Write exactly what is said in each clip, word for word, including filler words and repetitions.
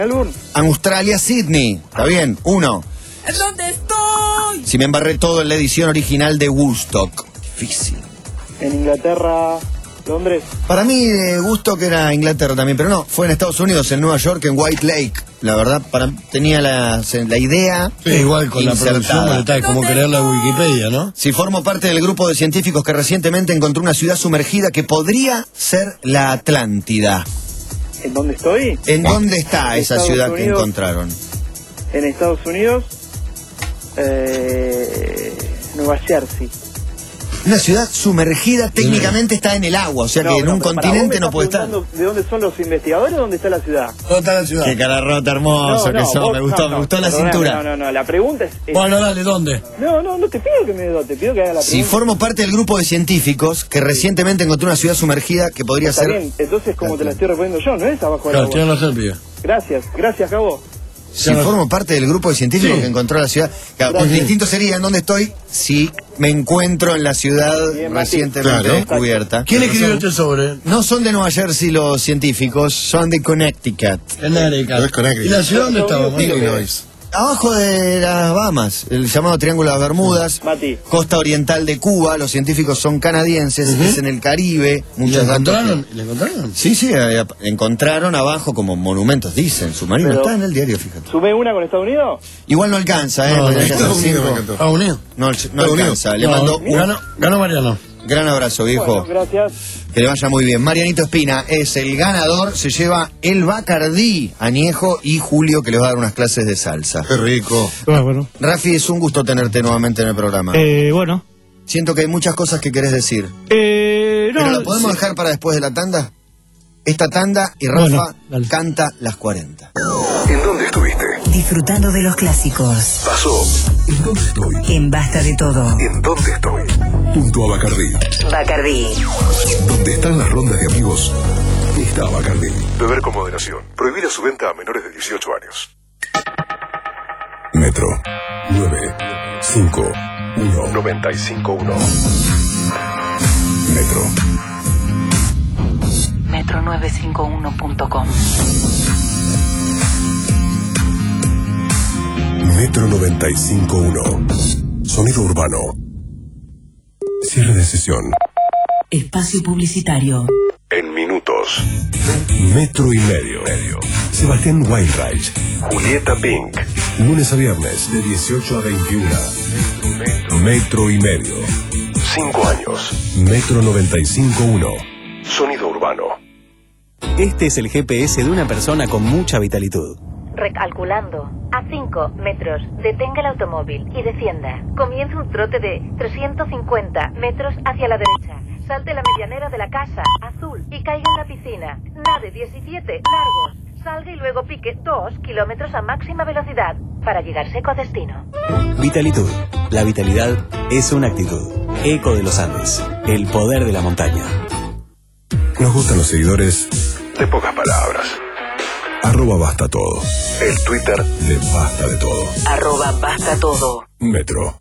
Melbourne. Australia, Sydney. Está bien, uno. ¿En dónde estoy? Si me embarré todo en la edición original de Woodstock. Difícil. En Inglaterra, Londres. Para mí, eh, Woodstock era Inglaterra también, pero no, fue en Estados Unidos, en Nueva York, en White Lake. La verdad, para, tenía la, la idea. Sí, igual con insertada. la producción monetaria, es como crear la Wikipedia, ¿no? Si formo parte del grupo de científicos que recientemente encontró una ciudad sumergida que podría ser la Atlántida. ¿En dónde estoy? ¿En dónde está esa Estados ciudad Unidos. que encontraron? En Estados Unidos, eh, Nueva Jersey. Una ciudad sumergida técnicamente está en el agua, o sea que No, en no, un pero continente pará, no puede ¿vos me estar. estás preguntando ¿De dónde son los investigadores o dónde está la ciudad? ¿Dónde está la ciudad? Qué cara rota hermoso No, que no, sos, vos- me gustó, no, me no, gustó la perdóname, cintura. No, no, no, la pregunta es... es- Bueno, dale, ¿dónde? No, no, no te pido que me do, te pido que haga la Si pregunta. formo parte del grupo de científicos que recientemente encontró una ciudad sumergida que podría Está ser... bien, entonces como te la estoy respondiendo yo, no es abajo del Claro, agua. tiene razón, pibe. Gracias, gracias, Cabo. Si formo parte del grupo de científicos Sí. que encontró la ciudad... Claro, Gracias. el distinto sería en dónde estoy si me encuentro en la ciudad Bien, Mati. recientemente Claro. descubierta. ¿Quién escribió este sobre? No son de Nueva Jersey los científicos, son de Connecticut. Connecticut. No es Connecticut. ¿Y la ciudad dónde estaba? Sí, Mario? Illinois. Abajo de las Bahamas, el llamado Triángulo de las Bermudas, Mati. costa oriental de Cuba, los científicos son canadienses, es en el Caribe, ¿Y muchos la datos encontraron? que- ¿Y la encontraron? Sí, sí, eh, encontraron abajo como monumentos, dicen, submarino, Pero- está en el diario, fíjate. ¿Sumé una con Estados Unidos? Igual no alcanza, ¿eh? No, porque no, hay que hacer Estados Unidos me cinco. encantó. ¿Estados Unidos? No, no Estados alcanza, le No, mando un ganó, ganó Mariano. gran abrazo, viejo. Bueno, gracias. Que le vaya muy bien. Marianito Espina es el ganador, se lleva el Bacardí, Añejo y Julio, que le va a dar unas clases de salsa. Qué rico. Ah, bueno. Rafi, es un gusto tenerte nuevamente en el programa. Eh, bueno. Siento que hay muchas cosas que querés decir. Eh, no, ¿Pero la podemos sí. dejar para después de la tanda? Esta tanda y Rafa Bueno, dale. canta las cuarenta. ¿En dónde estuviste? Disfrutando de los clásicos. Pasó. ¿En dónde estoy? En Basta de Todo. ¿En dónde estoy? Junto a Bacardí. Bacardí. Donde están las rondas de amigos, está Bacardí. Beber con moderación. Prohibida su venta a menores de dieciocho años. Metro nueve cinco uno noventa y cinco uno. Metro. metro nueve cinco uno punto com. Metro noventa y cinco uno. Sonido urbano. Cierre de sesión. Espacio publicitario. En minutos. Metro y medio. Sebastián Weinreich. Julieta Pink. Lunes a viernes de dieciocho a veintiuno. Metro y medio. Cinco años. Metro noventa y cinco punto uno. Sonido urbano. Este es el G P S de una persona con mucha vitalitud. Recalculando. A cinco metros, detenga el automóvil y descienda. Comienza un trote de trescientos cincuenta metros hacia la derecha. Salte la medianera de la casa, azul, y caiga en la piscina. Nade diecisiete largos. Salga y luego pique dos kilómetros a máxima velocidad para llegar seco a destino. Vitalitud. La vitalidad es una actitud. Eco de los Andes. El poder de la montaña. Nos gustan los seguidores de pocas palabras. Arroba basta todo. El Twitter de Basta de Todo. Arroba Basta Todo. Metro.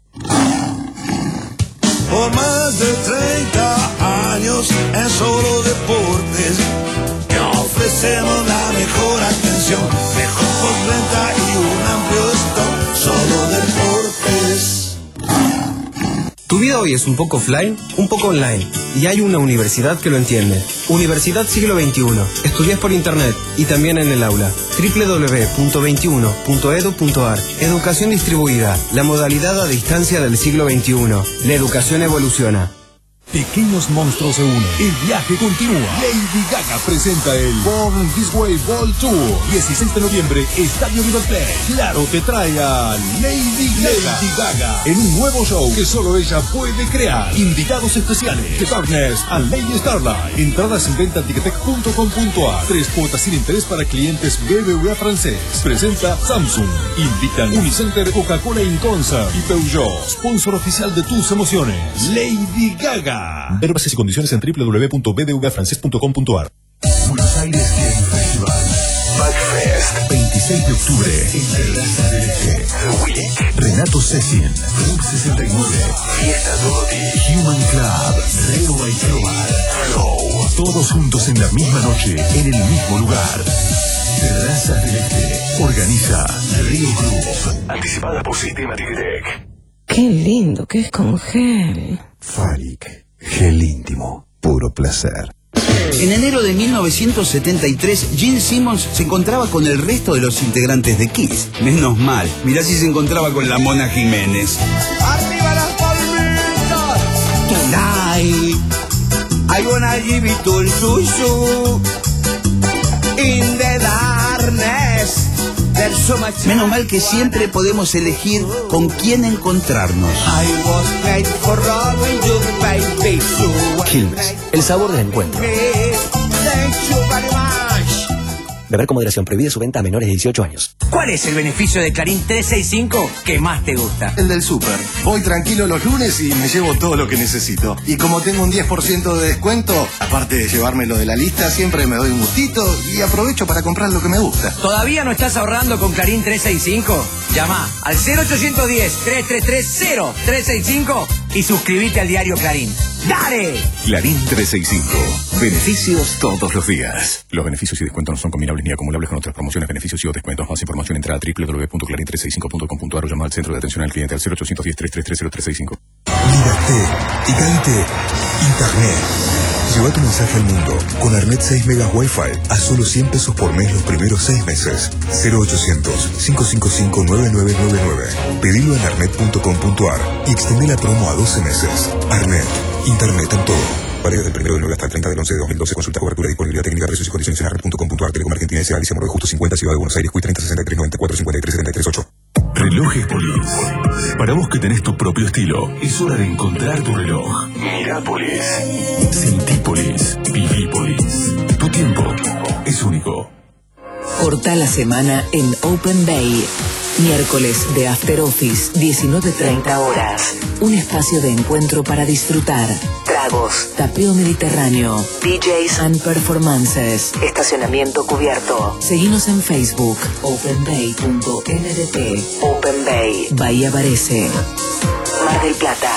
Por más de treinta años en Solo Deportes te ofrecemos la mejor atención, mejor postventa y un amplio stock. Solo Deportes. Tu vida hoy es un poco offline, un poco online, y hay una universidad que lo entiende. Universidad Siglo veintiuno. Estudias por internet y también en el aula. doble u doble u doble u punto veintiuno punto edu punto ar. Educación distribuida, la modalidad a distancia del siglo veintiuno. La educación evoluciona. Pequeños monstruos se unen. El viaje continúa. Lady Gaga presenta el Born This Way Ball Tour. dieciséis de noviembre, Estadio River Plate. Claro, te trae a Lady Gaga. Lady Gaga. En un nuevo show que solo ella puede crear. Invitados especiales. The Darkness and Lady Starlight. Entradas en venta en ticketek punto com punto ar. Tres cuotas sin interés para clientes B B V A francés. Presenta Samsung. Invitan Unicenter, Coca-Cola in Concert y Peugeot. Sponsor oficial de tus emociones. Lady Gaga. Ver bases y condiciones en doble u doble u doble u punto b b v a francés punto com punto ar. Buenos Aires Game Festival. Backfest. veintiséis de octubre en Terraza del Este. The Week. Renato Cecil. Club sesenta y nueve. Fiesta Dorothy. Human Club. Reo Aitroa. Flow. Todos juntos en la misma noche, en el mismo lugar. Terrazas del Este. Organiza Río Group. Anticipada por Sistema Tigretec. Qué lindo que es con gel. Faric. Gel íntimo. Puro placer. En enero de mil novecientos setenta y tres, Gene Simmons se encontraba con el resto de los integrantes de Kiss. Menos mal, mirá si se encontraba con la Mona Jiménez. ¡Arriba las palmitas! Tonight, I wanna give it to Susu. In the darkness. So menos mal que siempre podemos elegir con quién encontrarnos. Quilmes, el sabor del encuentro. Beber con moderación, prohibida su venta a menores de dieciocho años. ¿Cuál es el beneficio de Clarín trescientos sesenta y cinco que más te gusta? El del súper. Voy tranquilo los lunes y me llevo todo lo que necesito. Y como tengo un diez por ciento de descuento, aparte de llevármelo de la lista, siempre me doy un gustito y aprovecho para comprar lo que me gusta. ¿Todavía no estás ahorrando con Clarín trescientos sesenta y cinco? Llama al cero ochocientos diez, trescientos treinta y tres, cero trescientos sesenta y cinco y suscríbete al diario Clarín. ¡Dale! Clarín trescientos sesenta y cinco. Beneficios todos los días. Los beneficios y descuentos no son combinables ni acumulables con otras promociones, beneficios y o descuentos. Más información entra a w w w punto clarín trescientos sesenta y cinco punto com punto a r o llama al centro de atención al cliente al cero ochocientos diez, trescientos treinta y tres, cero trescientos sesenta y cinco. Mírate y cállate. Internet. Lleva tu mensaje al mundo con Arnet seis megas Wi-Fi a solo cien pesos por mes los primeros seis meses. cero ochocientos, cinco cinco cinco, nueve nueve nueve nueve. Pedilo en arnet punto com punto a r y extende la promo a doce meses. Arnet. Internet en todo. Válido del primero de nueve hasta el treinta del once de dos mil doce. Consulta cobertura, disponibilidad técnica, precios y condiciones en arnet punto com punto a r. Telecom Argentina S A. Alicia Moro de Justo cincuenta, Ciudad de Buenos Aires. Q treinta sesenta y tres noventa y cuatro cincuenta y tres setenta y tres ocho. Relojes Polis. Para vos que tenés tu propio estilo, es hora de encontrar tu reloj. Mirapolis. Sentípolis. Vivípolis. Tu tiempo es único. Corta la semana en Open Bay. Miércoles de After Office, diecinueve treinta horas. Un espacio de encuentro para disfrutar. Tragos, tapeo mediterráneo, D Js and performances. Estacionamiento cubierto. Seguinos en Facebook, open bay punto n d t. Open Bay, Bahía Varese, Mar del Plata.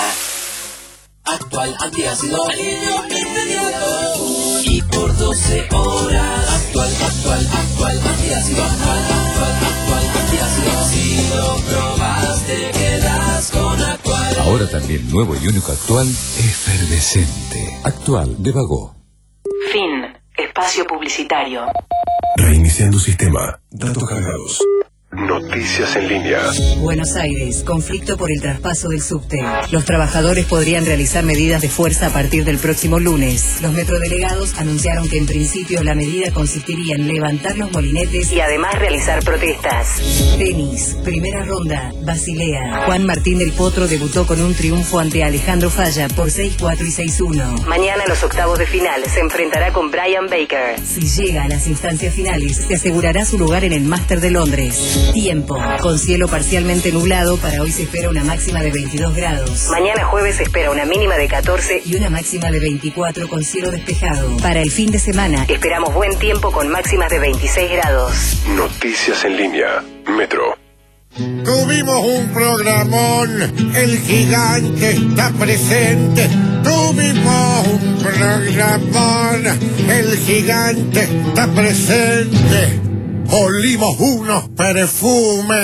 Actual antiácido alivio inmediato y por doce horas. Actual, actual, actual antiácido. Actual, actual, actual antiácido. Si lo probas te quedas con Actual. Ahora también nuevo y único Actual, efervescente. Actual de Vago. Fin. Espacio publicitario. Reiniciando sistema. Datos cargados. Noticias en línea. Buenos Aires, conflicto por el traspaso del subte. Los trabajadores podrían realizar medidas de fuerza a partir del próximo lunes. Los metrodelegados anunciaron que en principio la medida consistiría en levantar los molinetes y además realizar protestas. Tenis, primera ronda, Basilea. Juan Martín del Potro debutó con un triunfo ante Alejandro Falla por seis cuatro y seis uno. Mañana en los octavos de final se enfrentará con Brian Baker. Si llega a las instancias finales, se asegurará su lugar en el Máster de Londres. Tiempo. Con cielo parcialmente nublado, para hoy se espera una máxima de veintidós grados. Mañana jueves se espera una mínima de catorce y una máxima de veinticuatro con cielo despejado. Para el fin de semana esperamos buen tiempo con máximas de veintiséis grados. Noticias en línea. Metro. Tuvimos un programón, el gigante está presente. Tuvimos un programón, el gigante está presente. Olimos unos perfumes,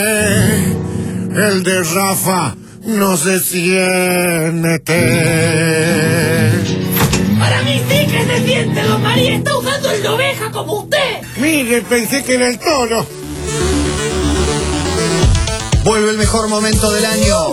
el de Rafa no se siente. Para mí sí que se siente, don María. Está usando el de oveja como usted. Mire, pensé que era el toro. Vuelve el mejor momento del año.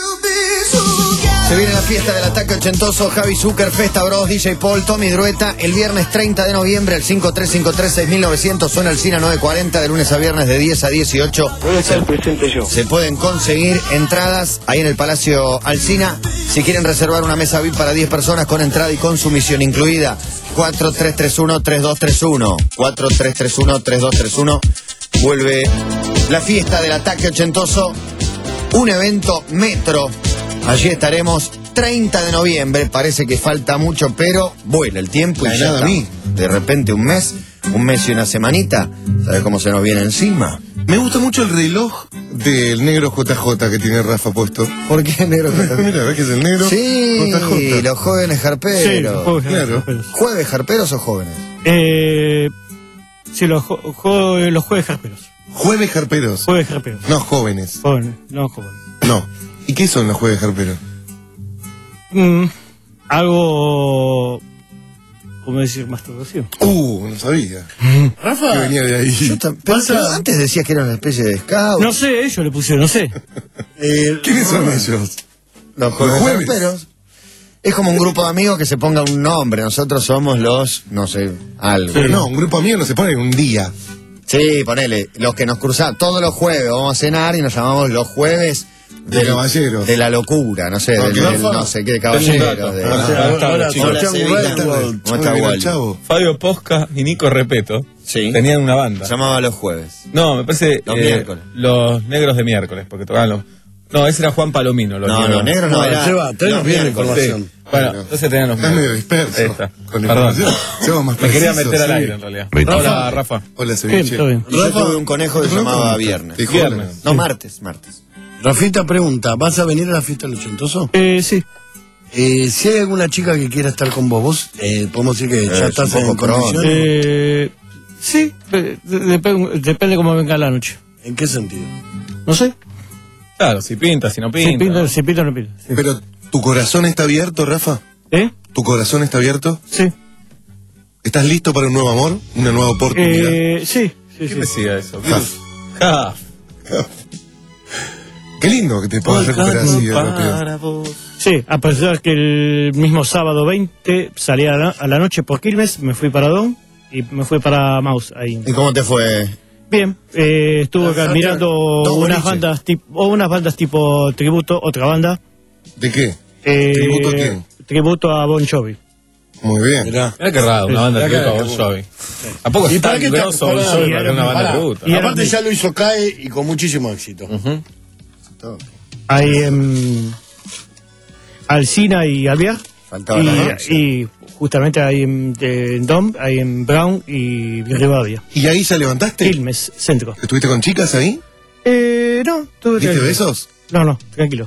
Se viene la fiesta del ataque ochentoso, Javi Zucker, Festa Bros, D J Paul, Tommy Drueta. El viernes treinta de noviembre, el cinco tres cinco tres, seis mil novecientos, suena el Cine nueve cuarenta, de lunes a viernes de diez a dieciocho. Voy a estar presente yo. Se pueden conseguir entradas ahí en el Palacio Alsina. Si quieren reservar una mesa V I P para diez personas con entrada y consumición incluida, cuatro tres tres uno, tres dos tres uno. cuatro tres tres uno, tres dos tres uno. Vuelve la fiesta del ataque ochentoso, un evento Metro. Allí estaremos treinta de noviembre, parece que falta mucho, pero vuela el tiempo y ya está. De repente un mes, un mes y una semanita, ¿sabes cómo se nos viene encima? Me gusta mucho el reloj del negro J J que tiene Rafa puesto. ¿Por qué negro J J? Mira, ¿ves que es el negro? Sí, J J. Los jóvenes jarperos. Sí, los jóvenes claro. jarperos. ¿Jueves jarperos o jóvenes? Eh... Sí, los, jo- jo- los jueves jarperos. ¿Jueves jarperos? Jueves jarperos. No jóvenes. Jóvenes, no jóvenes. No. ¿Y qué son los jueves jarperos? Mm, algo... ¿Cómo decir? Masturbación. Uh, no sabía. Rafa, Que venía de ahí. Yo tam- pero, pero antes decías que era una especie de scout. No sé, ellos le pusieron, no sé. eh, ¿Quiénes son ellos? Los jueves jueves. jarperos. Es como un grupo de amigos que se ponga un nombre. Nosotros somos los, no sé, algo. Pero no, un grupo amigo no se pone en un día. Sí, ponele, los que nos cruzamos todos los jueves vamos a cenar y nos llamamos los jueves De caballeros. de la locura, no sé, No, del, ¿qué del Rafa? no sé qué, de Tengo un caballeros. dato. De... Buenas o sea, tardes, ahora, chicos. Hola, Hola, Sevilla. Sevilla. ¿Cómo está, Hola, Wally? chavo. Fabio Posca y Nico Repeto Sí. tenían una banda. Se llamaba los jueves. No, me parece Los eh, miércoles. los negros de miércoles, porque tocaban los... No, ese era Juan Palomino. Los No, los negros no, No, era Seba, tenemos los bien la miércoles. información. Sí. Bueno, entonces tenían los Estás medio miércoles. disperso. Ahí está. Con la Perdón. información. Seamos más Me quería precisos, meter al sí. aire en realidad. Rafa. Hola, Rafa. Hola, Bien, Ceviche. todo bien. Y yo Rafa, tuve un conejo que se llamaba Viernes. Dijo, Viernes. No, martes, martes. Rafita pregunta, ¿vas a venir a la fiesta del ochentoso? Eh, sí. Eh, si hay alguna chica que quiera estar con vos, vos eh, podemos decir que Eh, ya es estás un en poco pronto. condiciones. Eh, sí, de- de- dep- depende cómo venga la noche. ¿En qué sentido? No sé. Claro, si pinta, si no pinta. Si pinta, si pinta o no pinta. Sí. Pero, ¿tu corazón está abierto, Rafa? ¿Eh? ¿Tu corazón está abierto? Sí. ¿Estás listo para un nuevo amor? ¿Una nueva oportunidad? Eh, sí, sí, ¿Qué sí. decía eso? Jaf. Ja. Qué lindo que te puedas recuperar así de rápido. Para vos. Sí, a pesar que el mismo sábado veinte salí a la, a la noche por Quilmes, me fui para Don y me fui para Maus ahí. ¿Y cómo te fue? Bien, eh, estuve acá Ajá, mirando todo unas boliche. bandas, tipo, o unas bandas tipo tributo, otra banda. ¿De qué? eh, ¿Tributo a quién? Tributo a Bon Jovi. Muy bien. Mirá. Mirá qué raro, una banda Mirá tributo a que- Bon Jovi. ¿A poco ¿Y es para tan qué te grosso Bon pará, Jovi y para una banda pará. tributo? Y aparte ya lo hizo CAE y con muchísimo éxito. Ujú. Ahí en Alcina y Alvear. Faltaba y, la noche. y justamente ahí en, en Dom, ahí en Brown y Rivadavia. ¿Y ahí ya levantaste? Quilmes, centro. ¿Estuviste con chicas ahí? Eh, no, tuve ¿Diste tranquilo. besos? No, no, tranquilo.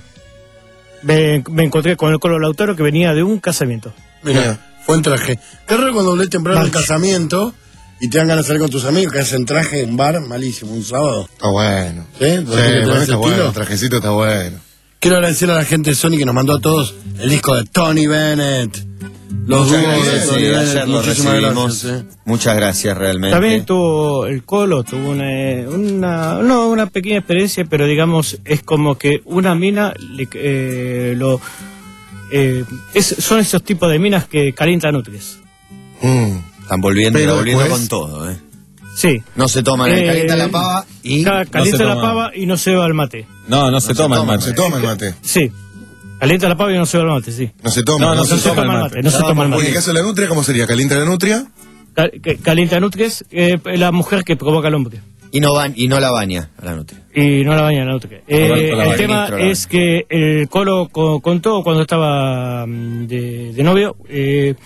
Me, me encontré con el Colo Lautaro que venía de un casamiento. Mira, fue en traje. Qué raro cuando volvés temprano al Marcha. casamiento y te dan ganas de salir con tus amigos que hacen traje en bar, malísimo, un sábado. Está bueno. ¿Sí? Sí, ¿Por qué tenés bueno, ese está bueno. estilo? El trajecito está bueno. Quiero agradecer a la gente de Sony que nos mandó a todos el disco de Tony Bennett. Los Muchas dúos de gracias, Tony sí, Bennett. ayer lo Muchísimas recibimos. gracias. ¿eh? Muchas gracias realmente. También tuvo el Colo, tuvo una, una, no, una pequeña experiencia, pero digamos, es como que una mina, le- eh, lo, eh, es- son esos tipos de minas que calientan útiles. Mm. Están volviendo, Pero volviendo después- con todo, ¿eh? Sí. No se toman, Eh, calientan la pava y... ca- Calienta no se la toma. pava y no se va al mate. No, no se se toma el toma, mate. Se toma el mate. Sí. Calienta la pava y no se va al mate, sí. No se toma. No, no se toma el el mate. No se toma el En el mate. caso de la nutria, ¿cómo sería? ¿Calienta la nutria? Ca- que- Calienta útiles, eh, la mujer que provoca el hombre. Y no, van, y no la baña a la nutria. Y no la baña la nutria. Eh, Roberto la el baña. tema Ministro la es que el Colo co- contó cuando estaba mm, de, de novio, eh,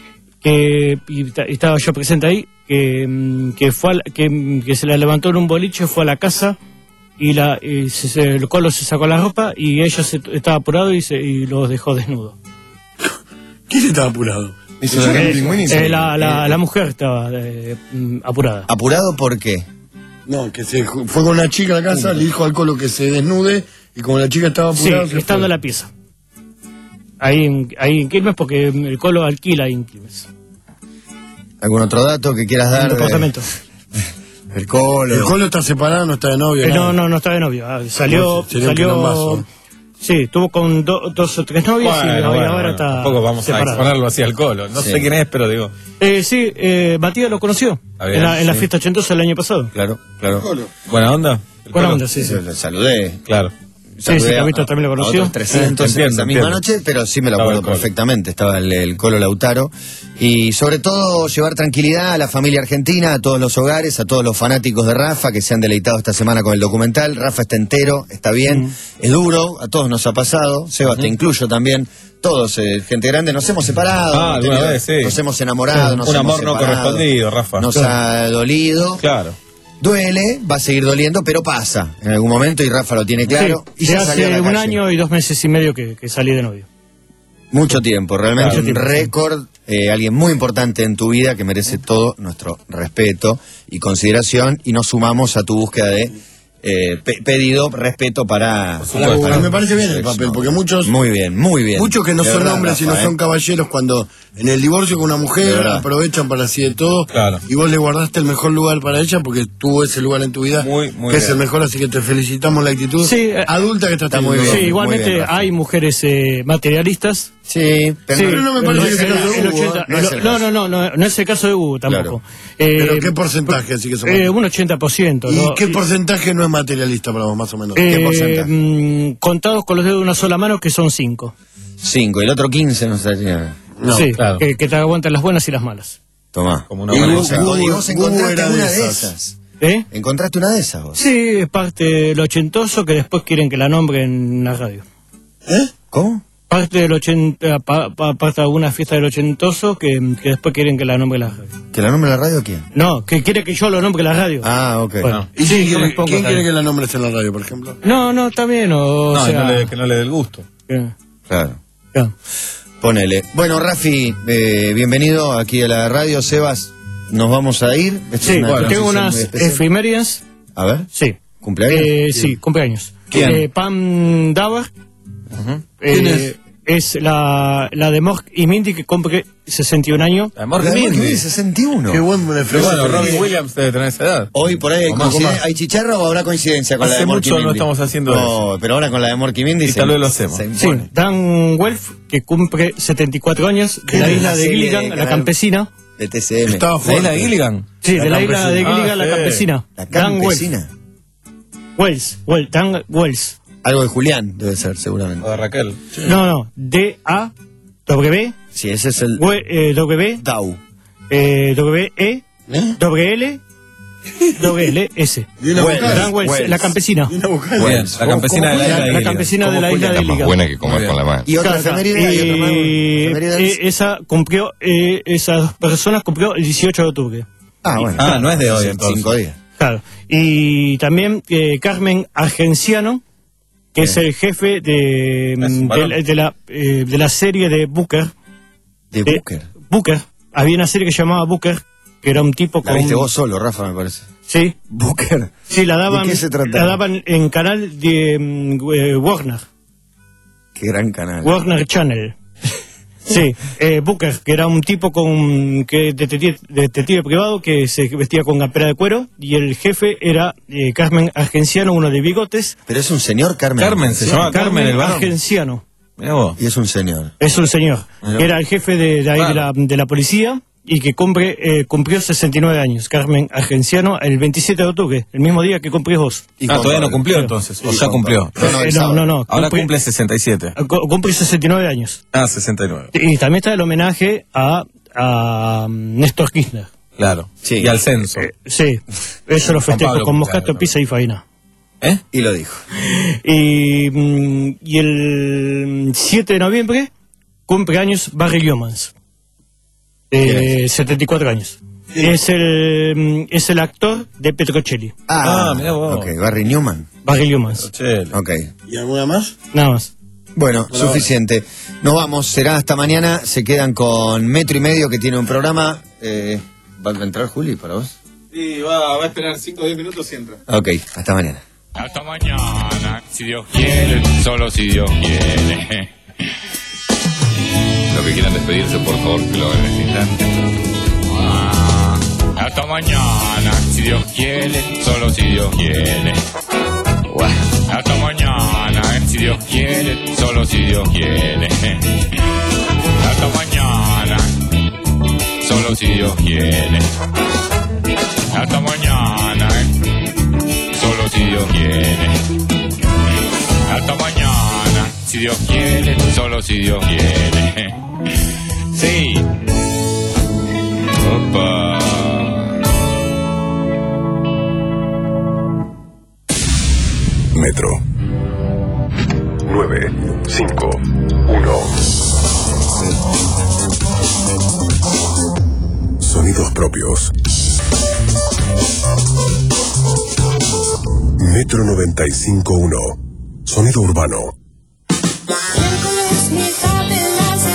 que y ta- estaba yo presente ahí, que, mm, que fue al- que, mm, que se la levantó en un boliche, fue a la casa y, la, y se- se- el Colo se sacó la ropa y ella se, estaba apurado y, se, y los dejó desnudos. ¿Quién estaba apurado? Hizo la Eh, pingüín y eh, se- la, la, la mujer estaba eh, mm, apurada. ¿Apurado por qué? No, que se ju- fue con una chica a la casa, le dijo al Colo que se desnude y como la chica estaba Sí, apurada. se estando fue. en la pieza. Ahí en, ahí en Quilmes, porque el Colo alquila ahí en Quilmes. ¿Algún otro dato que quieras Un dar? de- departamento. El Colo. El Colo está separado, no está de novio. Eh, nada. no, no, no está de novio. Ah, salió, No, sería un salió. quilombazo. Sí, estuvo con do- dos o tres novias y Bueno, hoy bueno, ahora bueno, está. tampoco vamos separado. a exponerlo así al Colo. No Sí. sé quién es, pero digo. Eh, sí, eh, Matías lo conoció Está bien, en la, en la sí. fiesta ochentosa el año pasado. Claro, claro. ¿Buena onda? ¿El Buena Colo? onda, sí, sí. Le saludé. Claro. Sí, sí, Capito también lo a conoció. otros trescientos Entiendo, esa misma entiendo. noche, pero sí me lo Estaba acuerdo el Colo. perfectamente. Estaba el, el Colo Lautaro. Y sobre todo llevar tranquilidad a la familia argentina, a todos los hogares, a todos los fanáticos de Rafa que se han deleitado esta semana con el documental. Rafa está entero, está bien, Mm. es duro, a todos nos ha pasado. Seba, te incluyo también. Todos, eh, gente grande, nos hemos separado, Ah, hemos alguna tenido- vez, sí. nos hemos enamorado, nos Un hemos amor no separado, correspondido, Rafa. Nos Claro. ha dolido. Claro. Duele, va a seguir doliendo, pero pasa en algún momento y Rafa lo tiene claro. Sí, y ya ya salió a hace la un calle. año y dos meses y medio que, que salí de novio. Mucho tiempo, realmente Mucho un tiempo. récord, eh, alguien muy importante en tu vida que merece todo nuestro respeto y consideración, y nos sumamos a tu búsqueda de eh, pe- pedido respeto para... Claro, para- me parece bien el papel, porque muchos... Muy bien, muy bien. Muchos que no De son verdad, hombres, sino Rafa, son ¿eh? caballeros, cuando en el divorcio con una De mujer verdad. aprovechan para así de todo, Claro. y vos le guardaste el mejor lugar para ella porque tuvo ese lugar en tu vida, Muy, muy que es bien. el mejor, así que te felicitamos la actitud Sí, eh, adulta que estás está muy teniendo. bien. Sí, igualmente bien, Rafa. hay mujeres eh, materialistas. Sí, pero, Sí, pero no me el- parece que el- sea el el Hugo, ochenta, ¿eh? No es el el- no, caso. no, no, no, no es el caso de Hugo tampoco. Eh, ¿Pero qué porcentaje así que son? eh, un ochenta por ciento. ¿Y ¿no? qué porcentaje no es materialista para vos, más o menos? Eh, ¿Qué porcentaje? mm, contados con los dedos de una sola mano, que son cinco. cinco, y el otro quince no sería... No, sí, claro. que, que te aguantan las buenas y las malas. Tomá. Como una Y buena Gu- cosa. Gu- Y vos Gu encontraste era de una de esas. esas. ¿Eh? ¿Encontraste una de esas vos? Sí, es parte del ochentoso que después quieren que la nombren en la radio. ¿Eh? ¿Cómo? Parte del ochenta, pa- pa- parte de alguna fiesta del ochentoso que, que después quieren que la nombre en la radio. ¿Que la nombre de la radio quién? No, que quiere que yo lo nombre en la radio. Ah, ok. Bueno, ¿Y sí, quién, yo me quiere, pongo quién acá. quiere que la nombres en la radio, por ejemplo? No, no, está bien, o, No, y sea... no le- que no le dé el gusto. eh, Claro. ya. Ponele. Bueno, Rafi, eh, bienvenido aquí a la radio. Sebas, nos vamos a ir. Esta es Sí, una tengo transición muy unas especial. efemérides. A ver, Sí. ¿cumpleaños? Eh, sí, cumpleaños. ¿Quién? Eh, Pam Davar. eh, ¿Quién es? Es la, la de Mork y Mindy, que cumple sesenta y un años. La de Mork La y de Mork y Mindy. Mindy, sesenta y uno. Qué buen Pero reflejo. bueno, Robin Williams debe tener esa edad. Hoy por ahí hay, O más, coinciden- o más. ¿hay chicharra o habrá coincidencia con la Hace de Mork y mucho no Mindy? estamos haciendo No, pero ahora con la de Mork y Mindy Y se, tal vez lo hacemos. se Sí, impone. Dan Welf, que cumple setenta y cuatro años, de la ¿Qué? isla La de serie Gilligan, de la canal- campesina. De T C M. Estaba ¿La fuerte. isla de Gilligan? Sí, de la isla de campesina. Gilligan, Ah, la sí. campesina. La Dan Welf. campesina. Wells, Wells, Dan Wells. Algo de Julián debe ser, seguramente. O de Raquel. No, no, D A W Sí, ese es el W eh, W Dau. eh, W E ¿Eh? W L W L S. Y una Wells. vocal. Dan Wells, Wells. la campesina. Y una vocal. Bien, la campesina de la isla de La Gilligan. campesina de la ¿Cómo isla de Julián? Gilligan. buena que comer con la mano. Y otra Claro, claro. efeméride, y otra más. Y, Efeméride. eh, esa cumplió, eh, esas personas cumplió el dieciocho de octubre. Ah, bueno. Ah, no es de hoy, Son entonces. Cinco días. Claro. Y también eh, Carmen Argenciano, que es el jefe de, Es un de, varón. la- de la, eh, de la serie de Booker. De Eh, Booker. Booker. Había una serie que se llamaba Booker, que era un tipo La con... viste vos solo, Rafa, me parece. Sí. Booker. Sí, la daban, ¿De qué se trataba? la daban en canal de mm, eh, Warner. Qué gran canal. Warner Channel. Sí, eh, Booker, que era un tipo con que detective, detective privado que se vestía con campera de cuero, y el jefe era eh, Carmen Argenciano, uno de bigotes. Pero es un señor, Carmen. Carmen, se Sí. llama Carmen el varón. Argenciano. Mirá vos. Y es un señor. Es un señor. Mirá. Que era el jefe de, de ahí de, la, de la policía y que cumple, eh, cumplió sesenta y nueve años. Carmen Argenciano, el veintisiete de octubre, el mismo día que cumplís vos. Y Ah, con todavía no Pablo. cumplió entonces. O Sí, ya con cumplió. Pablo. No, no, el Eh, no, sábado. no, no. Ahora cumple- cumple sesenta y siete. cu- Cumple sesenta y nueve años. Ah, sesenta y nueve. Y también está el homenaje a, a Néstor Kirchner. Claro. Sí. Y al censo. Eh, sí, eso lo festejo Pablo, con claro, moscato, claro. pizza y faina. ¿Eh? Y lo dijo. Y, mm, y el siete de noviembre cumple años Barry Lyomans. Eh, setenta y cuatro años. Es el, mm, es el actor de Petrocelli. Ah, Ah, mirá vos. Ok, Barry Newman. Barry Lyomans. Chele. Ok. ¿Y alguna más? Nada más. Bueno, Bueno, suficiente. Nos vamos, será hasta mañana. Se quedan con Metro y Medio, que tiene un programa. Eh, ¿Va a entrar Juli para vos? Sí, va, va a esperar cinco o diez minutos y entra. Ok, hasta mañana. Hasta mañana, si Dios quiere, solo si Dios quiere. Los que quieran despedirse, por favor, que lo hagan en este instante. Ah, hasta mañana, si Dios quiere, solo si Dios quiere. Buah. Hasta mañana, si Dios quiere, solo si Dios quiere. Hasta mañana, solo si Dios quiere. Hasta mañana, solo si Dios quiere. Hasta mañana, si Dios quiere, solo si Dios quiere. Sí. Opa. Metro. nueve, cinco, uno. Sonidos propios. Metro noventa y cinco uno. Sonido urbano. Miércoles, mitad de la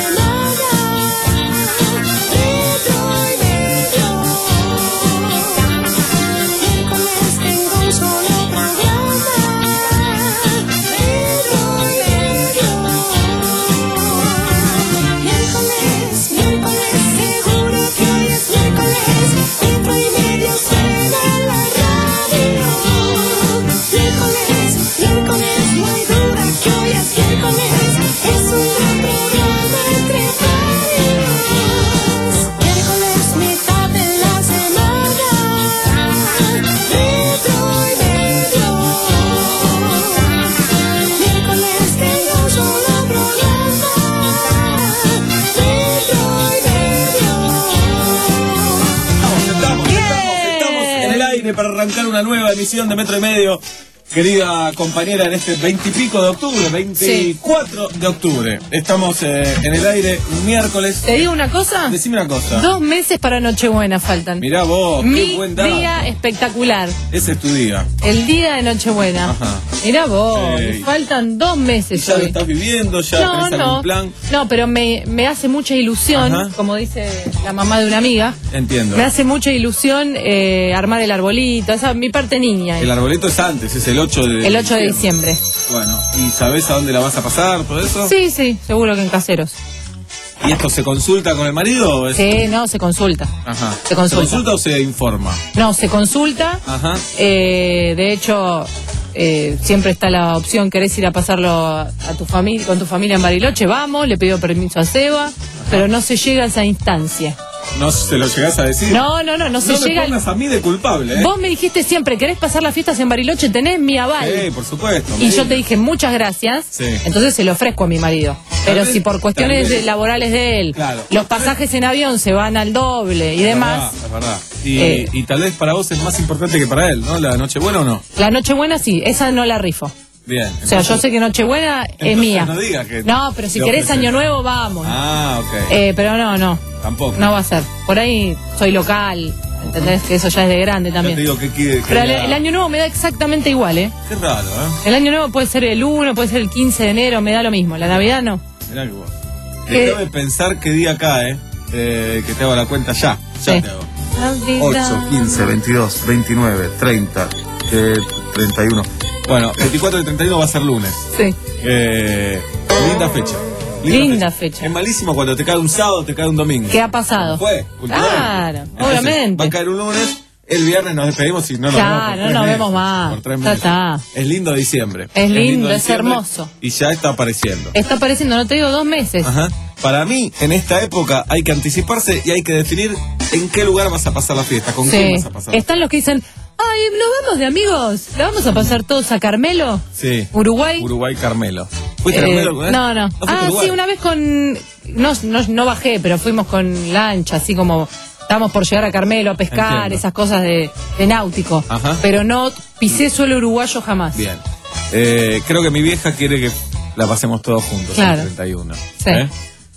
arrancar una nueva emisión de Metro y Medio. Querida compañera, en este veintipico de octubre, veinticuatro de octubre. Estamos eh, en el aire un miércoles. ¿Te digo una cosa? Decime una cosa. Dos meses para Nochebuena faltan. Mirá vos, qué Mi buen dato. día espectacular. Ese es tu día. El día de Nochebuena. Ajá. Mirá vos, Ey. faltan dos meses ¿Ya lo hoy. estás viviendo? ¿Ya No, tenés no. algún plan? No, pero me, me hace mucha ilusión, Ajá. como dice la mamá de una amiga. Entiendo. Me hace mucha ilusión eh, armar el arbolito, esa es mi parte niña. El arbolito es antes, es el ocho de El ocho de diciembre. Bueno, ¿y sabés a dónde la vas a pasar, todo eso? Sí, sí, seguro que en Caseros. ¿Y esto se consulta con el marido o es...? Sí, no, se consulta. Ajá. Se consulta. ¿Se consulta o se informa? No, se consulta. Ajá. Eh, de hecho, eh, siempre está la opción, querés ir a pasarlo a, a tu familia, con tu familia en Bariloche, vamos, le pido permiso a Seba, pero no se llega a esa instancia. ¿No se lo llegás a decir? No, no, no, no se no llega me al- pongas a mí de culpable, ¿eh? Vos me dijiste siempre, ¿querés pasar las fiestas en Bariloche? Tenés mi aval. Sí, por supuesto. Y yo te dije muchas gracias, Sí. entonces se lo ofrezco a mi marido. Pero vez- si por cuestiones tal vez- de- laborales de él, Claro. los pasajes en avión se van al doble y demás, Es verdad, es verdad. Y, Eh. y tal vez para vos es más importante que para él, ¿no? La Nochebuena o no. la Nochebuena sí, esa no la rifo. Bien. O sea, yo sé que Nochebuena es entonces mía. no digas que No, pero si te querés ofrecen. Año Nuevo, vamos. Ah, ok. Eh, pero no, no, Tampoco. no va a ser. Por ahí soy local, ¿entendés? Que eso ya es de grande Ya también. te digo que quiere... Pero el, el Año Nuevo me da exactamente igual, ¿eh? Qué raro, ¿eh? El Año Nuevo puede ser el uno, puede ser el quince de enero, me da lo mismo. La Navidad no. Mirá que vos. ¿Qué? Déjame pensar qué día cae, eh, que te hago la cuenta ya. Ya Sí. te hago. Navidad. ocho, quince, veintidós, veintinueve, treinta, eh, treinta y uno. Bueno, veinticuatro y treinta y uno va a ser lunes. Sí. Eh, linda fecha. Linda fecha. Es malísimo cuando te cae un sábado, te cae un domingo. ¿Qué ha pasado? Fue, cultural. Claro, Entonces, obviamente. Va a caer un lunes, el viernes nos despedimos y no nos Claro, vemos. por no tres nos meses, vemos más. por tres Ya meses. está. Es lindo diciembre. Es lindo, es diciembre hermoso. Y ya está apareciendo. Está apareciendo, no te digo dos meses. Ajá. Para mí, en esta época hay que anticiparse y hay que definir en qué lugar vas a pasar la fiesta, con quién Sí. vas a pasar. Están los que dicen, ay, nos vamos de amigos, ¿la vamos a pasar todos a Carmelo? Sí. Uruguay. Uruguay Carmelo. ¿Fuiste Eh, a Carmelo alguna vez? no, no. fuiste a Ah, Uruguay? sí, una vez con... No, no, no bajé, pero fuimos con lancha, así como... Estábamos por llegar a Carmelo a pescar, Entiendo. esas cosas de, de náutico. Ajá. Pero no pisé suelo uruguayo jamás. Bien. Eh, creo que mi vieja quiere que la pasemos todos juntos Claro. el treinta y uno. Sí. ¿Eh?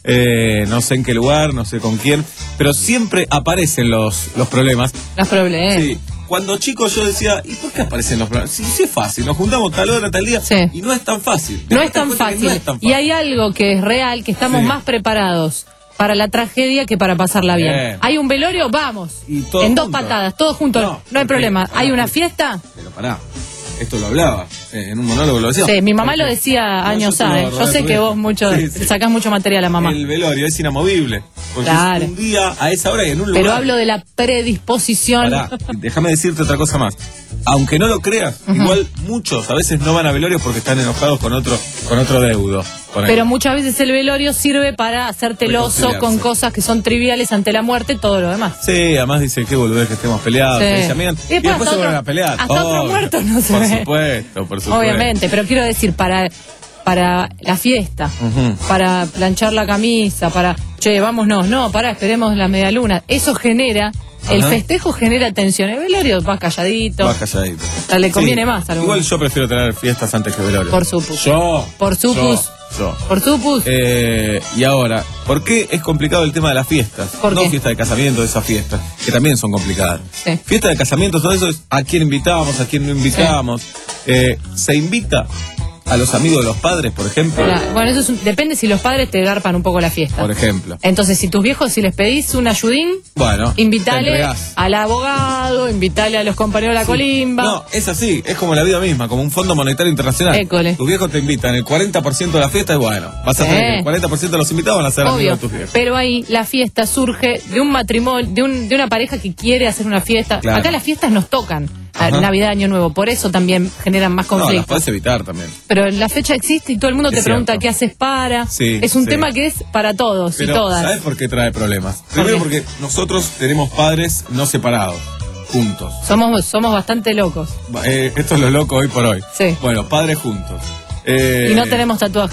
Eh, no sé en qué lugar, no sé con quién, pero siempre aparecen los, los problemas. Los problemas. Sí. Cuando chico yo decía, ¿y por qué aparecen los problemas? Sí, sí es fácil, nos juntamos tal hora, tal día, y no es tan fácil. No Después es tan te das cuenta que fácil. no es tan Y hay algo que es real, que estamos Sí. más preparados para la tragedia que para pasarla bien. Bien. Hay un velorio, vamos. Y todos En dos juntos. patadas, todos juntos. No, hay porque- problema. Hay una fiesta. Pero pará, esto lo hablaba, eh, en un monólogo lo decía. Sí, mi mamá Porque lo decía No, años yo te lo A. ¿eh? Yo rodeo sé tu que vieja. vos mucho Sí, sí. sacás mucho material a mamá. El velorio es inamovible. Porque Claro. es un día a esa hora y en un lugar. Pero hablo de la predisposición. Pará, déjame decirte otra cosa más. Aunque no lo creas, Ujú. igual muchos a veces no van a velorios porque están enojados con otro, con otro deudo. Ponele. Pero muchas veces el velorio sirve para hacerte el oso Reconciliarse. con cosas que son triviales ante la muerte, todo lo demás. Sí, además dice que boludez que estemos peleados, Sí. que se amigan, Y y, después después hasta se vuelven otro- a pelear. hasta otro Obvio. muerto no se Por ve. supuesto, por supuesto. Obviamente, pero quiero decir, para, para la fiesta, Ujú. para planchar la camisa, para, che, vámonos, no, pará, esperemos la media luna. Eso genera, el Ajá. festejo genera tensión. El velorio va calladito. Va calladito. sea, le conviene Sí, más a alguno. Igual yo prefiero tener fiestas antes que velorios. Por supus. Yo. Por supus. Yo. yo. Por supus. Eh, y ahora, ¿por qué es complicado el tema de las fiestas? ¿Por no qué? fiesta de casamiento, esas fiestas, que también son complicadas. Sí. Fiesta de casamiento, todo eso es a quién invitamos, a quién no invitamos. Eh, ¿Se invita a los amigos de los padres, por ejemplo? Claro, bueno, eso es un- depende si los padres te garpan un poco la fiesta. Por ejemplo. Entonces, si tus viejos, si les pedís un ayudín, Bueno, te invitale entregás. al abogado, invitale a los compañeros de la colimba. No, es así, es como la vida misma, como un Fondo Monetario Internacional. École. Tus viejos te invitan el cuarenta por ciento de la fiesta y bueno, vas a Sí. tener que el cuarenta por ciento de los invitados van a ser amigos Obvio, de tus viejos. pero ahí la fiesta surge de un matrimonio, de, un, de una pareja que quiere hacer una fiesta. Claro. Acá las fiestas nos tocan, a Ajá. Navidad, Año Nuevo, por eso también generan más No, las conflictos. puedes evitar también. Pero la fecha existe y todo el mundo Es te pregunta cierto. qué haces para. Sí, es un sí. tema que es para todos Pero, y todas. ¿sabes por qué trae problemas? Primero qué? porque nosotros tenemos padres no separados, juntos. Somos, somos bastante locos. Eh, esto es lo loco hoy por hoy. Sí. Bueno, padres juntos. Eh, Y no tenemos tatuajes.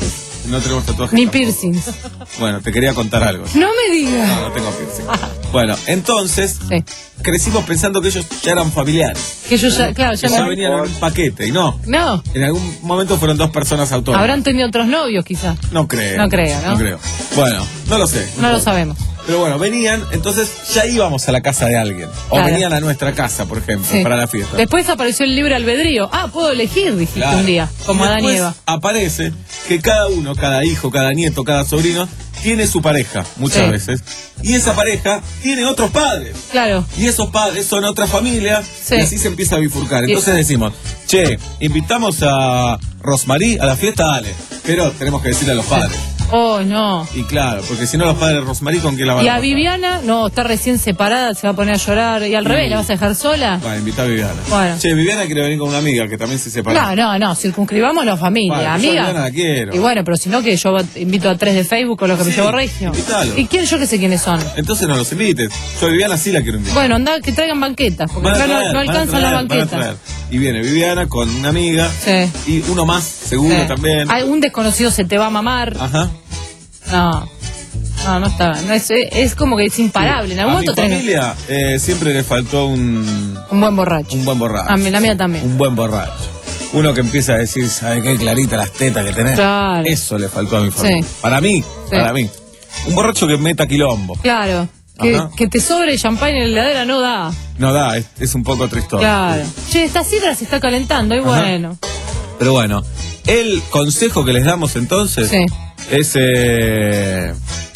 No tenemos tatuajes. Ni tampoco. piercings. Bueno, te quería contar algo. No me digas. No, no tengo piercing. Bueno, entonces, Sí. crecimos pensando que ellos ya eran familiares. Que yo ya, claro, ya Que ya no. venían en un paquete, y no. No. En algún momento fueron dos personas autónomas. Habrán tenido otros novios, quizás. No creo. No creo, ¿no? No creo. Bueno, no lo sé. No lo sabemos. Pero bueno, venían, entonces ya íbamos a la casa de alguien. O Claro. venían a nuestra casa, por ejemplo, Sí. para la fiesta. Después apareció el libre albedrío. Ah, puedo elegir, dijiste Claro. un día, como Y Adán y después Eva. aparece que cada uno, cada hijo, cada nieto, cada sobrino tiene su pareja, muchas Sí. veces. Y esa pareja tiene otros padres. Claro. Y esos padres son otra familia. Sí. Y así se empieza a bifurcar. Y- Entonces decimos, che, invitamos a Rosmarí a la fiesta, dale. Pero tenemos que decirle a los padres. Oh, no. Y claro, porque si no los padres de Rosmarí, ¿con quién la van Y a a pasar? Viviana, no, está recién separada, se va a poner a llorar. Y al revés, ¿la vas a dejar sola? Bueno, invita a Viviana. Bueno. Che, Viviana quiere venir con una amiga que también se separó. No, no, no, circunscribamos la familia, Bueno, yo a Viviana amiga. la quiero. Y bueno, pero si no, que yo invito a tres de Facebook con los que me Sí, llevo Regio. invítalo. ¿Y quién yo que sé quiénes son? Entonces no los invites. Yo a Viviana sí la quiero invitar. Bueno, anda, que traigan banquetas, porque Van a acá no, traer, no van a alcanzan traer, las van a banquetas. traer. Y viene Viviana con una amiga. Sí. Y uno más, seguro Sí. también. Hay un desconocido se te va a mamar. Ajá. No, no, no está. No, es, es como que es imparable. En algún A mi momento tenés familia eh, siempre le faltó un, un buen borracho. un buen borracho. A mí, la mía también. Un buen borracho. Uno que empieza a decir, ¿sabe qué clarita las tetas que tenés? Claro. Eso le faltó a mi familia. Sí. Para mí, para mí. Un borracho que meta quilombo. Claro. Que, Ajá. que te sobre champán en la heladera no da. No da, es, es un poco tristón. Claro. Che, esta sidra se está calentando y Ajá. bueno. Pero bueno, el consejo que les damos entonces Sí. es eh,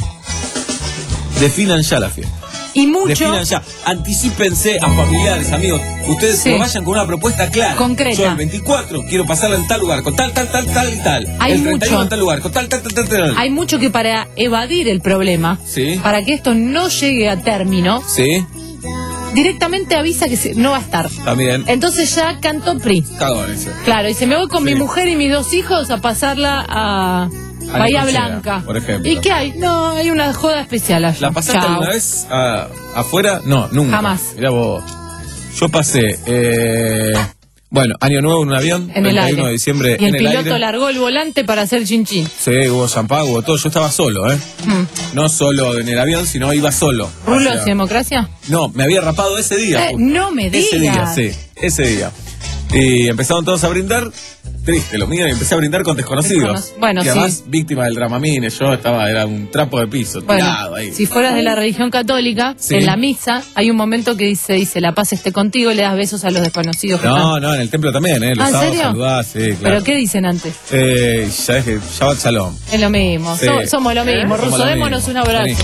definan ya la fiesta. Y mucho. Definan ya, anticípense a familiares, amigos. Ustedes Sí. no vayan con una propuesta clara. Concreta. Yo el veinticuatro quiero pasarla en tal lugar, con tal, tal, tal, tal y tal. Hay el treinta y uno mucho. en tal lugar, con tal, tal, tal, tal, tal. Hay mucho que para evadir el problema, Sí, para que esto no llegue a término, sí, directamente avisa que se- no va a estar. también. Entonces ya cantó P R I. Cagones. Claro, dice, me voy con Sí. mi mujer y mis dos hijos a pasarla a A Bahía Necochea, Blanca. por ejemplo. ¿Y qué hay? No, hay una joda especial allá. ¿La pasaste Chao. alguna vez ah, afuera? No, nunca. Jamás. Mirá vos. Yo pasé, eh, bueno, Año Nuevo en un avión, En el treinta y aire. uno de diciembre Y el en el piloto aire. largó el volante para hacer chin chin. Sí, hubo champán, hubo todo. Yo estaba solo, ¿eh? Mm. No solo en el avión, sino iba solo. ¿Rulos O sea, y democracia? no, me había rapado ese día. Eh, justo. no me digas. Ese día, sí, ese día. Y empezaron todos a brindar, triste lo mío, y empecé a brindar con desconocidos. Descono- bueno, que sí. además, víctima del Dramamine, yo estaba, era un trapo de piso, Bueno, tirado ahí. si fueras de la religión católica, Sí. en la misa hay un momento que dice, dice, la paz esté contigo y le das besos a los desconocidos. que están. No, no, en el templo también, ¿eh? Los Ah, ¿en sábados serio? saludás, sí, claro. ¿Pero qué dicen antes? Eh, ya es que Shabbat Shalom. Es lo mismo, Sí. so- somos lo mismo. Somos Ruso, lo démonos mismo. un abrazo. Vení.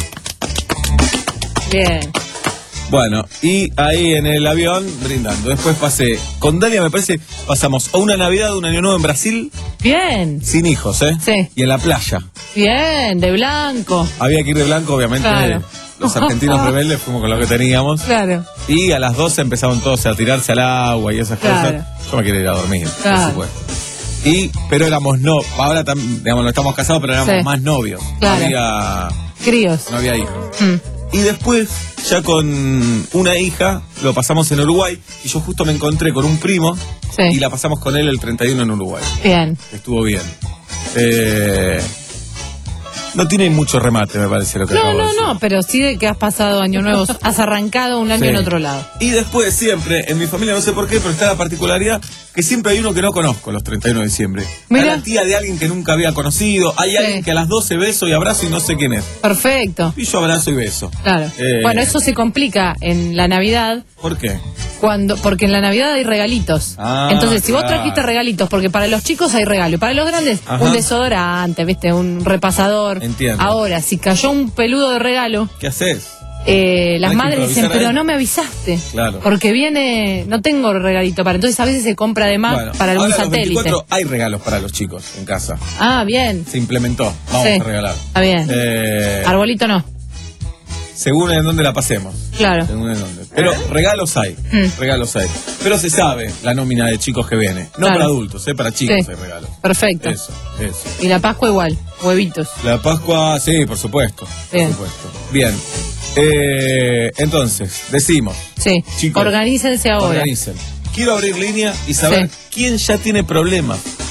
Bien. Bueno, y ahí en el avión brindando. Después pasé, con Dalia me parece, pasamos o una Navidad o un Año Nuevo en Brasil, Bien, sin hijos, ¿eh? Sí. Y en la playa. bien, de blanco. Había que ir de blanco, obviamente. Claro. Los argentinos rebeldes fuimos con lo que teníamos. Claro. Y a las doce empezaron todos a tirarse al agua y esas Claro. cosas. Yo me quiero ir a dormir, Claro. por supuesto. Y, pero éramos no, ahora tam- digamos, no estamos casados, pero éramos Sí. más novios. Claro. No había, Críos. no había hijos. Mm. Y después, ya con una hija, lo pasamos en Uruguay. Y yo justo me encontré con un primo. Sí. Y la pasamos con él el treinta y uno en Uruguay. Bien. Estuvo bien. Eh, no tiene mucho remate, me parece lo que No, acabo de no, decir. no, pero sí de que has pasado año nuevo, has arrancado un año Sí. en otro lado. Y después siempre, en mi familia no sé por qué, pero está la particularidad que siempre hay uno que no conozco los treinta y uno de diciembre. Mira. Hay la tía de alguien que nunca había conocido, hay Sí. alguien que a las doce beso y abrazo y no sé quién es. Perfecto. Y yo abrazo y beso. Claro. Eh. Bueno, eso se complica en la Navidad. ¿Por qué? Cuando, porque en la Navidad hay regalitos. Ah, Entonces, si vos claro. trajiste regalitos, porque para los chicos hay regalo, y para los grandes, Ajá. un desodorante, viste, un repasador. Entiendo. Ahora, si cayó un peludo de regalo, ¿Qué haces? eh, las Hay que madres dicen, improvisar pero ahí. no me avisaste. Claro. Porque viene, no tengo regalito para. Entonces, a veces se compra de más Bueno, para algún ahora a los satélite. veinticuatro hay regalos para los chicos en casa. Ah, bien. Se implementó. Vamos Sí. a regalar. Está bien. Eh, Arbolito no. según en dónde la pasemos. Claro. Según en dónde. Pero regalos hay. Mm. Regalos hay. Pero se sabe la nómina de chicos que viene. No Claro. para adultos, ¿eh? Para chicos Sí. hay regalos. Perfecto. Eso, eso. Y la Pascua igual, huevitos. La Pascua, sí, por supuesto. Bien. Por supuesto. Bien. Eh, entonces, decimos. Sí. Chicos, Organícense ahora. Organicen. Quiero abrir línea y saber Sí. quién ya tiene problemas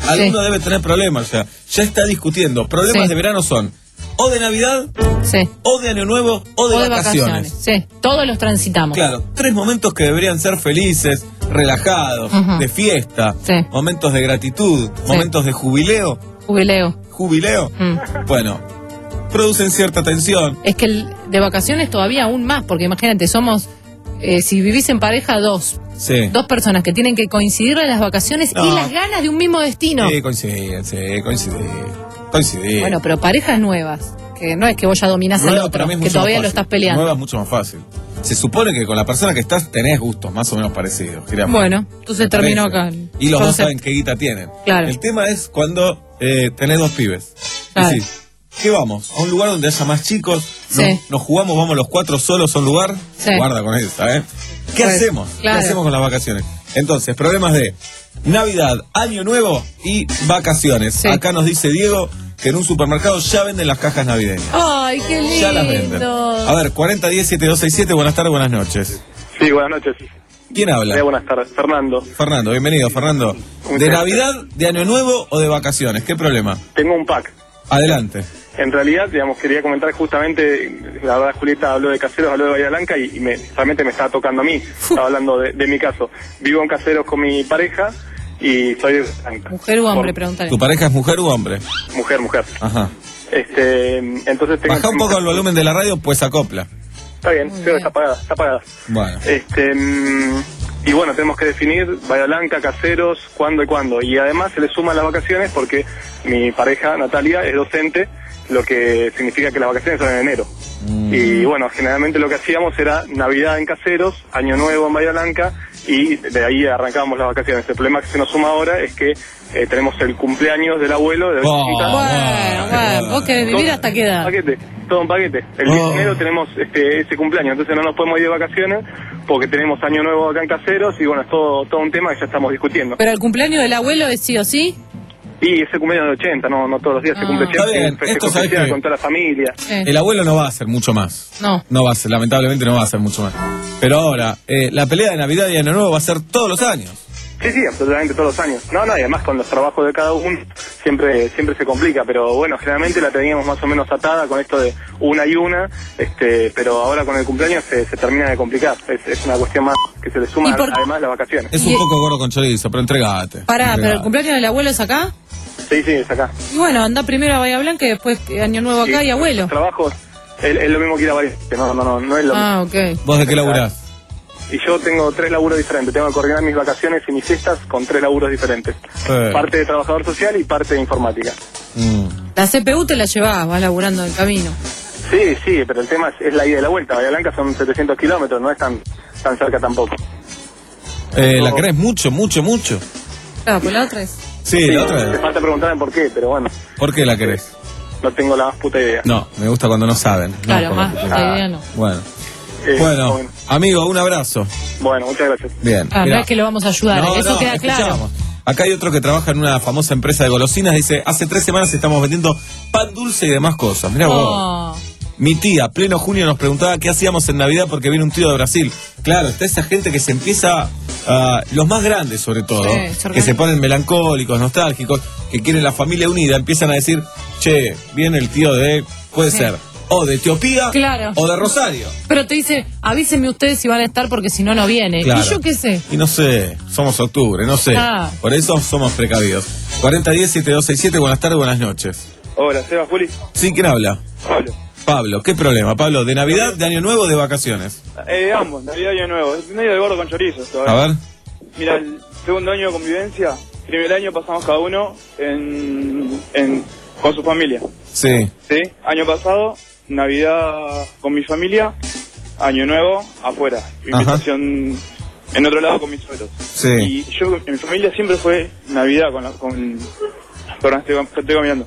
alguno Sí. debe tener problemas, o sea, ya está discutiendo. Problemas Sí. de verano son o de Navidad, Sí. o de Año Nuevo, o de, O de vacaciones. vacaciones. Sí, todos los transitamos. Claro, tres momentos que deberían ser felices, relajados, Ujú. de fiesta, Sí. momentos de gratitud, momentos de jubileo. Jubileo. Jubileo. Mm. Bueno, producen cierta tensión. Es que el de vacaciones todavía aún más, porque imagínate, somos, eh, si vivís en pareja, dos. Sí. Dos personas que tienen que coincidir en las vacaciones No. y las ganas de un mismo destino. Sí, coinciden, sí, coinciden. Coinciden. Bueno, pero parejas nuevas, que no es que vos ya dominás al Nueva otro, para mí es que mucho todavía más lo fácil. estás peleando. Nueva es mucho más fácil. Se supone que con la persona que estás tenés gustos más o menos parecidos. Jirafa. Bueno, entonces Me terminó parece. acá. el Y los dos concepto. saben qué guita tienen. Claro. El tema es cuando eh, tenés dos pibes. Claro. Es decir, ¿qué vamos? ¿A un lugar donde haya más chicos? Sí. ¿Nos, nos jugamos, vamos los cuatro solos a un lugar? Sí. Guarda con esa, ¿eh? ¿Qué Pues, hacemos? claro. ¿Qué hacemos con las vacaciones? Entonces, problemas de Navidad, Año Nuevo y vacaciones. Sí. Acá nos dice Diego que en un supermercado ya venden las cajas navideñas. Ay, qué lindo. Ya las venden. A ver, cuarenta diez siete dos seis siete, buenas tardes, buenas noches. Sí, buenas noches. ¿Quién habla? Eh, buenas tardes, Fernando. Fernando, bienvenido, Fernando. ¿De Muchas Navidad, de Año Nuevo o de vacaciones? ¿Qué problema? Tengo un pack. Adelante. En realidad, digamos, quería comentar justamente, la verdad Julieta habló de Caseros, habló de Bahía Blanca y, y me, realmente me estaba tocando a mí. Estaba hablando de, de mi caso. Vivo en Caseros con mi pareja y soy de Blanca. ¿Mujer u hombre? Pregúntale. ¿Tu pareja es mujer u hombre? Mujer, mujer. Ajá. Este, entonces tengo... Baja un poco el volumen de la radio, pues acopla. Está bien, pero está apagada, está apagada. Bueno. Este, mm, y bueno, tenemos que definir Bahía Blanca, Caseros, cuándo y cuándo. Y además se le suman las vacaciones porque mi pareja, Natalia, es docente, lo que significa que las vacaciones son en enero. Mm. Y bueno, generalmente lo que hacíamos era Navidad en Caseros, Año Nuevo en Bahía Blanca, y de ahí arrancábamos las vacaciones. El problema que se nos suma ahora es que eh, tenemos el cumpleaños del abuelo de Oh, visita. Bueno, bueno, vos querés vivir Todo- hasta qué edad. Paquete, todo un paquete. El diez de enero tenemos este ese cumpleaños, entonces no nos podemos ir de vacaciones porque tenemos Año Nuevo acá en Caseros y bueno, es todo, todo un tema que ya estamos discutiendo. Pero el cumpleaños del abuelo es sí o sí. Y ese cumpleaños de ochenta, no, no todos los días se Ah. cumple Está siempre, bien, un festejo esto sabés especial que- con toda la familia. El abuelo no va a hacer mucho más. No. No va a ser, lamentablemente no va a hacer mucho más. Pero ahora, eh, la pelea de Navidad y Año Nuevo va a ser todos los años. Sí, sí, absolutamente todos los años. No, no, y además con los trabajos de cada uno siempre siempre se complica, pero bueno, generalmente la teníamos más o menos atada con esto de una y una, este, pero ahora con el cumpleaños se, se termina de complicar. Es, es una cuestión más que se le suma ¿Y por- además las vacaciones. Es un poco gordo con chorizo, pero entregate. Pará, pero el Entregate. cumpleaños del abuelo es acá. Sí, sí, es acá. Y bueno, anda primero a Bahía Blanca y después eh, Año Nuevo acá Sí, y abuelo. los trabajos es, es lo mismo que ir a varios. No, no, no, no es lo mismo. Ah, ok. ¿Vos de qué laburás? Y yo tengo tres laburos diferentes. Tengo que coordinar mis vacaciones y mis fiestas con tres laburos diferentes. Eh. Parte de trabajador social y parte de informática. Mm. La C P U te la llevás, vas laburando en el camino. Sí, sí, pero el tema es, es la ida y la vuelta. Bahía Blanca son setecientos kilómetros, no es tan, tan cerca tampoco. Eh, ¿La querés mucho, mucho, mucho? Claro, pues la otra es. Sí, la otra Me vez. falta preguntarme por qué, pero bueno, ¿Por qué la querés? no tengo la más puta idea. No, me gusta cuando no saben. No Claro, por más la- la idea no. Bueno. Eh, Bueno, bueno. amigo, un abrazo. Bueno, muchas gracias. Bien. Ah, no mirá. es que lo vamos a ayudar, No, eso no, queda claro. escuchamos. Acá hay otro que trabaja en una famosa empresa de golosinas. Dice, hace tres semanas estamos vendiendo pan dulce y demás cosas. Mirá vos. Oh, Mi tía, pleno junio, nos preguntaba qué hacíamos en Navidad porque viene un tío de Brasil. Claro, está esa gente que se empieza, ah, los más grandes sobre todo, Sí, se que organiza. se ponen melancólicos, nostálgicos, que quieren la familia unida, empiezan a decir, che, viene el tío de, puede Sí. ser, o de Etiopía Claro. o de Rosario. pero te dice, avísenme ustedes si van a estar porque si no, no viene. Claro. ¿Y yo qué sé? Y no sé, somos octubre, no sé. Ah. Por eso somos precavidos. cuarenta diez siete dos seis siete, buenas tardes, buenas noches. Hola, Seba, Juli. Sí, ¿quién habla? Pablo. Pablo, ¿qué problema? Pablo, ¿de Navidad, de Año Nuevo o de vacaciones? Eh, ambos, Navidad y Año Nuevo. Es medio de gordo con chorizos A todavía. ver. Mira, el segundo año de convivencia, primer año pasamos cada uno en, en, con su familia. Sí. ¿Sí? Año pasado, Navidad con mi familia, Año Nuevo afuera. Invitación en otro lado con mis suegros. Sí. Y yo, en mi familia siempre fue Navidad con... La, con perdón, estoy, estoy cambiando.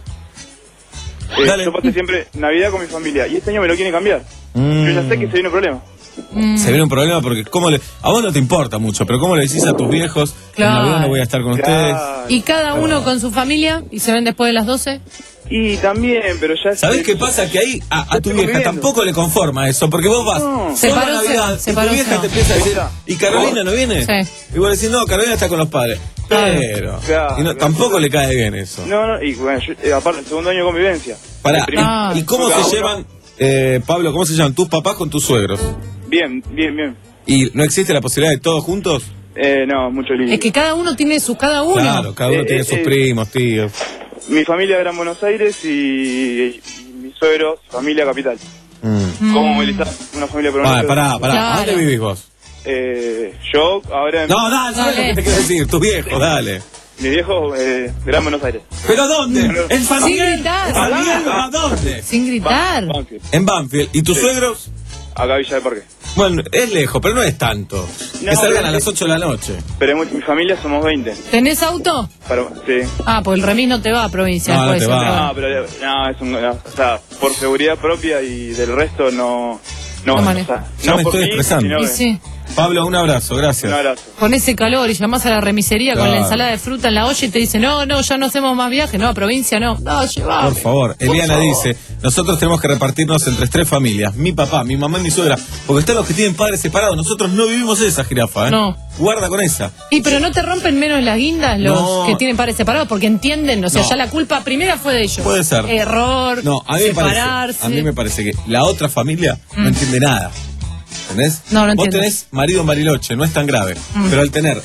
Eh, Dale. yo pasé siempre Navidad con mi familia y este año me lo quieren cambiar. Mm. Yo ya sé que se viene un problema. Se viene un problema porque cómo le, a vos no te importa mucho, pero cómo le decís a tus viejos, Claro. en Navidad no voy a estar con ustedes. ¿Y cada uno con su familia y se ven después de las doce? Y también, pero ya... ¿Sabés qué pasa? Que ahí a, a tu vieja tampoco le conforma eso, porque vos vas, No. vos Separóse, vas a Navidad, y tu separóse. vieja te empieza a decir, ¿y Carolina no viene? Sí. Y vos decís, no, Carolina está con los padres. Pero, Claro, y no, claro. tampoco le cae bien eso. No, no, y bueno, yo, eh, aparte, el segundo año de convivencia. Pará, El primer- Ah. ¿y cómo Cada se uno- llevan, eh, Pablo, cómo se llevan tus papás con tus suegros? Bien, bien, bien. ¿Y no existe la posibilidad de todos juntos? Eh, no, mucho lío. Es que cada uno tiene sus cada uno. Claro, cada uno Eh, tiene eh, sus eh. primos, tíos. Mi familia era en Buenos Aires y, y mis suegros, familia capital. Mm. ¿Cómo movilizar una familia peronista? Vale, pará, pará, ¿a dónde vivís vos? Eh, yo ahora en... No, no, ¿sabes lo que te quiero decir? Tus viejos, dale. Mi viejo, eh, Gran Buenos Aires. ¿Pero dónde? ¿En San Sin Miguel? gritar. ¿En San Miguel? ¿A dónde? Sin gritar. Banfield. En Banfield. ¿Y tus Sí. suegros? Acá Villa del Parque. Bueno, es lejos, pero no es tanto. No, que salgan pero- a las ocho de la noche. Pero en mi, mi familia somos veinte. ¿Tenés auto? Para, sí. Ah, pues el remis no te va a provincia. No, no puede te ser, va. pero bueno. No, pero no, es un... no, o sea, por seguridad propia y del resto no... No, No o manejo. sea, Ya no me por estoy mí, expresando. sino Y que- sí, Pablo, un abrazo, gracias. Un abrazo. con ese calor y llamás a la remisería con Claro. la ensalada de fruta en la olla y te dicen, no, no, ya no hacemos más viajes, no, a provincia no. No, llevame. Por favor, Eliana dice, nosotros tenemos que repartirnos entre tres familias, mi papá, mi mamá y mi suegra, porque están los que tienen padres separados, nosotros no vivimos esa, jirafa, ¿eh? No. Guarda con esa. Y pero no te rompen menos las guindas los No. que tienen padres separados porque entienden, o sea, No. ya la culpa primera fue de ellos. Puede ser. Error, No, a mí, me parece, separarse. a mí me parece que la otra familia no entiende nada. ¿Entendés? No, no Vos entiendo. tenés marido en Bariloche, no es tan grave. Mm. Pero al tener.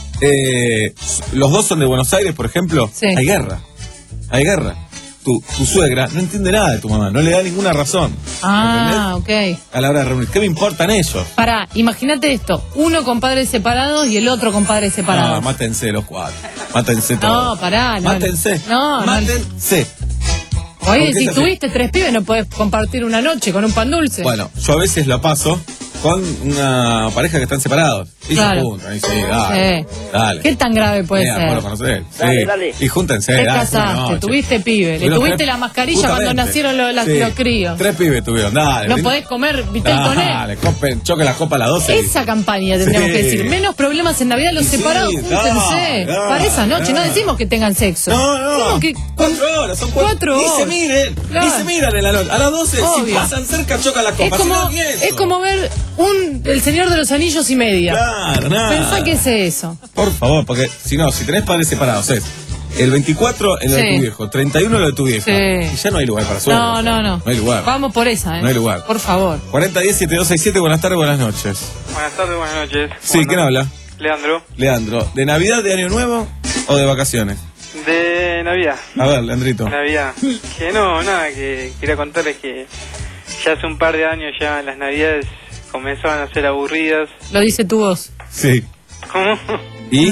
eh, los dos son de Buenos Aires, por ejemplo, Sí. hay guerra. Hay guerra. Tu, tu suegra no entiende nada de tu mamá, no le da ninguna razón Ah, ok. a la hora de reunir. ¿Qué me importan ellos? Pará, imagínate esto, uno con padres separados y el otro con padres No, separados. mátense los cuatro. Mátense No, todos. pará, no. Mátense. No, no. Mátense. Oye, Porque si es así. tuviste tres pibes no podés compartir una noche con un pan dulce. Bueno, yo a veces la paso con una pareja que están separados. Y Claro. se juntan. Y sí, dale. Sí. Dale. ¿Qué tan grave puede Mira, ser? bueno, conocer. Dale, Sí. dale. Y júntense. Te dale, casaste, una noche. tuviste pibe, le Tuvieron tuviste tres- la mascarilla cuando justamente. nacieron los, las- Sí. los críos. Tres pibes tuvieron, dale. No vení. podés comer vitel toné. Dale, copen, choque la copa a las doce. Esa campaña tendríamos Sí. que decir. Menos problemas en Navidad, los Sí, separados, da, júntense. da, Para esa noche, da. no decimos que tengan sexo. No, no. Decimos que Cuatro horas, son cuatro, cuatro Ni se horas. miren, Claro. ni se miran en la noche. A las doce, si Obvio. pasan cerca, chocan las es copas. como, Si no, ni eso. es como ver un El Señor de los Anillos y media. Claro, nada. Pensá que es eso. Por favor, porque si no, si tenés padres separados, es el veinticuatro en lo de Sí. tu viejo, treinta y uno en lo de tu vieja. Sí. Y ya no hay lugar para suegros. No, no, no. No hay lugar. Vamos por esa, ¿eh? No hay lugar. Por favor. cuarenta diez setenta y dos sesenta y siete, buenas tardes, buenas noches. Buenas tardes, buenas noches. Sí, Bueno, ¿quién habla? Leandro, Leandro, ¿de Navidad, de Año Nuevo o de vacaciones? de Navidad. A ver, Leandrito. Navidad. Que no, nada, que quería contarles que ya hace un par de años ya las Navidades comenzaban a ser aburridas. Lo dice tu voz. Sí. ¿Cómo? ¿Y?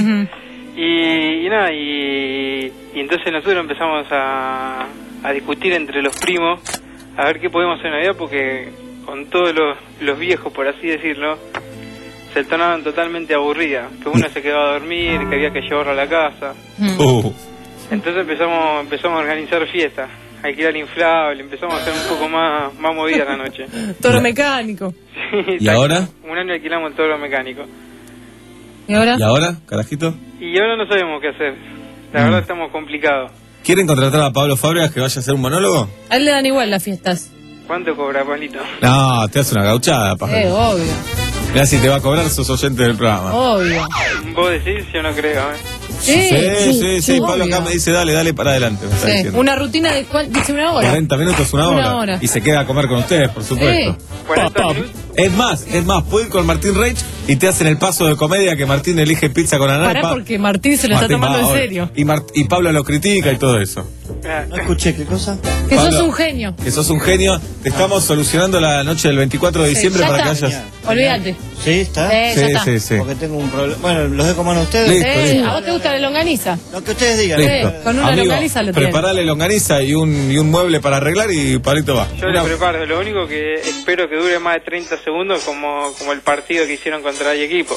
Y, y nada, y, y entonces nosotros empezamos a, a discutir entre los primos a ver qué podemos hacer en Navidad porque con todos los, los viejos, por así decirlo, se tornaban totalmente aburridas. Que uno se quedaba a dormir, que había que llevarlo a la casa. Uh, Entonces empezamos empezamos a organizar fiestas, alquilar inflable, empezamos a hacer un poco más, más movida la noche. Toro mecánico. ¿Y ahora? Un año alquilamos el toro mecánico. ¿Y ahora? ¿Y ahora, carajito? Y ahora no sabemos qué hacer. La Mm. verdad estamos complicados. ¿Quieren contratar a Pablo Fábregas que vaya a hacer un monólogo? A él le dan igual las fiestas. ¿Cuánto cobra, Pablito? No, te hace una gauchada, Eh, pájaro. obvio. Mirá si te va a cobrar, sos oyente del programa. Obvio. Vos decís, yo no creo, ¿eh? Sí, sí, sí, sí, Pablo acá obvio. me dice, dale, dale para adelante. Me está Sí. diciendo. Una rutina de cuál, dice una hora. cuarenta minutos, una hora. Una hora. Y se queda a comer con ustedes, por supuesto. ¿cuarenta Pa, pa. Es más, es más, puede ir con Martín Reich y te hacen el paso de comedia que Martín elige pizza con ananá. Pará y pa- porque Martín se lo Martín está tomando va en ahora. serio. Y, Mar- y Pablo lo critica y todo eso. No escuché, ¿qué cosa? Que Pablo, sos un genio. Que sos un genio. Te estamos solucionando la noche del veinticuatro de Sí, diciembre ya para que está. hayas... Olvídate. ¿Sí? ¿Está? Sí, ya está. sí, sí. Porque tengo un problema. Bueno, ¿los dejo mano a ustedes? Listo, Sí, listo. ¿a vos te gusta la longaniza? Lo que ustedes digan. Listo. Sí, con una Amigo, longaniza lo tienen. preparale longaniza y un, y un mueble para arreglar y Pablito va. Yo Una- le preparo. Lo único que espero que dure más de treinta segundos como, como el partido que hicieron contra el equipo.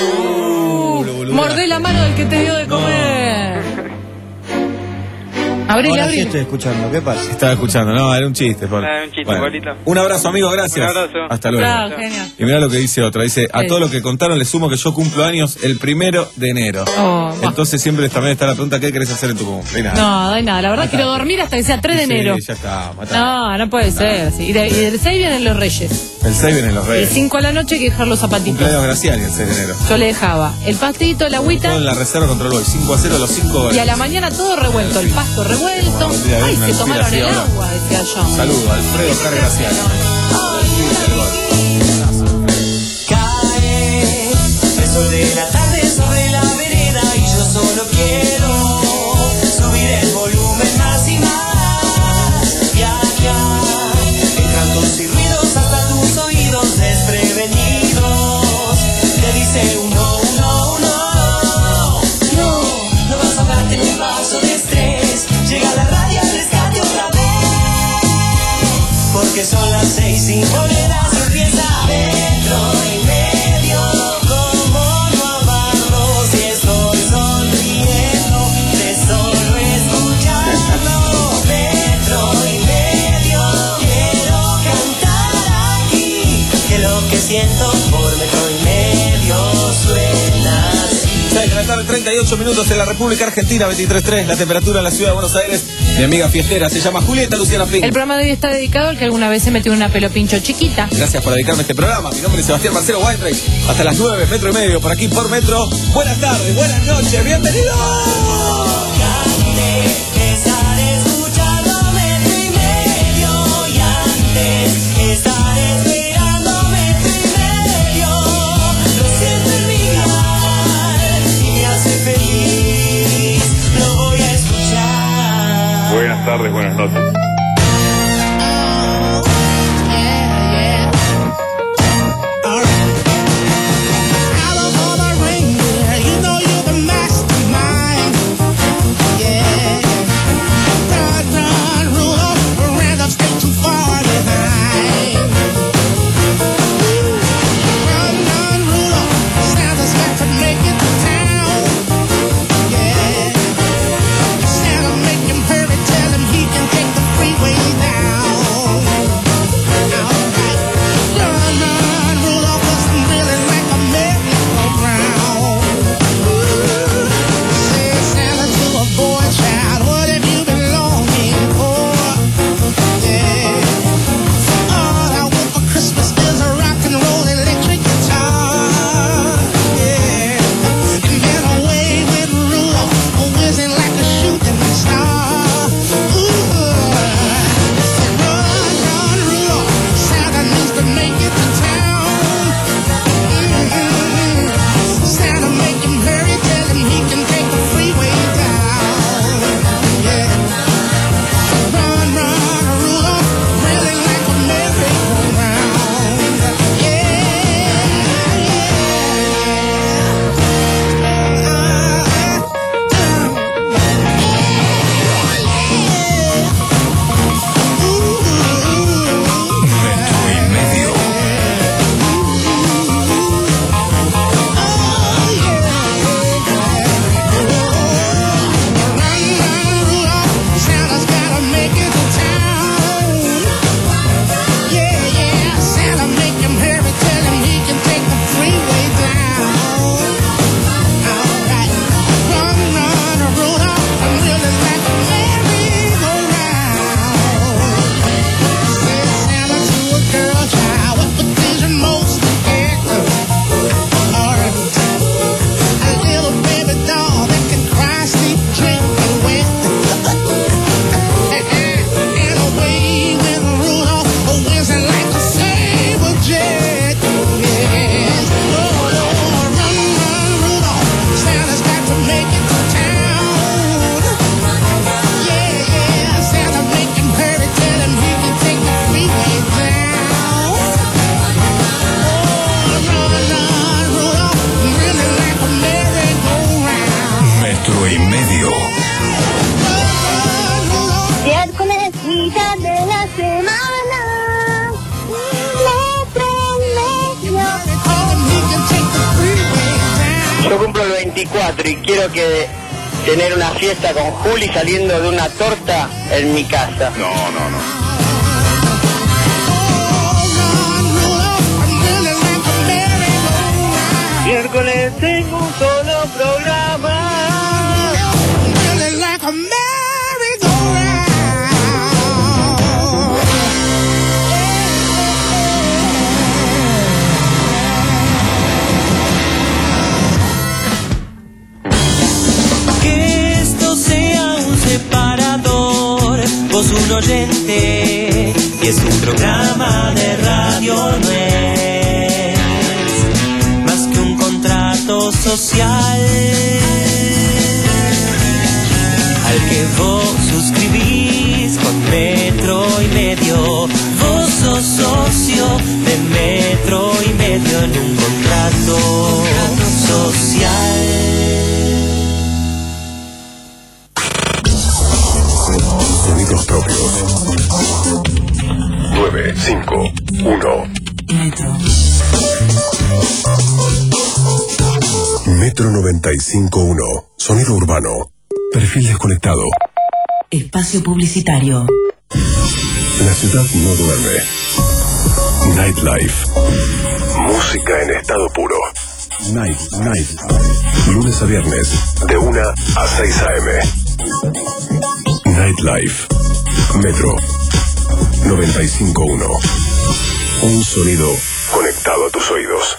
Uh, lo boludeaste. Mordé la mano del que te dio de comer. Abrile, Ahora sí abrile. estoy escuchando, ¿qué pasa? Estaba escuchando, no, era un chiste. Paul. Ah, un chiste, Bueno. Paulito. Un abrazo, amigo, gracias. Un abrazo. Hasta luego. Chao, genial. Y mirá lo que dice otra, dice, a Sí. todo lo que contaron le sumo que yo cumplo años el primero de enero. Oh, va. Entonces siempre también está la pregunta, ¿qué querés hacer en tu cumpleaños? No, de nada. La verdad quiero dormir hasta que sea tres de enero. Sí, ya está, matá. No, no puede ser. Sí. Y, de- y del seis vienen los reyes. El seis vienen los El reyes. cinco a la noche hay que dejar los zapatitos. Cumpleaños Graciani el seis de enero. Yo le dejaba el pastito, la agüita. Todo en la reserva contra el hoy, cinco a cero los cinco goles. Y a la mañana todo revuelto, el pasto revuelto. Bueno, vendría bien Ay, una se alfila tomaron así el ahora. agua, decía yo. Saludos, Alfredo Car Graciani. Cae el sol de la tarde sobre la vereda y yo solo quiero subir el volumen más y más. Viajar, entran tus y ruidos hasta tus oídos desprevenidos. Te dice uno, uno, uno. No, no vas a ahogarte en un vaso de estrés. Llega la radio al rescate otra vez. Porque son las seis y monedas empieza metro y medio. Como no amarlo si estoy sonriendo de solo escucharlo. Metro y medio. Quiero cantar aquí que lo que siento por metro y medio suena así. seis de la tarde, treinta y ocho minutos en la República Argentina, veintitrés punto tres, la temperatura en la ciudad de Buenos Aires. Mi amiga fiestera se llama Julieta Luciana Pink. El programa de hoy está dedicado al que alguna vez se metió en una pelo pincho chiquita. Gracias por dedicarme a este programa. Mi nombre es Sebastián Marcelo Weinreich. Hasta las nueve, metro y medio, por aquí por Metro. Buenas tardes, buenas noches, bienvenidos. Estar escuchando metro y medio y antes estar esperando metro y medio. Lo siento en mi alma y me hace feliz. Lo voy a escuchar. Buenas tardes, buenas noches. Yo cumplo el veinticuatro y quiero que tener una fiesta con Juli saliendo de una torta en mi casa. No, no, no. Miércoles tengo un solo programa. Que esto sea un separador, vos un oyente, y es un programa de radio, no es más que un contrato social al que vos suscribís con Metro y Medio. Vos sos socio de Metro y Medio en un contrato social. Sonidos propios. nueve cinco uno. Metro. Metro noventa y cinco uno. Sonido urbano. Perfil desconectado. Espacio publicitario. La ciudad no duerme. Nightlife. Música en estado puro. Night, night. Lunes a viernes, de una a seis a eme. Nightlife. Metro noventa y cinco uno. Un sonido conectado a tus oídos.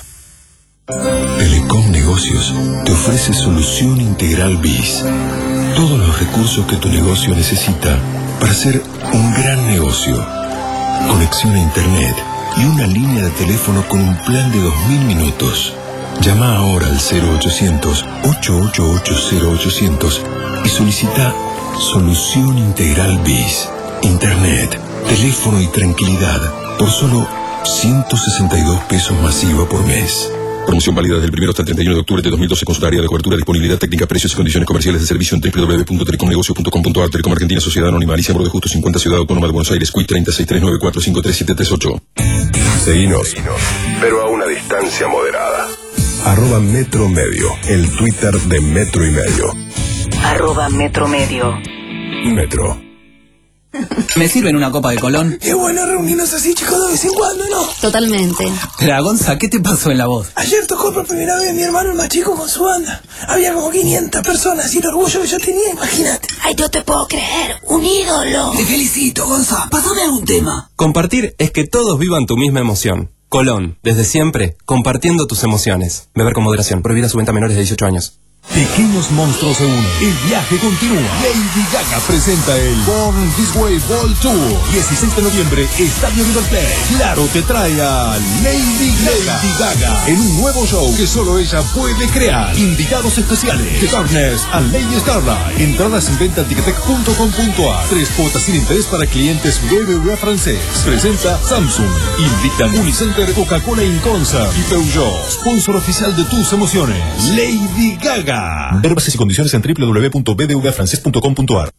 Telecom Negocios te ofrece solución integral B I S. Todos los recursos que tu negocio necesita para hacer un gran negocio. Conexión a internet y una línea de teléfono con un plan de dos mil minutos. Llama ahora al cero ochocientos, ocho ocho ocho, cero ochocientos y solicita solución integral B I S. Internet, teléfono y tranquilidad por solo ciento sesenta y dos pesos masiva por mes. Promoción válida desde el primero hasta el treinta y uno de octubre de dos mil doce. Consulta área de cobertura, disponibilidad técnica, precios y condiciones comerciales de servicio en doble u doble u doble u punto telecomnegocio punto com punto a r. Telecom Argentina, Sociedad Anónima, Alicia Borde Justo cincuenta, Ciudad Autónoma de Buenos Aires, Q I treinta, seis tres nueve cuatro cinco tres siete tres ocho. Seguinos, pero a una distancia moderada. Arroba Metro Medio, el Twitter de Metro y Medio. Arroba Metro Medio. Metro. ¿Me sirven una copa de Colón? Qué bueno reunirnos así, chicos, de vez en cuando, ¿no? Totalmente. Pero, Gonza, ¿qué te pasó en la voz? Ayer tocó por primera vez mi hermano el más chico con su banda. Había como quinientas personas y el orgullo que yo tenía, imagínate. Ay, no te puedo creer. Un ídolo. Te felicito, Gonza. Pásame algún tema. Compartir es que todos vivan tu misma emoción. Colón, desde siempre, compartiendo tus emociones. Beber con moderación. Prohibida su venta a menores de dieciocho años. Pequeños monstruos se unen. El viaje continúa. Lady Gaga presenta el Born This Way World Tour. dieciséis de noviembre, Estadio River Plate. Claro te trae a Lady Gaga. Lady Gaga en un nuevo show que solo ella puede crear. Invitados especiales: The Darkness and Lady Starlight. Entradas en venta en ticketek punto com punto a r. Tres cuotas sin interés para clientes B B V A francés. Presenta Samsung. Invitan Unicenter, Coca-Cola Inconsa y Peugeot. Sponsor oficial de tus emociones. Lady Gaga. Ver bases y condiciones en doble u doble u doble u punto b b v a francés punto com punto a r.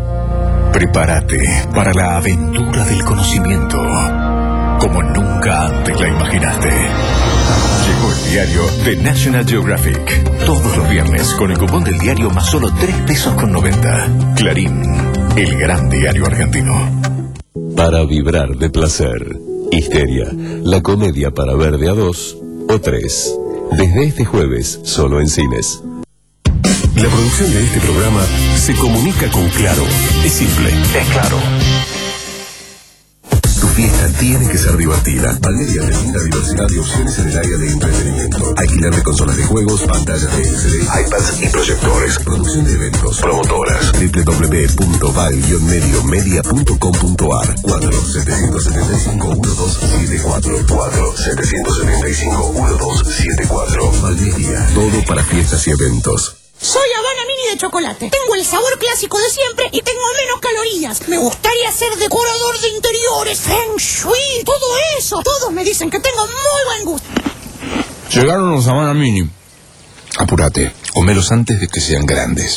Prepárate para la aventura del conocimiento, como nunca antes la imaginaste. Llegó el diario de National Geographic. Todos los viernes con el cupón del diario más solo tres pesos con noventa. Clarín, el gran diario argentino. Para vibrar de placer. Histeria, la comedia para ver de a dos o tres. Desde este jueves, solo en cines. La producción de este programa se comunica con Claro. Es simple, es claro. Tu fiesta tiene que ser divertida. Valeria te brinda diversidad de opciones en el área de entretenimiento. Alquiler de consolas de juegos, pantallas de L C D, iPads y proyectores. Producción de eventos. Promotoras. doble u doble u doble u punto val guion medio media punto com punto a r. cuatro siete siete cinco uno dos siete cuatro. cuatro siete siete cinco uno dos siete cuatro. Valeria. Todo para fiestas y eventos. Soy Habana Mini de chocolate. Tengo el sabor clásico de siempre y tengo menos calorías. Me gustaría ser decorador de interiores, feng shui, todo eso. Todos me dicen que tengo muy buen gusto. Llegaron los Habana Mini. Apúrate, comelos antes de que sean grandes.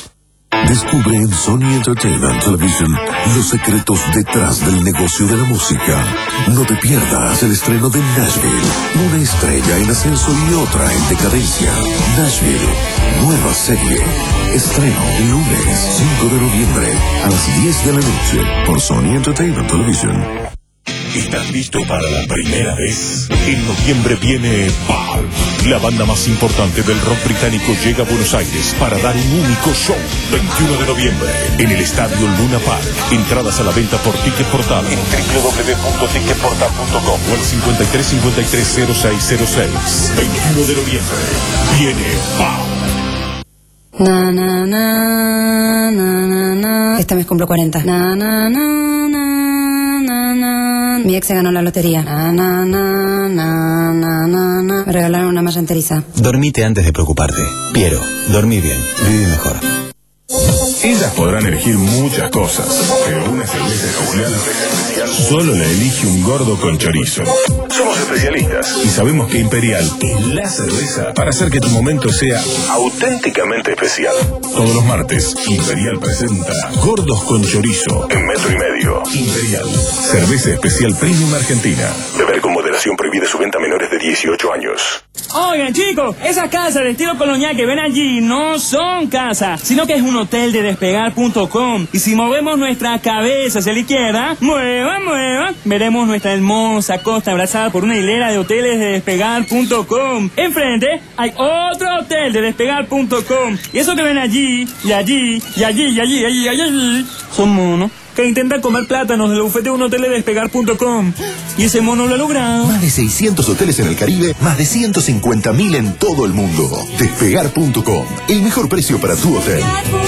Descubre en Sony Entertainment Television los secretos detrás del negocio de la música. No te pierdas el estreno de Nashville, una estrella en ascenso y otra en decadencia. Nashville, nueva serie. Estreno lunes cinco de noviembre a las diez de la noche por Sony Entertainment Television. ¿Estás listo para la primera vez? En noviembre viene Palm. La banda más importante del rock británico llega a Buenos Aires para dar un único show. veintiuno de noviembre en el Estadio Luna Park. Entradas a la venta por Ticket Portal en doble u doble u doble u punto ticket portal punto com o al cincuenta y tres cincuenta y tres cero seis cero seis. veintiuno de noviembre viene Palm. Na, na, na, na, na, na. Este mes cumplo cuarenta. Na, na, na, na, na, na. Mi ex se ganó la lotería. Na, na, na, na, na, na, na. Me regalaron una malla enteriza. Dormite antes de preocuparte. Piero, dormí bien, viví mejor. Ellas podrán elegir muchas cosas, pero una cerveza especial solo la elige un gordo con chorizo. Somos especialistas y sabemos que Imperial es la cerveza para hacer que tu momento sea auténticamente especial. Todos los martes, Imperial presenta Gordos con Chorizo en Metro y Medio. Imperial, cerveza especial premium argentina. Beber con moderación, prohibida su venta a menores de dieciocho años. Oigan, chicos, esas casas de estilo colonial que ven allí no son casas, sino que es un hotel de despegar punto com. Y si movemos nuestra cabeza hacia la izquierda, mueva, mueva, veremos nuestra hermosa costa abrazada por una hilera de hoteles de despegar punto com. Enfrente hay otro hotel de despegar punto com. Y eso que ven allí, y allí, y allí, y allí, y allí, y allí, son monos que intentan comer plátanos del bufete de un hotel de despegar punto com. Y ese mono lo ha logrado. Más de seiscientos hoteles en el Caribe, más de ciento cincuenta mil en todo el mundo. Despegar punto com, el mejor precio para tu hotel.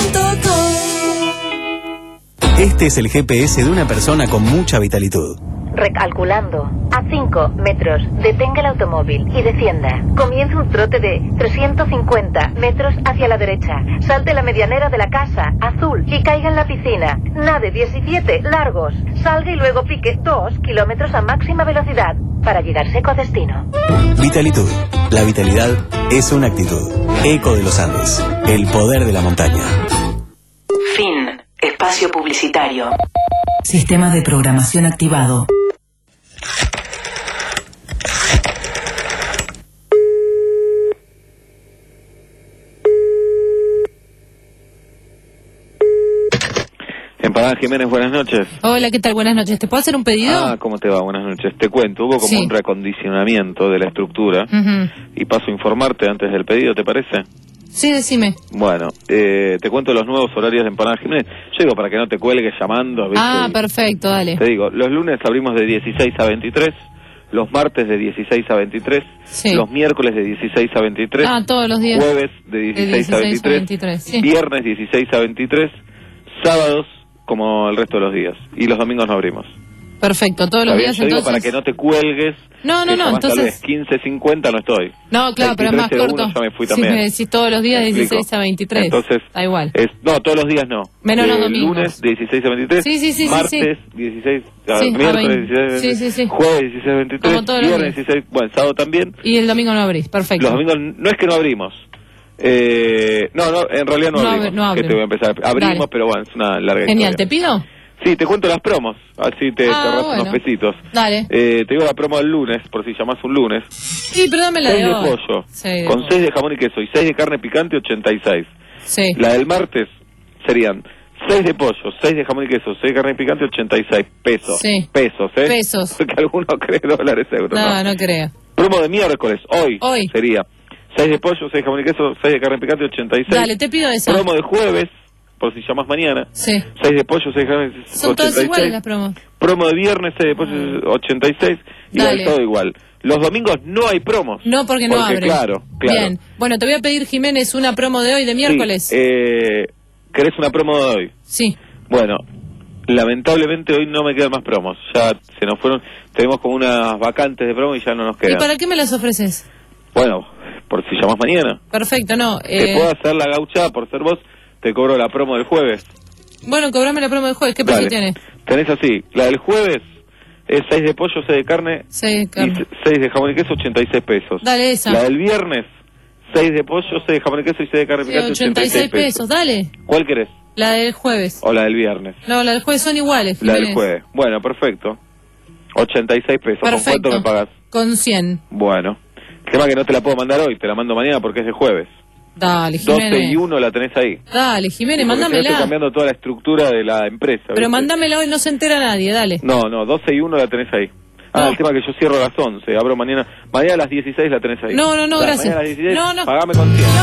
Este es el G P S de una persona con mucha vitalitud. Recalculando. A cinco metros, detenga el automóvil y descienda. Comienza un trote de trescientos cincuenta metros hacia la derecha. Salte la medianera de la casa, azul, y caiga en la piscina. Nade diecisiete largos. Salga y luego pique dos kilómetros a máxima velocidad para llegar seco a destino. Vitalitud. La vitalidad es una actitud. Eco de los Andes. El poder de la montaña. Fin. Espacio publicitario. Sistema de programación activado. Empanada Jiménez, buenas noches. Hola, ¿qué tal? Buenas noches. ¿Te puedo hacer un pedido? Ah, ¿cómo te va? Buenas noches. Te cuento, hubo como Sí. un recondicionamiento de la estructura Ujú. y paso a informarte antes del pedido, ¿te parece? Sí, decime. Bueno, eh, te cuento los nuevos horarios de Empanada Jiménez. Yo digo para que no te cuelgues llamando, ¿viste? Ah, perfecto, dale. Te digo, los lunes abrimos de dieciséis a veintitrés, los martes de dieciséis a veintitrés, Sí. los miércoles de dieciséis a veintitrés, Ah, todos los días. jueves de dieciséis a veintitrés, sí. viernes dieciséis a veintitrés, sábados como el resto de los días, y los domingos no abrimos. Perfecto, todos ¿Está los bien? días Yo digo entonces. para que no te cuelgues. No, no, que no, llamás tal entonces- vez quince cincuenta no estoy. No, claro, pero es más veintitrés cero uno corto. ya me fui Si también. me decís todos los días ¿Me explico? dieciséis a veintitrés. Entonces, da igual. es, no, todos los días no. Menos los Eh, domingos. Lunes de dieciséis a veintitrés, Sí, sí, sí, sí, martes dieciséis, a- Sí, a miércoles veinte. dieciséis a veintitrés, Sí, sí, sí. jueves dieciséis a veintitrés, Como todos los viernes días. dieciséis, bueno, sábado también. Y el domingo no abrís, perfecto. Los domingos no es que no abrimos. Eh, no, no, en realidad no, No abrimos. abre- no que abren. te voy a empezar. Abrimos, Dale. pero bueno, es una larga Genial, historia. ¿te pido? Sí, te cuento las promos, así te, Ah, te ahorras bueno. unos pesitos. Dale. Eh, te digo la promo del lunes, por si llamás un lunes. Sí, pero dame la seis de de hoy. pollo, Sí, de con pollo. seis de jamón y queso y seis de carne picante, ochenta y seis. Sí. La del martes serían seis de pollo, seis de jamón y queso, seis de carne picante, ochenta y seis pesos. Sí. Pesos, ¿eh? Pesos. Porque algunos creen dólares, euros. No, No, no creo. Promo de miércoles, hoy, Hoy. sería seis de pollo, seis de jamón y queso, seis de carne picante, ochenta y seis. Dale, te pido esa. Promo de jueves, por si llamas mañana. Sí. seis de pollo, seis de carne, Son todas ochenta y iguales seis. las promos. Promo de viernes, seis de pollo, ochenta y seis. Igual, Dale. todo igual. Los domingos no hay promos. No, porque no abren. Claro, claro. Bien. Bueno, te voy a pedir, Jiménez, una promo de hoy, de miércoles. Sí, eh, ¿querés una promo de hoy? Sí. Bueno, lamentablemente hoy no me quedan más promos. Ya se nos fueron. Tenemos como unas vacantes de promo y ya no nos ¿Y quedan. para qué me las ofreces? Bueno, por si llamas mañana. Perfecto, no. Te Eh, puedo hacer la gauchada por ser vos. Te cobro la promo del jueves. bueno, cobrame la promo de jueves. ¿Qué precio Dale. tiene? Tenés así. La del jueves es seis de pollo, seis de carne Sí, y carne. seis de jamón y queso, ochenta y seis pesos. Dale esa. La del viernes, seis de pollo, seis de jamón y queso y seis de carne Sí, picante. ochenta y seis pesos, dale. ¿Cuál querés? La del jueves. ¿O la del viernes? No, la del jueves son iguales, La Jiménez. del jueves. Bueno, perfecto. ochenta y seis pesos. Perfecto. ¿Con cuánto me pagas? Con cien. Bueno. El tema es que no te la puedo mandar hoy, te la mando mañana porque es de jueves. Dale, Jiménez. doce y uno la tenés ahí. Dale, Jiménez, Porque si no estoy mándamela. cambiando toda la estructura de la empresa. Pero ¿viste? mándamela hoy, no se entera nadie, dale. No, no, doce y uno la tenés ahí. Ah, el tema es que yo cierro a las once, abro mañana. Mañana a las dieciséis la tenés ahí. No, no, no, Dale, gracias. Mañana a las dieciséis, No, no. pagame con cien.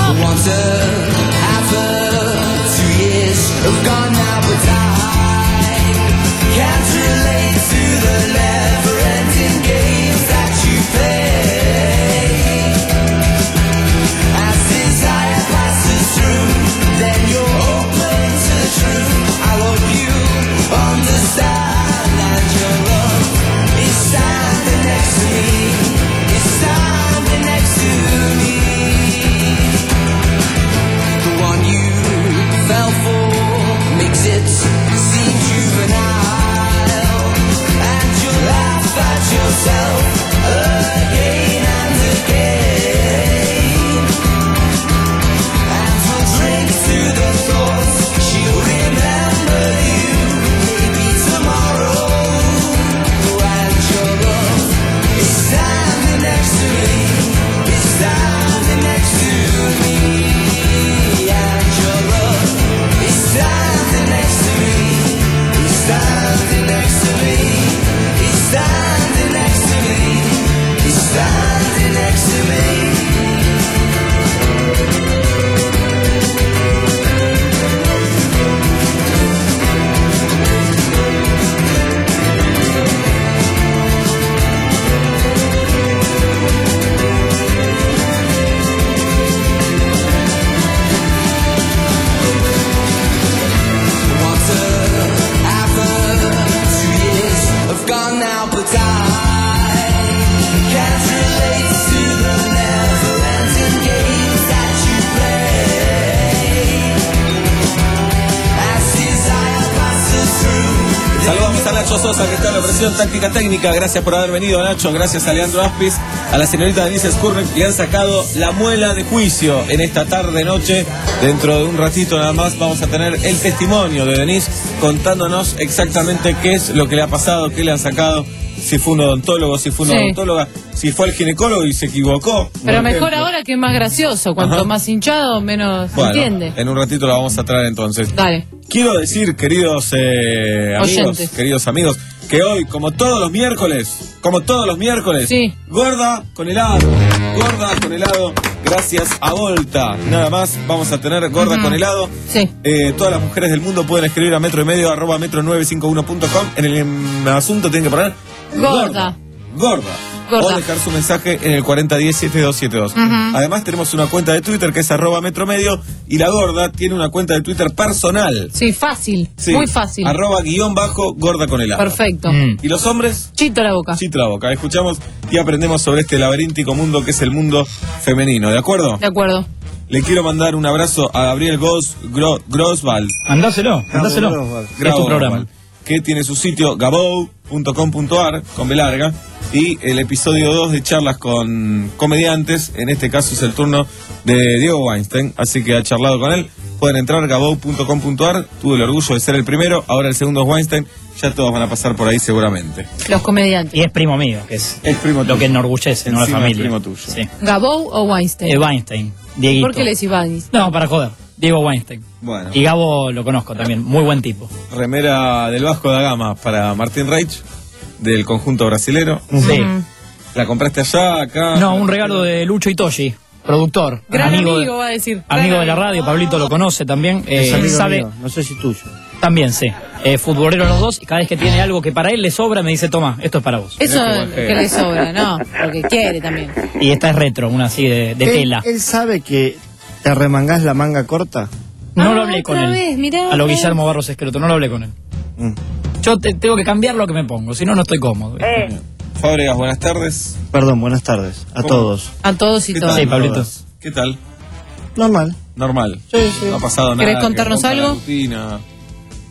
Saludamos a Nacho Sosa, que está en la operación táctica técnica. Gracias por haber venido, Nacho. Gracias a Leandro Aspis, a la señorita Denise Skurnik. Le han sacado la muela de juicio en esta tarde-noche. Dentro de un ratito nada más vamos a tener el testimonio de Denise contándonos exactamente qué es lo que le ha pasado, qué le han sacado, si fue un odontólogo, si fue una Sí. odontóloga, si fue al ginecólogo y se equivocó. Pero por mejor ejemplo. ahora que es más gracioso. Cuanto Ajá. más hinchado, menos Bueno, entiende. en un ratito la vamos a traer entonces. Dale. Quiero decir, queridos eh, amigos, Oyentes. queridos amigos, que hoy, como todos los miércoles, como todos los miércoles, Sí. gorda con helado, gorda con helado, gracias a Volta. Nada más, vamos a tener gorda Ujú. con helado. Sí. Eh, todas las mujeres del mundo pueden escribir a metro y medio, arroba metro nueve cinco uno punto com. En el em, asunto tienen que poner Gorda. Gorda. Gorda. O dejar su mensaje en el cuarenta diez setenta y dos setenta y dos. Ujú. Además tenemos una cuenta de Twitter que es arroba metromedio y la gorda tiene una cuenta de Twitter personal. Sí, fácil. Sí, Muy fácil. Arroba guión bajo gorda con helado. Perfecto. ¿Y los hombres? Chito la boca. Chito la boca. Escuchamos y aprendemos sobre este laberíntico mundo que es el mundo femenino. ¿De acuerdo? De acuerdo. Le quiero mandar un abrazo a Gabriel Gos, Gro, Grosval. Mandáselo, mandáselo. Es tu programa. Que tiene su sitio gabou punto com punto ar con B larga y el episodio dos de charlas con comediantes, en este caso es el turno de Diego Weinstein, así que ha charlado con él. Pueden entrar a gabou punto com punto ar, tuve el orgullo de ser el primero, ahora el segundo es Weinstein, ya todos van a pasar por ahí seguramente. Los comediantes. Y es primo mío, que es, es primo lo tuyo. que enorgullece, no la Encima es familia. primo tuyo. Sí. ¿Gabou o Weinstein? Eh, Weinstein, Dieguito. ¿Por qué le decís Weinstein? No, para joder. Diego Weinstein. Bueno. Y Gabo lo conozco también, muy buen tipo. Remera del Vasco da Gama para Martín Reich, del conjunto brasilero. Sí. ¿La compraste allá, acá? No, un regalo de Lucho Itoshi, productor. Gran amigo, de, va a decir. amigo Gran de la radio, Pablito lo conoce también. Es eh, amigo sabe, mío, no sé si tuyo. También, sí. Eh, futbolero los dos, y cada vez que tiene algo que para él le sobra, me dice, toma, esto es para vos. Eso que le sobra, ¿no? Porque quiere también. Y esta es retro, una así de, de ¿Él, tela. ¿Él sabe que te remangás la manga corta? No Ah, lo hablé con otra él. vez, mirá, a lo otra Guillermo Barros Esqueloto, no lo hablé con él. Mm. Yo te, tengo que cambiar lo que me pongo, si no, no estoy cómodo. Fábregas, buenas tardes. Perdón, buenas tardes a ¿Cómo? todos. A todos y ¿Qué todas. tal? Sí, Pablito. ¿Qué tal? Normal. Normal. Sí, sí. No ha pasado nada. ¿Querés que contarnos rompa la algo? rutina.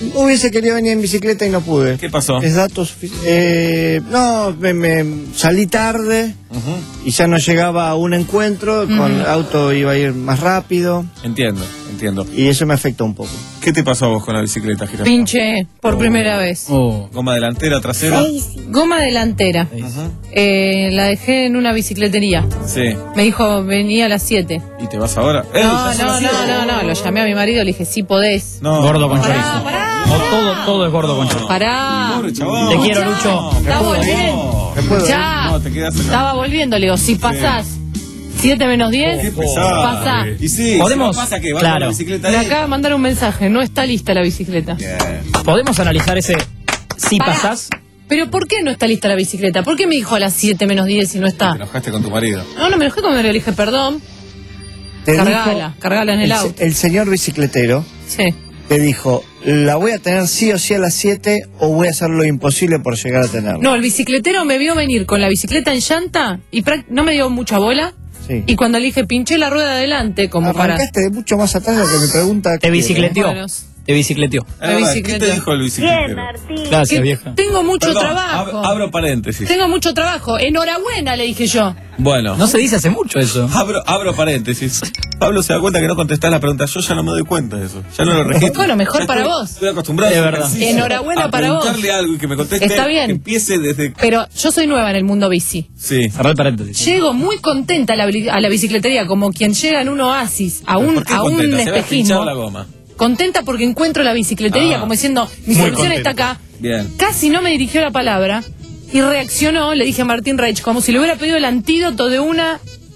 Hubiese querido venir en bicicleta y no pude. ¿Qué pasó? Es dato suficiente. Eh, no, me, me salí tarde uh-huh. y ya no llegaba a un encuentro, uh-huh. con el auto iba a ir más rápido. Entiendo, entiendo. Y eso me afectó un poco. ¿Qué te pasó a vos con la bicicleta, Jirafa? Pinché por oh. primera vez. Oh. ¿Goma delantera, trasera? Goma delantera. Uh-huh. eh, la dejé en una bicicletería. Sí. Me dijo, venía a las siete. ¿Y te vas ahora? No, eh, no, no, no, no, no, lo llamé a mi marido, le dije, sí podés. No. Gordo con pará, chorizo. Pará. No, todo, todo es gordo con chorizo. Pará. Te quiero, Lucho. Estaba volviendo. Ya. No, te quedas acá. Estaba volviendo, le digo, si pasás siete menos diez, qué pesado. pasá. Y sí, ¿podemos? Si no pasa que va claro. con la bicicleta Me ahí. acaba de mandar un mensaje, no está lista la bicicleta. Bien. ¿Podemos analizar ese si Pará. pasás? Pero ¿por qué no está lista la bicicleta? ¿Por qué me dijo a las siete menos diez y no está? Te enojaste con tu marido. No, no me enojé con mi marido, le dije, perdón. Te Cargala, dijo, cargala en el, el, auto. El señor bicicletero sí. te dijo, la voy a tener sí o sí a las siete o voy a hacer lo imposible por llegar a tenerla. No, el bicicletero me vio venir con la bicicleta en llanta y no me dio mucha bola. Sí. Y cuando le dije, pinché la rueda de adelante, como Arrancaste para... de mucho más atrás de lo que me pregunta. Te bicicleteó. Bueno. Te bicicleteó. Me bicicleteó. ¿Qué te dijo el bicicletero? Bien, Martín. Gracias, vieja. Tengo mucho Perdón, trabajo. Ab abro paréntesis. Tengo mucho trabajo. Enhorabuena, le dije yo. Bueno. No se dice hace mucho eso. Abro, abro paréntesis. Pablo se da cuenta que no contestás la pregunta. Yo ya no me doy cuenta de eso. Ya no lo registro. Bueno, mejor ya para estoy, vos. Estoy acostumbrado de a verdad. Enhorabuena a para vos. preguntarle algo y que me conteste. Está bien. Que empiece desde... Pero yo soy nueva en el mundo bici. Sí. Cerrar el paréntesis. Llego muy contenta a la, a la bicicletería, como quien llega en un oasis, a un, a un espejismo. La goma. Contenta porque encuentro la bicicletería, ah, como diciendo, mi solución contenta. Está acá. Bien. Casi no me dirigió la palabra y reaccionó, le dije a Martín Reich, como si le hubiera pedido el antídoto de una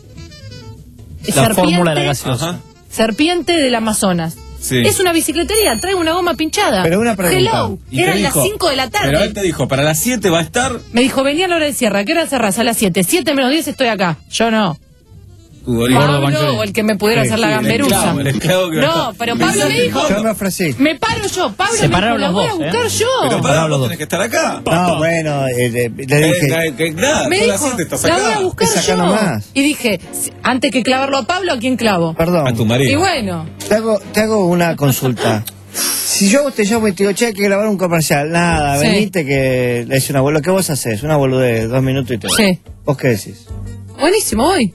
la serpiente, fórmula de la gaseosa. serpiente del Amazonas. Sí. Es una bicicletería, traigo una goma pinchada. Pero una pregunta. Hello, eran las cinco de la tarde. Pero él te dijo, para las siete va a estar... Me dijo, venía a la hora de cierre, ¿qué hora cerrás? A las siete. siete menos diez estoy acá. Yo no. Pablo, o el que me pudiera sí, hacer la gamberusa. El esclavo, el esclavo que no, pero Pablo me dijo. Yo me ofrecí. Me paro yo, Pablo se me dijo, la voy dos, a buscar ¿eh? yo. Pero para los dos tenés que estar acá. No, bueno, eh, le, le dije. Eh, que, nada, me dijo, la voy a buscar yo. Nomás. Y dije, antes que clavarlo a Pablo, ¿a quién clavo? Perdón. A tu marido. Y bueno. Te hago, te hago una consulta. Si yo te llamo y te digo, che, hay que grabar un comercial, nada, sí. venite que le hice una boludez. ¿Qué vos haces? Una boludez, dos minutos y te voy. Sí. ¿Vos qué decís? Buenísimo, voy.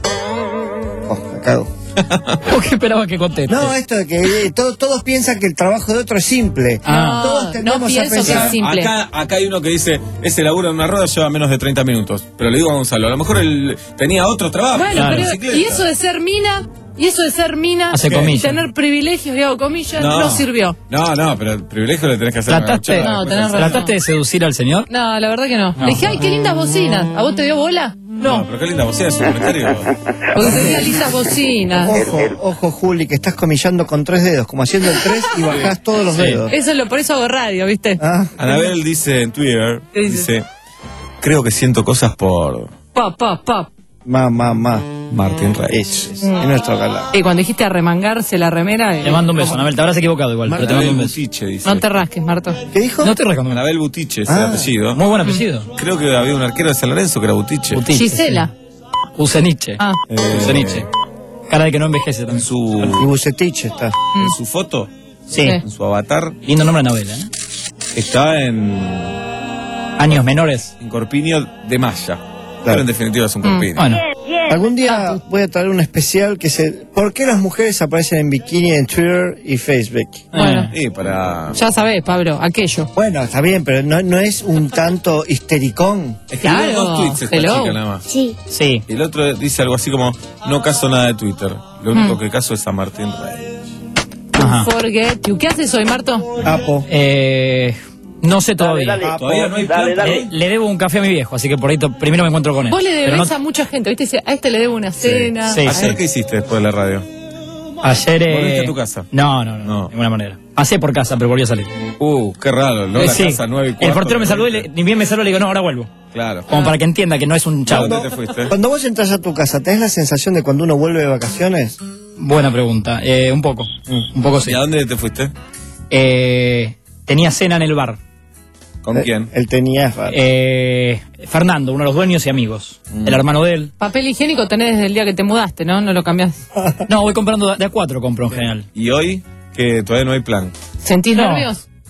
Oh, me cago. ¿Por qué esperabas que conteste? No, esto de que eh, todo, todos piensan que el trabajo de otro es simple. Ah. Todos tendemos no pienso a pensar. que es simple. Acá, acá hay uno que dice, ese laburo en una rueda lleva menos de treinta minutos. Pero le digo a Gonzalo, a lo mejor él tenía otro trabajo. Bueno, claro. pero, y eso de ser mina... Y eso de ser mina y tener privilegios, y hago comillas, no. no sirvió. No, no, pero el privilegio le tenés que hacer. ¿Trataste, no, tenés ¿Trataste de seducir al señor? No, la verdad que no. no. Le dije, ay, qué lindas bocinas. ¿A vos te dio bola? No. No, pero qué linda bocina es un comentario. Porque tenía lindas bocinas. Ojo, ojo, Juli, que estás comillando con tres dedos, como haciendo el tres y bajás todos los sí. dedos. Eso es lo, por eso hago radio, ¿viste? Ah. Anabel dice en Twitter, dice? dice, creo que siento cosas por... Pop, pop, pop. Ma, ma, ma. Martín Reich. Es, es nuestro galán. Y cuando dijiste arremangarse la remera... Te mando un beso, Anabel, te habrás equivocado igual. Pero te mando un Butiche, dice. No te rasques, Marto. ¿Qué dijo? No te rasques. Anabel Butiche, ese ah, apellido. Muy buen apellido. Creo que había un arquero de San Lorenzo que era Butiche. Butiche Gisela. Sí. Useniche. Ah. Eh, Useniche. Cara de que no envejece también. Su... Y Bucetich está. En su foto. Sí. En su avatar. Lindo nombre de novela, ¿eh? Está en... Años menores. En Corpiño de Maya. Claro. Pero en definitiva es un Mm. Corpiño. Bueno. Algún día voy a traer un especial que se... ¿Por qué las mujeres aparecen en bikini en Twitter y Facebook? Bueno. Sí, para... Ya sabés, Pablo, aquello. Bueno, está bien, pero no, no es un tanto histericón. Escribió claro. dos tweets esta Hello. chica nada más. Sí. Sí. Y el otro dice algo así como, no caso nada de Twitter. Lo único mm. que caso es a Martín Reich. Ajá. Forget you. ¿Qué haces hoy, Marto? Apo. Eh... No sé todavía. Dale, dale. Todavía no hay Dale, plan. dale. Le, le debo un café a mi viejo, así que por ahí to, primero me encuentro con él. Vos le debés no... a mucha gente, ¿viste? A este le debo una cena. Sí, sí, ¿Ayer sí. qué hiciste después de la radio? Ayer... Eh... ¿Volviste a tu casa? No, no, no, no, de ninguna manera. Pasé por casa, pero volví a salir. Uh, qué raro, ¿no? Eh, La sí. casa nueve y cuarto. El portero me saludó y le, ni bien me saludó, le digo, no, ahora vuelvo. Claro. Como ah. para que entienda que no es un chavo. ¿Dónde te fuiste? Cuando vos entras a tu casa, ¿tenés la sensación de cuando uno vuelve de vacaciones? Buena pregunta. Eh, un poco. Mm. Un poco sí. ¿Y a dónde te fuiste? Eh, tenía cena en el bar. ¿Con eh, quién? Él tenía... Eh, Fernando, uno de los dueños y amigos. Mm. El hermano de él. Papel higiénico tenés desde el día que te mudaste, ¿no? No lo cambiás. No, voy comprando de a cuatro, compro en general. ¿Y hoy? Que todavía no hay plan. ¿Sentís no. nervios?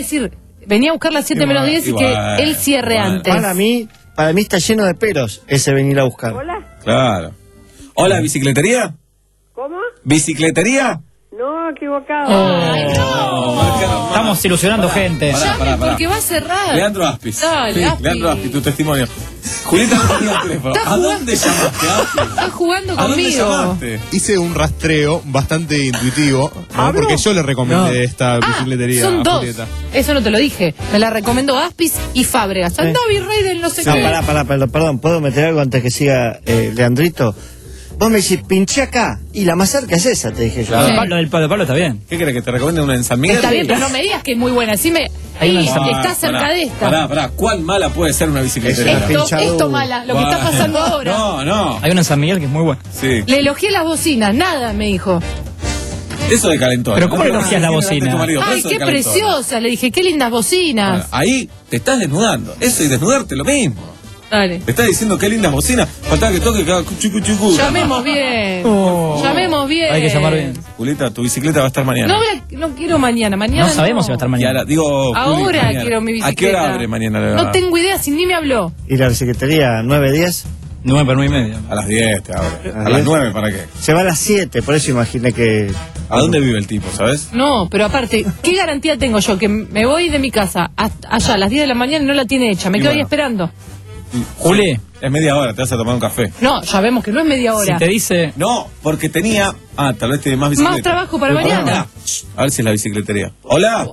decir, venía a buscar las siete menos diez y que él cierre antes. Para mí, para mí está lleno de peros ese venir a buscar. Hola. Claro. Hola, ¿bicicletería? ¿Cómo? ¿Bicicletería? No, equivocado. Ay, no. Estamos ilusionando gente. Pará, pará, pará. Porque va a cerrar. Leandro Aspis. Dale, Sí, Aspis. Leandro Aspis, tu testimonio. Julieta no tenía el teléfono. Está ¿A jugando- dónde llamaste, Aspis? Está jugando ¿A dónde conmigo. llamaste? Hice un rastreo bastante intuitivo, ¿no? Porque yo le recomendé No. esta bicicletería Son a dos. Julieta. Eso no te lo dije. Me la recomendó Aspis y Fábregas. Andá, Virrey del no sé No, qué. pará, pará, perdón, perdón, ¿puedo meter algo antes que siga eh, Leandrito? Vos me decís, pinché acá, y la más cerca es esa, te dije yo. Lo de Pablo, el Pablo, Pablo está bien. ¿Qué querés que te recomiende una en San Miguel? Está bien, pero no me digas que es muy buena. Sí me... Hay una Ahí, en San- está cerca Pará, de esta. Pará, pará, ¿cuál mala puede ser una bicicletería? Esto, esto mala, lo que está pasando ahora. No, no. Hay una en San Miguel que es muy buena. Sí. Le elogié las bocinas, nada, me dijo. Eso de calentón. Pero ¿cómo le elogias la Tiene delante bocina? tu marido, pero Ay, eso de qué calentón. preciosa. Le dije, qué lindas bocinas. Bueno, ahí te estás desnudando. Eso y desnudarte lo mismo. Dale. Te estás diciendo qué lindas bocinas. Faltaba que toque cada cuchu cuchu cuchu. Llamemos bien. Oh. Llamemos bien. Hay que llamar bien. Julieta, tu bicicleta va a estar mañana. No, la- no quiero mañana. Mañana No sabemos no. si va a estar Y mañana. ahora, digo, Juli, Ahora mañana. quiero mi ¿A bicicleta. qué hora abre mañana? la No verdad? tengo idea, si ni me habló. ¿Y la bicicletería nueve diez? Nueve para nueve y media. A las diez te abre. ¿A ¿A las las nueve para qué? Se va a las siete, por eso imaginé que... ¿A dónde vive el tipo, sabes? No, pero aparte, ¿qué garantía tengo yo? Que me voy de mi casa hasta allá a las diez de la mañana y no la tiene hecha. Me Y quedo ahí bueno. esperando. Juli, Es media hora, te vas a tomar un café. No, ya vemos que no es media hora. si te dice... No, porque tenía... Ah, tal vez tiene más bicicleta. Más trabajo para Pero mañana. pará, A ver si es la bicicletería. ¿Hola?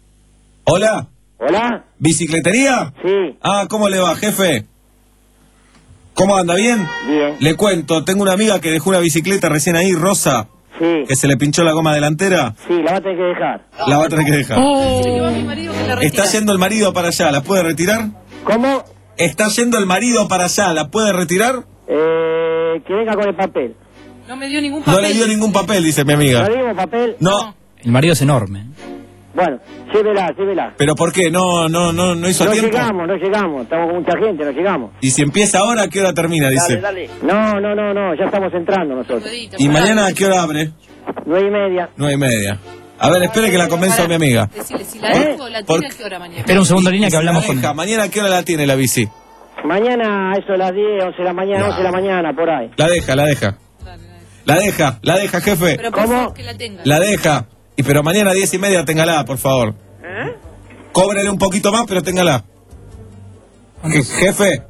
¿Hola? ¿Hola? ¿Bicicletería? Sí, Ah, ¿cómo le va, jefe? ¿Cómo anda? ¿Bien? bien. Le cuento, tengo una amiga que dejó una bicicleta recién ahí, rosa, Sí, que se le pinchó la goma delantera. sí, la va a tener que dejar. La va a tener que dejar. Oh. Dice que va mi marido que la retira. Está yendo el marido para allá, ¿la puede retirar? ¿Cómo? Está yendo el marido para allá, ¿la puede retirar? Eh, que venga con el papel. No me dio ningún No papel. le dio ningún papel, dice mi amiga. ¿No dimos papel? No, El marido es enorme. Bueno, llévela, llévela. pero ¿por qué? No, no, no, no hizo No tiempo. llegamos, no llegamos. Estamos con mucha gente, no llegamos. Y si empieza ahora, ¿a qué hora termina? Dice. No, no, no, no, ya estamos entrando nosotros. ¿Y mañana a qué hora abre? Nueve y media. Nueve y media. A ver, espere que la convenzo a mi amiga. Decirle, si la dejo, la Por- tiene a qué hora mañana. Espera un segundo en línea Y que si hablamos la con... deja, ¿mañana a qué hora la tiene la bici? Mañana, a eso de las diez, once de la mañana, once de la mañana, por ahí. La deja, la deja. La deja, la deja, jefe. Pero por favor, que la tenga. La deja. Y pero mañana a diez y media téngala, por favor. ¿Eh? Cóbrele un poquito más, pero téngala. Je- jefe.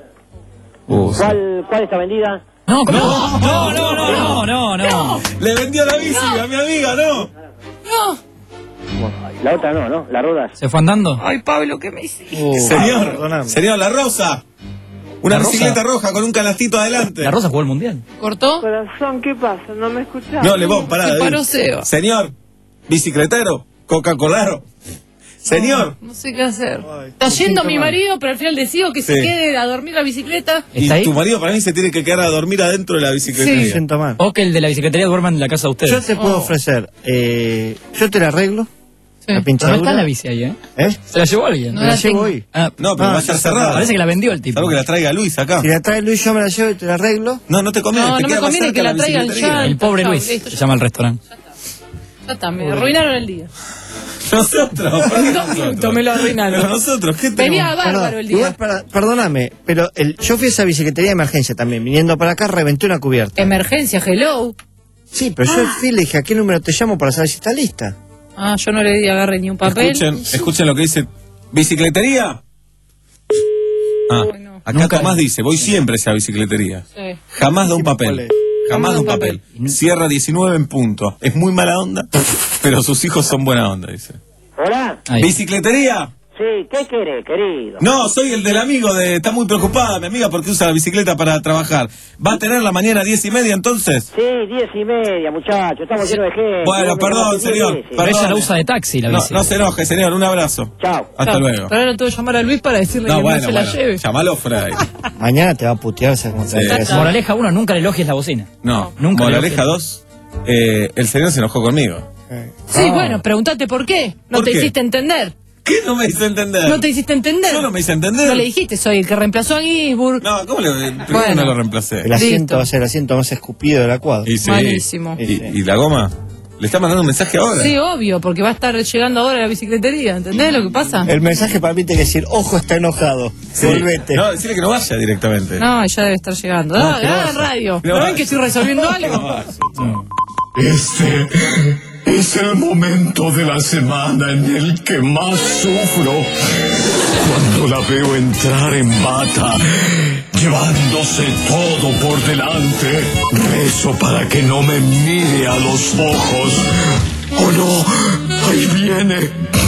Uh, sí. ¿Cuál, ¿Cuál está vendida? No, no, no, no, no, no, no, no. Le vendió la bici a mi amiga, ¿no? No. La otra no, ¿no? Las ruedas. ¿Se fue andando? Ay, Pablo, ¿qué me hiciste? Señor, perdóname. señor, la rosa. Una ¿La rosa? bicicleta roja con un canastito adelante. La Rosa jugó el mundial. ¿Cortó? Corazón, ¿qué pasa? ¿No me escuchás? No, le vos, pará. Se David. paró Seba. Señor, bicicletero, Coca-Colaro. Señor. No sé qué hacer. Está yendo mi marido, pero al final decido que se Sí. quede a dormir la bicicleta. Y ¿Está ahí? tu marido para mí se tiene que quedar a dormir adentro de la bicicletería. Me siento mal. O que el de la bicicletería duerma en la casa de ustedes. Yo te puedo ofrecer, eh, yo te la arreglo, Sí. la No pinchadura. está la bici ahí, ¿eh? ¿Eh? Se la llevó alguien. No Me la la llevo tengo. hoy. Ah, No, pero Ah, va a estar está cerrada. parece que la vendió el tipo. Salvo que la traiga Luis acá. Si la trae Luis, yo me la llevo y te la arreglo. No, no te conviene. No, te no me queda más conviene cerca que la traigan bicicletería. ya. El pobre Chao, Luis, listo, se ya llama el restaurante. Ya está, me arruinaron el día. Nosotros. ¿por qué Dos nosotros? minutos me lo arruinaron. Pero nosotros, ¿qué tenemos? Venía bárbaro Perdón, el día. igual para- perdóname, pero el, yo fui a esa bicicletería de emergencia también. Viniendo para acá, reventé una cubierta. Emergencia, hello. Sí, pero yo fui y le dije, ¿a qué número te llamo para saber si está lista? Ah, yo no le di agarre ni un papel. Escuchen, escuchen lo que dice. ¿Bicicletería? Ah, acá Nunca- Tomás dice, voy siempre a esa bicicletería. Sí. Jamás da un ¿cuál papel. es? Jamás da un papel. Cierra diecinueve en punto. Es muy mala onda, pero sus hijos son buena onda, dice. ¿Hola? Ahí. ¿Bicicletería? Sí, ¿qué querés, querido? No, soy el del amigo de... Está muy preocupada mi amiga porque usa la bicicleta para trabajar. ¿Va a tener la mañana a diez y media entonces? Sí, diez y media, muchachos. Estamos llenos de gente. Bueno, Tengo que perdón, tomar señor. diez. Pero ella Perdone. la usa de taxi, la No, bici. no se enoje, señor. Un abrazo. Chao. Hasta Claro, luego. Pero ahora no tengo que llamar a Luis para decirle No, que bueno, no se la bueno. lleve. Llamalo fuera de ahí. Mañana te va a putear, ¿sabes cómo te va a Sí. decir? Moraleja uno, nunca le elogies la bocina. No, Nunca Moraleja le- dos, eh, el señor se enojó conmigo. Sí, bueno, pregúntate por qué. No ¿Por te qué? hiciste entender. ¿Qué no me hizo entender? No te hiciste entender. Yo no me hice entender. No le dijiste, soy el que reemplazó a Gisburg. No, ¿cómo le primero Bueno. no lo reemplacé? El asiento Listo. va a ser el asiento más escupido de la cuadra. Y sí. Malísimo. ¿Y, y la goma? Le está mandando un mensaje ahora. Sí, obvio, porque va a estar llegando ahora a la bicicletería. ¿Entendés lo que pasa? El mensaje para mí tiene que decir, ojo, está enojado. Sí. Volvete. No, decirle que no vaya directamente. No, ya debe estar llegando. No, Ah, que no ah, vaya. radio. No ¿No ven vaya. que estoy resolviendo algo? Este es el momento de la semana en el que más sufro. Cuando la veo entrar en bata, llevándose todo por delante, rezo para que no me mire a los ojos. ¡Oh no! ¡Ahí viene!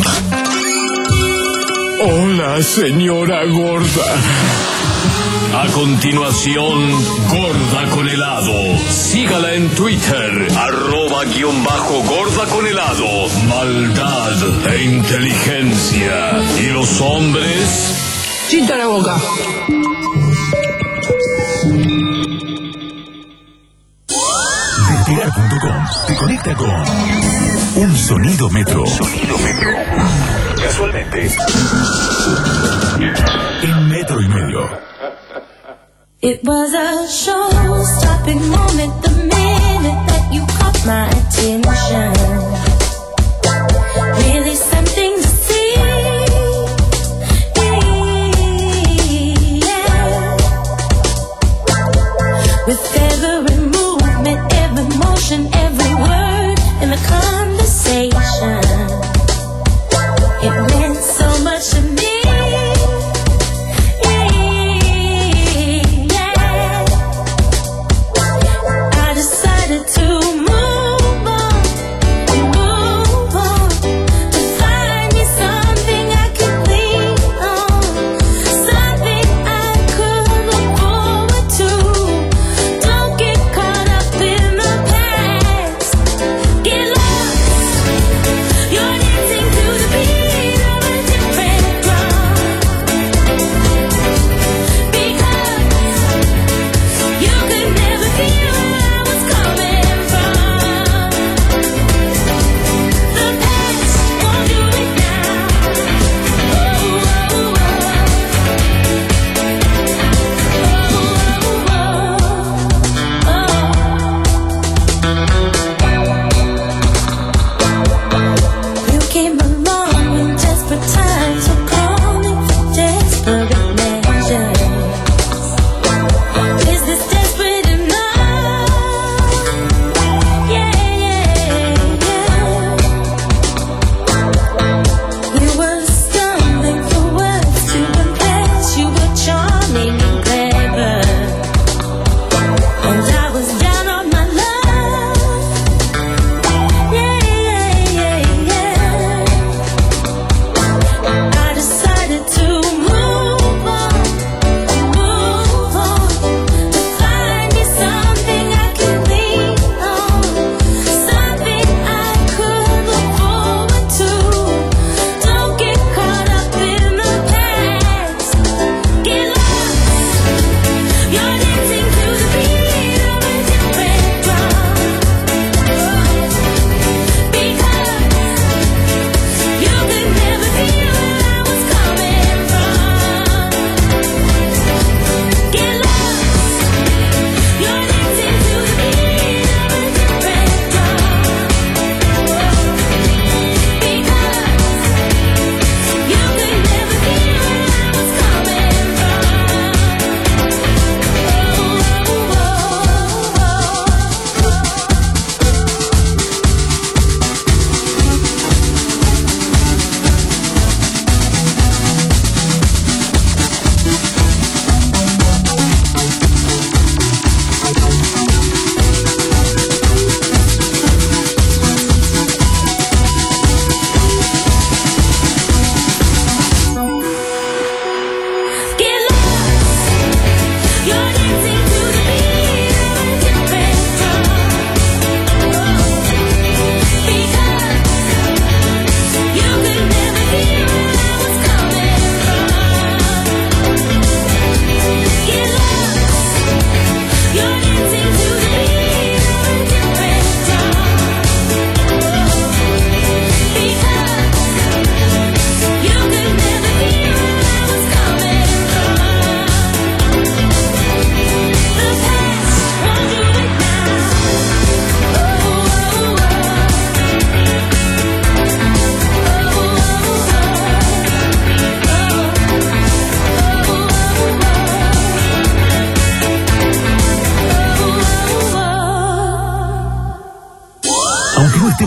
Hola, señora gorda. A continuación, Gorda con helado. Sígala en Twitter, arroba guión bajo gorda con helado. Maldad e inteligencia. ¿Y los hombres? Chita la boca. Despegar punto com te conecta con un sonido metro. Sonido metro. Casualmente. En metro y medio. It was a show-stopping moment the minute that you caught my attention. Really something to see. Yeah. With every movement, every motion, every word in the conversation, it meant so much to me. To move on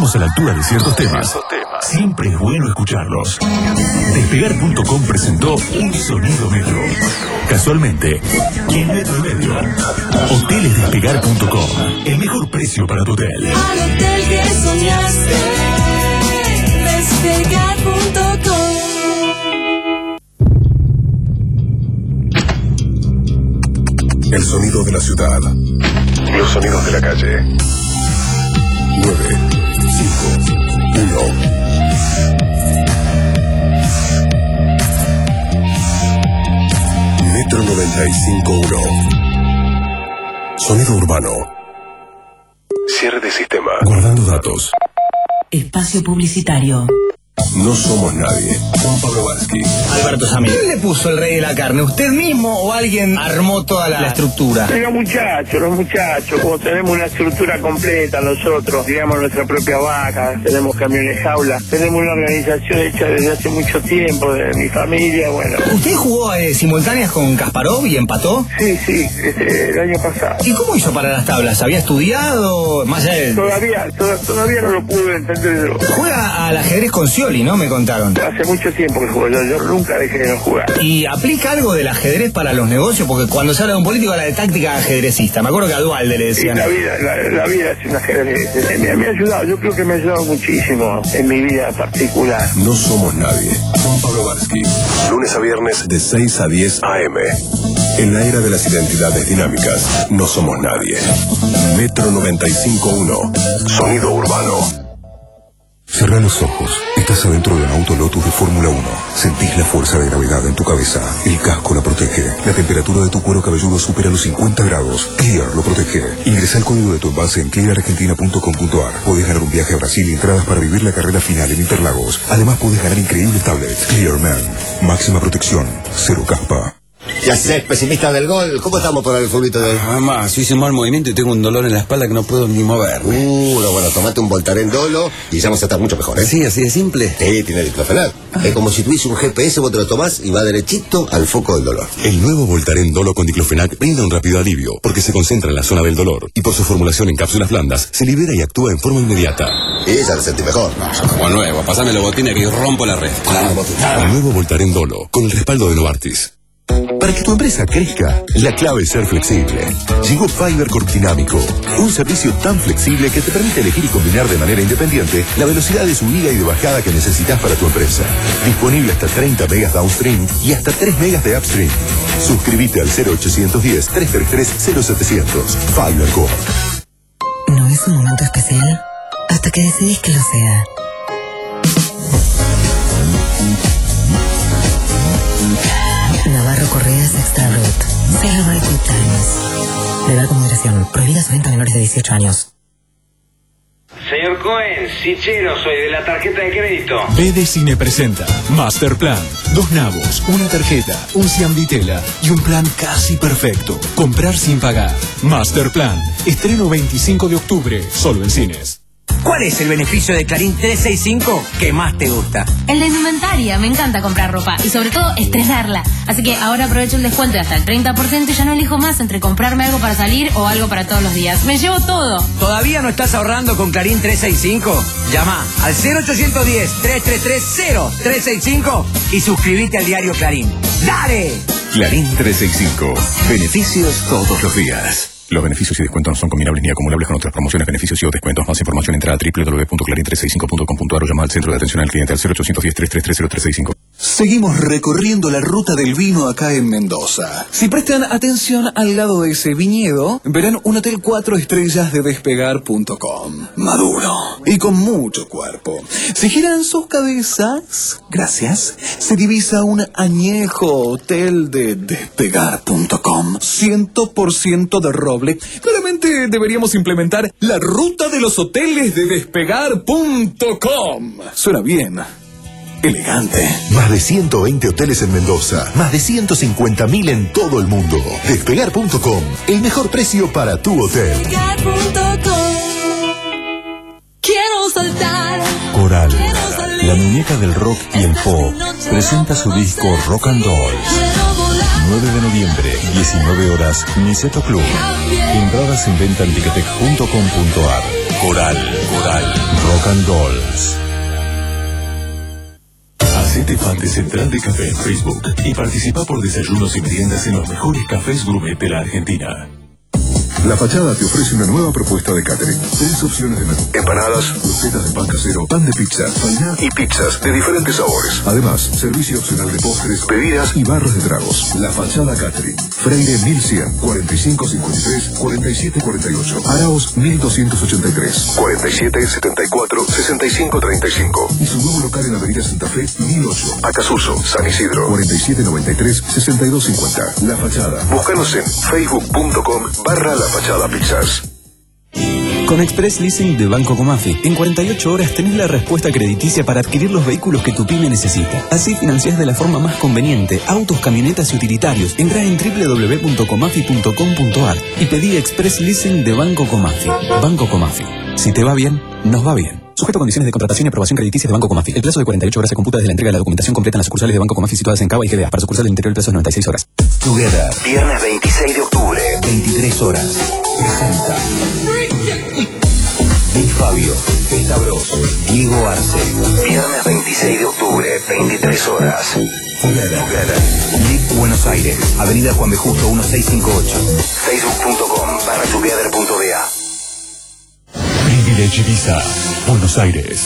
estamos a la altura de ciertos temas, siempre es bueno escucharlos. Despegar punto com presentó Un Sonido Metro. Casualmente, en Metro y Medio. Hoteles Despegar punto com. El mejor precio para tu hotel. Al hotel que soñaste. Despegar punto com. El sonido de la ciudad. Los sonidos de la calle. nueve, cinco, uno. Metro noventa y cinco punto uno. Sonido urbano. Cierre de sistema. Guardando datos. Espacio publicitario. No somos nadie. Juan Pablo Varsky. Alberto Samir. ¿Quién le puso el rey de la carne? ¿Usted mismo o alguien armó toda la, la estructura? Los muchachos, los muchachos, como tenemos una estructura completa nosotros, digamos nuestra propia vaca, tenemos camiones jaula, tenemos una organización hecha desde hace mucho tiempo, de mi familia, bueno. ¿Usted jugó eh, simultáneas con Kasparov y empató? Sí, sí, este, el año pasado. ¿Y cómo hizo para las tablas? ¿Había estudiado? Más allá de... Todavía, to todavía no lo pude entender. Juega al ajedrez con Scioli, ¿no? Me contaron. Hace mucho tiempo que juego, yo, yo nunca dejé de no jugar. ¿Y aplica algo del ajedrez para los negocios? Porque cuando se habla de un político habla de táctica ajedrecista. Me acuerdo que a Dualde le decían. Sí, la vida, la, la vida es un ajedrez. Me, me ha ayudado, yo creo que me ha ayudado muchísimo en mi vida particular. No somos nadie. Juan Pablo Varsky. Lunes a viernes de seis a diez a eme. En la era de las identidades dinámicas, no somos nadie. Metro noventa y cinco punto uno. Sonido urbano. Cerrá los ojos. Estás adentro de un auto Lotus de Fórmula uno. Sentís la fuerza de gravedad en tu cabeza. El casco la protege. La temperatura de tu cuero cabelludo supera los cincuenta grados. Clear lo protege. Ingresa el código de tu envase en clear argentina punto com punto ar. Podés ganar un viaje a Brasil y entradas para vivir la carrera final en Interlagos. Además podés ganar increíbles tablets. Clear Man. Máxima protección. Cero caspa. Ya sé, pesimista del gol. ¿Cómo estamos por el fulbito de hoy? Mamá, si hice un mal movimiento y tengo un dolor en la espalda que no puedo ni moverme. Uh, no, bueno, tomate un Voltaren Dolo y ya vamos a estar mucho mejor, ¿eh? Sí, así de simple. Sí, tiene diclofenac. Es como si tuviese un G P S, vos te lo tomás y va derechito al foco del dolor. El nuevo Voltaren Dolo con diclofenac brinda un rápido alivio porque se concentra en la zona del dolor y por su formulación en cápsulas blandas se libera y actúa en forma inmediata. Y ya te sentí mejor. No, como nuevo, pasame la botina que yo rompo la red. El nuevo Voltaren Dolo con el respaldo de Novartis. Para que tu empresa crezca, la clave es ser flexible. Llegó Fiber Corpdinámico, un servicio tan flexible que te permite elegir y combinar de manera independiente la velocidad de subida y de bajada que necesitas para tu empresa. Disponible hasta treinta megas downstream y hasta tres megas de upstream. Suscríbete al cero ochocientos diez, trescientos treinta y tres, cero setecientos. Fiber Corp. ¿No es un momento especial? Hasta que decidís que lo sea. Navarro Correas Extra Root. Celebrate good times. Beber con moderación. Prohibida su venta a menores de dieciocho años. Señor Cohen, Sichero, soy de la tarjeta de crédito. B D Cine presenta Master Plan. Dos nabos, una tarjeta, un ciambitela y un plan casi perfecto. Comprar sin pagar. Master Plan. Estreno veinticinco de octubre, solo en cines. ¿Cuál es el beneficio de Clarín trescientos sesenta y cinco que más te gusta? El de indumentaria. Me encanta comprar ropa y sobre todo estrenarla. Así que ahora aprovecho el descuento de hasta el treinta por ciento y ya no elijo más entre comprarme algo para salir o algo para todos los días. Me llevo todo. ¿Todavía no estás ahorrando con Clarín trescientos sesenta y cinco? Llama al cero ochocientos diez, trescientos treinta y tres, cero trescientos sesenta y cinco y suscríbete al diario Clarín. ¡Dale! Clarín trescientos sesenta y cinco. Beneficios todos los días. Los beneficios y descuentos no son combinables ni acumulables con otras promociones, beneficios y o descuentos. Más información entra a doble u doble u doble u punto clarín trescientos sesenta y cinco punto com punto ar o llama al centro de atención al cliente al cero ochocientos diez, trescientos treinta y tres, cero trescientos sesenta y cinco. Seguimos recorriendo la ruta del vino acá en Mendoza. Si prestan atención al lado de ese viñedo, verán un hotel cuatro estrellas de despegar punto com. Maduro y con mucho cuerpo. Si giran sus cabezas, gracias, se divisa un añejo hotel de despegar punto com. cien por ciento de roble. Claramente deberíamos implementar la ruta de los hoteles de despegar punto com. Suena bien. Elegante. Más de ciento veinte hoteles en Mendoza. Más de ciento cincuenta mil en todo el mundo. Despegar punto com. El mejor precio para tu hotel. Despegar punto com. Quiero saltar. Coral, Quiero la muñeca del rock y el pop, presenta su disco Rock and Dolls. nueve de noviembre, diecinueve horas, Niceto Club. Entradas en venta en ticketek punto com punto ar. Coral. Coral. Rock and Rolls. Hacete fan de Central de Café en Facebook y participa por desayunos y meriendas en los mejores cafés gourmet de la Argentina. La Fachada te ofrece una nueva propuesta de catering. Tres opciones de menú: empanadas, croquetas de pan casero, pan de pizza, fainá y pizzas de diferentes sabores. Además, servicio opcional de postres, bebidas y barras de tragos. La Fachada Catering. Freire mil cien, cuarenta y cinco cincuenta y tres, cuarenta y siete cuarenta y ocho. Araos mil doscientos ochenta y tres, cuarenta y siete setenta y cuatro, sesenta y cinco treinta y cinco. Y su nuevo local en Avenida Santa Fe mil ocho. Acasuso, San Isidro. cuarenta y siete noventa y tres, sesenta y dos cincuenta. La Fachada. Búscanos en facebook punto com barra La Fachada Pizzas. Con Express Leasing de Banco Comafi, en cuarenta y ocho horas tenés la respuesta crediticia para adquirir los vehículos que tu pyme necesita. Así financiás de la forma más conveniente autos, camionetas y utilitarios. Entrá en doble u doble u doble u punto comafi punto com punto ar y pedí Express Leasing de Banco Comafi. Banco Comafi. Si te va bien, nos va bien. Sujeto a condiciones de contratación y aprobación crediticia de Banco Comafi. El plazo de cuarenta y ocho horas se computa desde la entrega de la documentación completa en las sucursales de Banco Comafi situadas en Cava y G B A. Para sucursales del interior el plazo es noventa y seis horas. Together, viernes veintiséis de octubre, veintitrés horas. Presenta Big Fabio, Festa Bros, Diego Arce. Viernes veintiséis de octubre, veintitrés horas. Together, Together. Live Buenos Aires, Avenida Juan B. Justo mil seiscientos cincuenta y ocho. facebook punto com barra together punto da. Privilege Ibiza, Buenos Aires.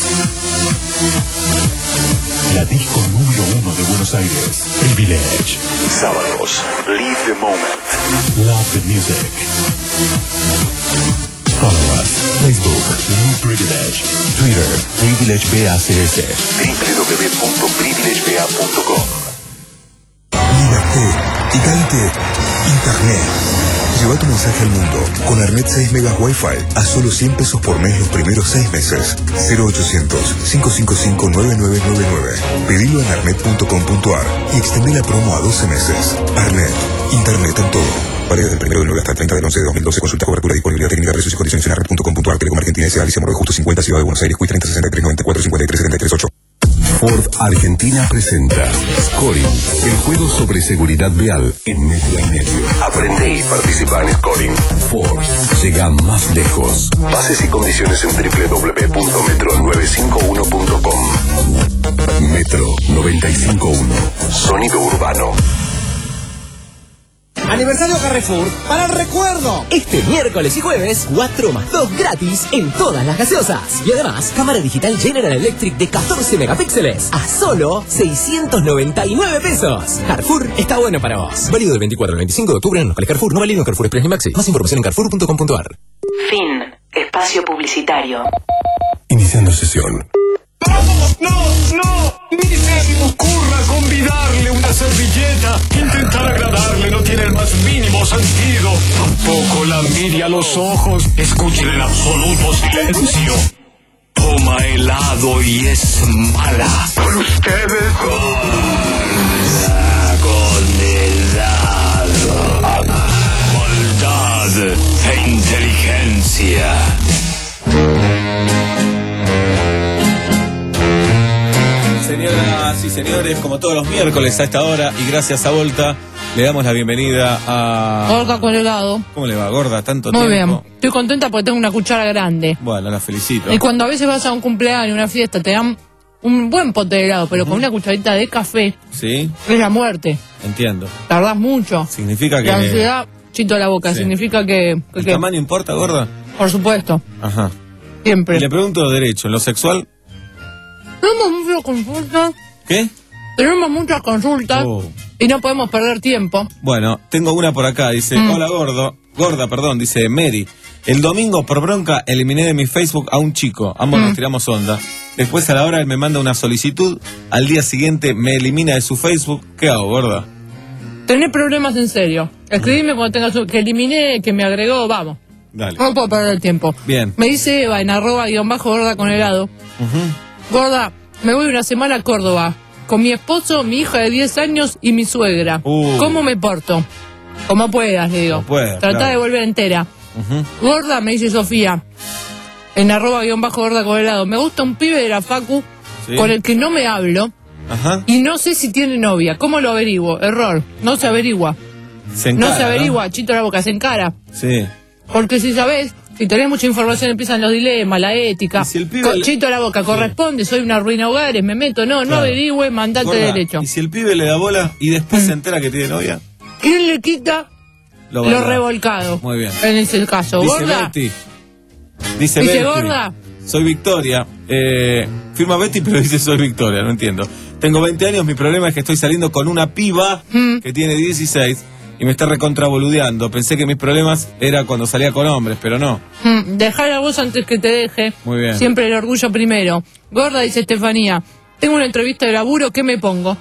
La disco número uno de Buenos Aires. Privilege. Sábados. Live the moment. Love the music. Follow us. Facebook. New Privilege. Twitter. Privilege B A C S. w w w punto privilege b a punto com. Liberté. Italte. Internet. Lleva tu mensaje al mundo con Arnet seis megas Wi-Fi a solo cien pesos por mes los primeros seis meses. cero ochocientos, cinco cinco cinco, nueve nueve nueve nueve. Pedilo en arnet punto com punto ar y extendé la promo a doce meses. Arnet. Internet en todo. Válido del primero de nueve hasta el treinta del once de dos mil doce. Consulta cobertura, disponibilidad técnica, precios y condiciones en arnet punto com punto ar. Telecom Argentina S A. Alicia Morro Justo cincuenta, Ciudad de Buenos Aires. Q treinta sesenta y tres noventa y cuatro cincuenta y tres setenta y tres ocho. Ford Argentina presenta Scoring, el juego sobre seguridad vial en Metro y Medio. Aprende y participa en Scoring. Ford llega más lejos. Bases y condiciones en doble u doble u doble u punto metro novecientos cincuenta y uno punto com. Metro noventa y cinco punto uno. Sonido urbano. Aniversario Carrefour para el recuerdo. Este miércoles y jueves, cuatro más dos gratis en todas las gaseosas. Y además, cámara digital General Electric de catorce megapíxeles a solo seiscientos noventa y nueve pesos. Carrefour está bueno para vos. Válido del veinticuatro al veinticinco de octubre en locales Carrefour. No válido en Carrefour Express ni Maxi. Más información en carrefour punto com punto ar. Fin. Espacio publicitario. Iniciando sesión. No, no, ni se me ocurra convidarle una servilleta. Intentar agradarle no tiene el más mínimo sentido. Tampoco la mire a los ojos. Escuchen en absoluto silencio. Toma helado y es mala. Con ustedes. Con helado. Maldad e inteligencia. Señoras y señores, como todos los miércoles a esta hora y gracias a Volta, le damos la bienvenida a... Gorda con helado. ¿Cómo le va, Gorda? Tanto Muy tiempo. bien. Estoy contenta porque tengo una cuchara grande. Bueno, la felicito. Y cuando a veces vas a un cumpleaños, una fiesta, te dan un buen pote de helado, pero uh-huh. con una cucharita de café. Sí. Es la muerte. Entiendo. Tardás mucho. Significa que... La ansiedad, chito la boca. Sí. Significa que... que ¿El que... tamaño importa, Gorda? Por supuesto. Ajá. Siempre. Y le pregunto derecho, ¿en lo sexual? Tenemos muchas consultas. ¿Qué? Tenemos muchas consultas oh. y no podemos perder tiempo. Bueno, tengo una por acá, dice, mm. hola gordo, gorda, perdón, dice Mary. El domingo por bronca eliminé de mi Facebook a un chico, ambos mm. nos tiramos onda. Después a la hora él me manda una solicitud, al día siguiente me elimina de su Facebook. ¿Qué hago, gorda? Tenés problemas en serio. Escribime mm. cuando tengas su... que eliminé, que me agregó, vamos. Dale. No puedo perder el tiempo. Bien. Me dice Eva en arroba guión bajo gorda con helado. Uh-huh. Gorda, me voy una semana a Córdoba con mi esposo, mi hija de diez años y mi suegra. Uh. ¿Cómo me porto? Como puedas, le digo. Como puedas, Tratá claro. de volver entera. Uh-huh. Gorda, me dice Sofía, en arroba guión bajo gorda con helado. Me gusta un pibe de la facu ¿sí? con el que no me hablo. Ajá. Y no sé si tiene novia. ¿Cómo lo averiguo? Error. No se averigua. Se encara, no se averigua, ¿no? Chito la boca, se encara. Sí. Porque si sabés Si tenés mucha información empiezan los dilemas, la ética. Si el pibe Cochito a la boca, corresponde, soy una ruina hogares, me meto, no, no Claro. averigüe, mandate Gorda, derecho. Y si el pibe le da bola y después se entera que tiene novia, ¿Quién le quita lo, lo, va a dar. revolcado? Muy bien. En ese caso, Dice gorda. Betty. Dice, Dice Betty. gorda. Soy Victoria. Eh, firma Betty, pero dice soy Victoria, no entiendo. Tengo veinte años, mi problema es que estoy saliendo con una piba Mm. que tiene dieciséis y me está recontraboludeando. Pensé que mis problemas era cuando salía con hombres, pero no. Mm, dejar a vos antes que te deje. Muy bien. Siempre el orgullo primero. Gorda, dice Estefanía. Tengo una entrevista de laburo, ¿qué me pongo?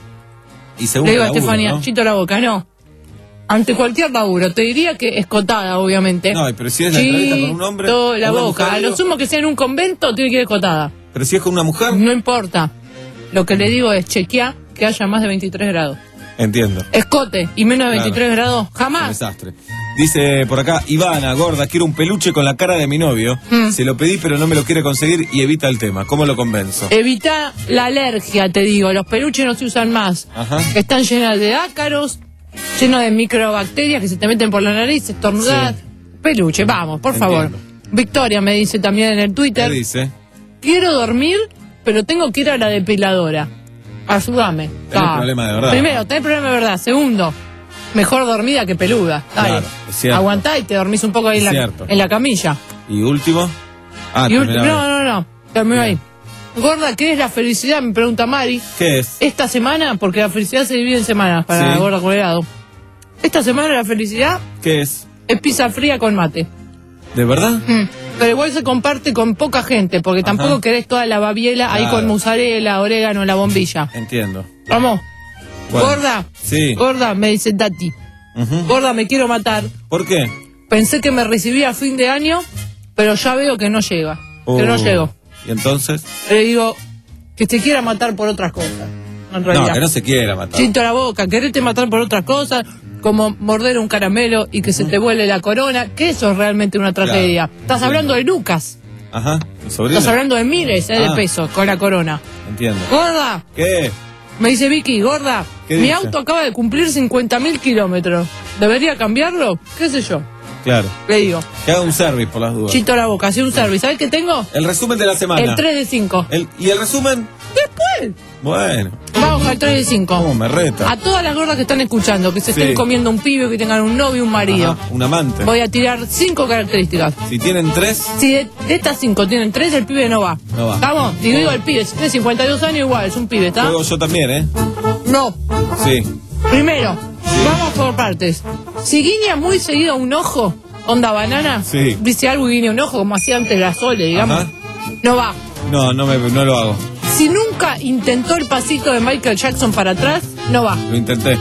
Y según Le digo a el laburo, Estefanía, ¿no? chito la boca, no. Ante cualquier laburo, te diría que escotada, obviamente. No, pero si es la entrevista con un hombre, Chito la una boca. mujer, A lo digo- sumo que sea en un convento, tiene que ir escotada. Pero si es con una mujer, No importa. Lo que le digo es chequear que haya más de veintitrés grados. entiendo. Escote y menos de Claro. veintitrés grados, Un jamás. desastre. Dice por acá, Ivana, gorda, quiero un peluche con la cara de mi novio. Mm. Se lo pedí, pero no me lo quiere conseguir y evita el tema. ¿Cómo lo convenzo? Evita la alergia, te digo. Los peluches no se usan más. Ajá. Están llenas de ácaros, llenos de microbacterias que se te meten por la nariz, estornudar. Peluche, vamos, por Entiendo. favor. Victoria me dice también en el ¿Qué Twitter, dice? quiero dormir, pero tengo que ir a la depiladora. Ayúdame. Tenés Ah. problema de verdad. Primero, tenés problema de verdad. Segundo, mejor dormida que peluda. Dale. Claro, es cierto. Aguantá y te dormís un poco ahí en Es la, cierto. en la camilla. ¿Y último? Ah, Y terminaba. ulti- no, no, no. Termino ahí. Gorda, ¿qué es la felicidad? Me pregunta Mari. ¿Qué es? Esta semana, porque la felicidad se divide en semanas para Sí. la Gorda Colorado. Esta semana la felicidad ¿Qué es? es pizza fría con mate. ¿De verdad? Mm. Pero igual se comparte con poca gente, porque tampoco querés toda la babiela ahí Claro. con mozzarella, orégano, la bombilla. Entiendo. Vamos. Bueno. Gorda. Sí. Gorda, me dice Tati. Ujú. Gorda, me quiero matar. ¿Por qué? Pensé que me recibía a fin de año, pero ya veo que no llega. Que no Oh. llego. ¿Y entonces? Le digo que te quiera matar por otras cosas. En realidad. No, que no se quiera matar. Chito la boca, quererte matar por otras cosas, como morder un caramelo y que se te vuele la corona, que eso es realmente una tragedia. Claro. Estás hablando de Lucas, Ajá. ¿Tu sobrino? estás hablando de miles eh, Ah. de pesos con la corona. Entiendo. Gorda, ¿Qué? me dice Vicky, gorda, ¿Qué mi dice? auto acaba de cumplir cincuenta mil kilómetros. ¿Debería cambiarlo? ¿Qué sé yo? Claro. Le digo, Que haga un service por las dudas. chito la boca, hacía un service. ¿Sabes qué tengo? El resumen de la semana. El tres de cinco. El- ¿Y el resumen? Después. Bueno. Vamos al tres de cinco. ¿Cómo me reta? A todas las gordas que están escuchando, que se Sí. estén comiendo un pibe, que tengan un novio, un marido. Ajá, un amante. Voy a tirar cinco características. Si tienen tres, Si de, de estas cinco tienen tres, el pibe no va. No va. ¿Estamos? Digo, digo el pibe, si tiene cincuenta y dos años, igual, es un pibe, ¿está? juego yo también, ¿eh? No. Sí. Primero, vamos por partes. Si guiña muy seguido un ojo, onda banana, Sí. dice algo y guiña un ojo, como hacía antes la Sole, digamos, Ajá. no va. No, no, me, no lo hago. Si nunca intentó el pasito de Michael Jackson para atrás, no va. Lo intenté.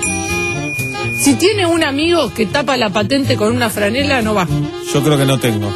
Si tiene un amigo que tapa la patente con una franela, no va. Yo creo que no tengo.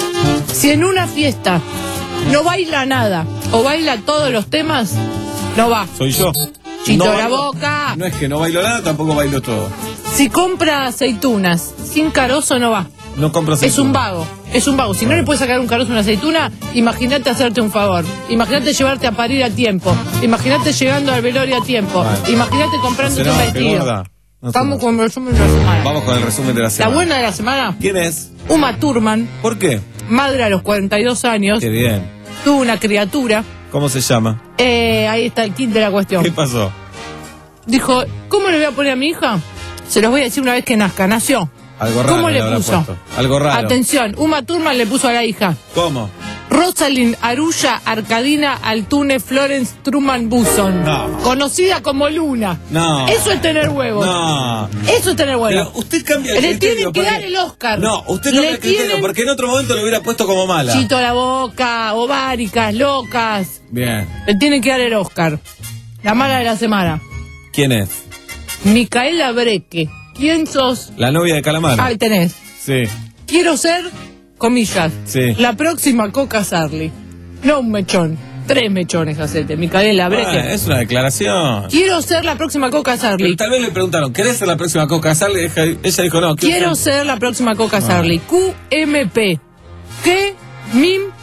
Si en una fiesta no baila nada o baila todos los temas, no va. Soy yo. Chito No la bailo- boca. No es que no bailo nada, tampoco bailo todo. Si compra aceitunas sin carozo, no va. No compro Es un aceituna. vago. Es un vago. Si no le puedes sacar un carozo a una aceituna, imagínate hacerte un favor. Imagínate llevarte a parir a tiempo. Imagínate llegando al velorio a tiempo. Vale. Imagínate No comprándote se un enoje, vestido. gorda. No se Vamos enoje. con el resumen de la semana. Vamos con el resumen de la La semana. buena de la semana, ¿Quién es? Uma Thurman, ¿Por qué? madre a los cuarenta y dos años, Qué bien. tuvo una criatura. ¿Cómo se llama? Eh, ahí está el kit de la cuestión. ¿Qué pasó? Dijo, ¿cómo le voy a poner a mi hija? Se los voy a decir una vez que nazca. Nació. Algo raro. ¿Cómo le habrá puso? puesto. Algo raro. Atención, Uma Thurman le puso a la hija ¿Cómo? Rosalind Arulla Arcadina Altune Florence Truman Buson, No. conocida como Luna. No. Eso es tener huevos. No. Eso es tener Pero huevos. usted cambia el Le criterio. tienen que porque- dar el Oscar. No, usted Le cambia el criterio tienen- porque en otro momento lo hubiera puesto como mala. Chito a la boca, ováricas, locas. Bien. Le tienen que dar el Oscar. La mala de la semana. ¿Quién es? Micaela Breque. ¿Quién sos? La novia de Calamaro. Ahí tenés. Sí. Quiero ser, comillas, Sí. la próxima Coca Sarli. No un mechón. Tres mechones, hacete. Micaela Breque. Ah, es una declaración. Quiero ser la próxima Coca Sarli. Pero tal vez le preguntaron, ¿querés ser la próxima Coca Sarli? Ella ella dijo, no. Quiero ser la próxima Coca Ah. Sarli. Q M P. ¿Qué? Mim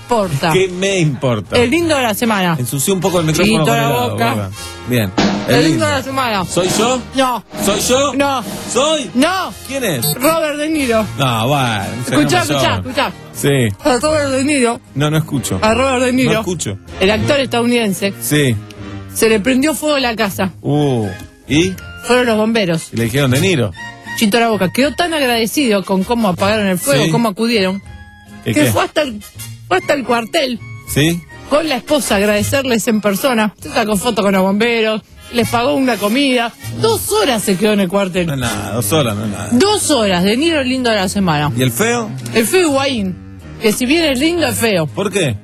importa? ¿Qué me importa? El lindo de la semana. Ensució un poco el micrófono Chito con la el lado, boca. gorda. Bien. El, El lindo lindo. de la semana. ¿Soy yo? No. ¿Soy yo? No. ¿Soy? No. ¿Quién es? Robert De Niro. No, bueno. un señor Escuchá, mayor. escuchá, escuchá. Sí. A Robert De Niro. No, no escucho. A Robert De Niro. No escucho. El actor estadounidense. Sí. Se le prendió fuego a la casa. Uh. ¿Y? Fueron los bomberos. Y le dijeron De Niro. Chito la boca. Quedó tan agradecido con cómo apagaron el fuego, Sí. cómo acudieron, ¿Y que qué? fue hasta el, fue hasta el cuartel ¿Sí? con la esposa a agradecerles en persona. Se sacó foto con los bomberos, les pagó una comida. Dos horas se quedó en el cuartel. No es nada, dos horas, no es nada. Dos horas. De Niro el lindo de la semana. ¿Y el feo? El feo Higuaín, que si bien es lindo, es feo. ¿Por qué?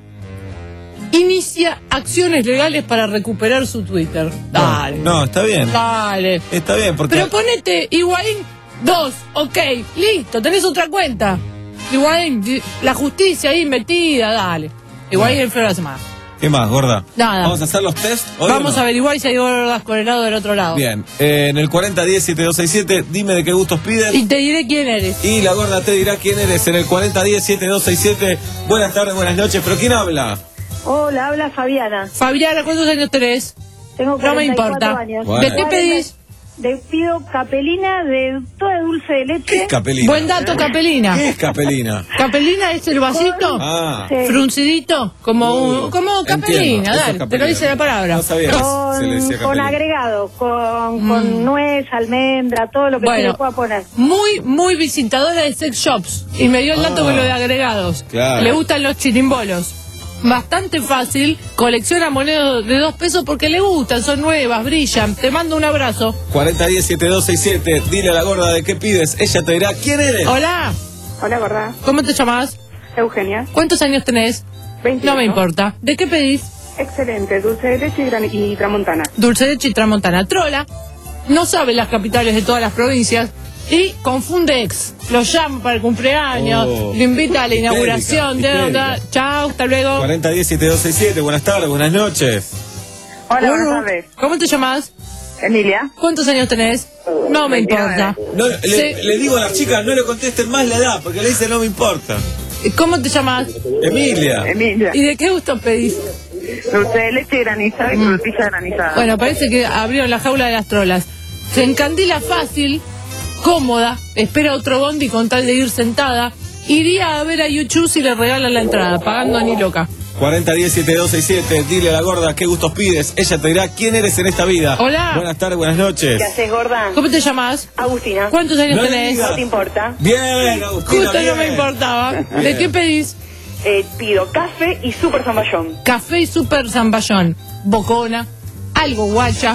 Inicia acciones legales para recuperar su Twitter. Dale. No, está bien. Dale. Está bien, porque... Pero ponete Higuaín dos, ok, listo, tenés otra cuenta. Higuaín, la justicia ahí metida, dale. Higuaín el feo de la semana. ¿Qué más, gorda? Nada. ¿Vamos a hacer los test? ¿Hoy Vamos o no? a averiguar si hay gordas con helado del otro lado. Bien, eh, en el cuarenta diez siete dos seis siete, dime de qué gustos piden. Y te diré quién eres. Y la gorda te dirá quién eres en el cuarenta diez siete dos seis siete. Buenas tardes, buenas noches, pero ¿quién habla? Hola, habla Fabiana. Fabiana, ¿cuántos años tenés? Tengo No me cuarenta y cuatro importa. años. Bueno. ¿De qué pedís? Le pido capelina de toda dulce de leche. ¿Qué es capelina? Buen dato, capelina. ¿Qué es capelina? ¿Capelina es el vasito? Ah. Sí. Fruncidito, como un, como Entiendo, capelina, eso es dale, te capelina. lo dice la palabra. No sabía que se le decía Con, con capelina. agregado, con, con Mm. nuez, almendra, todo lo que Bueno. se le pueda poner. Muy, muy visitadora de sex shops. Y me dio el dato Ah. con lo de agregados. Claro. Le gustan los chirimbolos. Bastante fácil. Colecciona monedas de dos pesos porque le gustan, son nuevas, brillan. Te mando un abrazo. cuarenta diez siete dos seis siete, dile a la gorda de qué pides. Ella te dirá quién eres. Hola, Hola, gorda. ¿cómo te llamas? Eugenia. ¿Cuántos años tenés? veintiocho. No me importa. ¿De qué pedís? Excelente, dulce de leche y, gran- y tramontana. Dulce de leche y tramontana. Trola no sabe las capitales de todas las provincias y confunde ex. Lo llama para el cumpleaños, Oh. lo invita a la Histérica, inauguración de histérica. onda. Chao, hasta luego. cuarenta diez siete dos seis siete, buenas tardes, buenas noches. Hola, Hola. buenas tardes. ¿Cómo te llamas? Emilia. ¿Cuántos años tenés? No me importa. No, le, Sí. le digo a las chicas, no le contesten más la edad, porque le dicen no me importa. ¿Cómo te llamas? Emilia. Emilia. ¿Y de qué gusto pedís? Dulce de leche granizada y frutilla granizada. Bueno, parece que abrieron la jaula de las trolas. Se encandila fácil, cómoda, espera otro bondi con tal de ir sentada. Iría a ver a YouTube si le regalan la entrada, pagando ni loca. cuarenta diez siete dos seis siete, dile a la gorda qué gustos pides. Ella te dirá quién eres en esta vida. Hola. Buenas tardes, buenas noches. ¿Qué haces, gorda? ¿Cómo te llamas? Agustina. ¿Cuántos años No le tenés? digas. ¿No te importa? Bien, Agustina. Justo no me bien. importaba. ¿De qué pedís? Eh, pido café y super zamballón. Café y super zamballón. Bocona, algo guacha.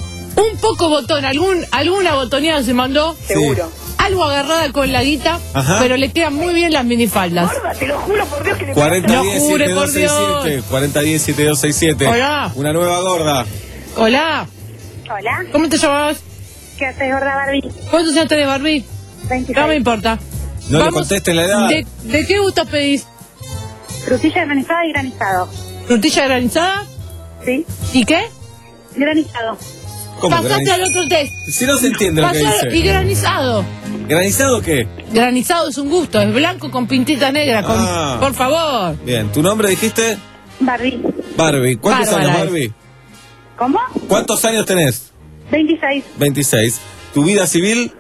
Un poco botón, algún, alguna botoneada se mandó. Seguro. Algo agarrada con la guita, Ajá. pero le quedan muy bien las minifaldas. Gorda, te lo juro por Dios que le cuarenta No diez jure siete dos seis siete, cuarenta diez siete dos seis siete. Hola. Una nueva gorda. Hola, Hola. ¿cómo te llamas? ¿Qué haces, gorda Barbie? ¿Cuántos años tenés, Barbie? veintiséis. No me importa. No le contesten la edad. ¿De, de qué gusto pedís? Frutilla granizada y granizado. ¿Frutilla granizada? ¿Sí? ¿Y qué? Granizado. ¿Cómo Pasaste graniz- al otro test. Si no se entiende lo que Pasá- dice. y granizado. ¿Granizado qué? Granizado es un gusto, es blanco con pintita negra. Con, Ah. Por favor. Bien, ¿tu nombre dijiste? Barbie. Barbie. ¿Cuántos Bárbara años, es. Barbie? ¿Cómo? ¿Cuántos años tenés? veintiséis. veintiséis. ¿Tu vida civil?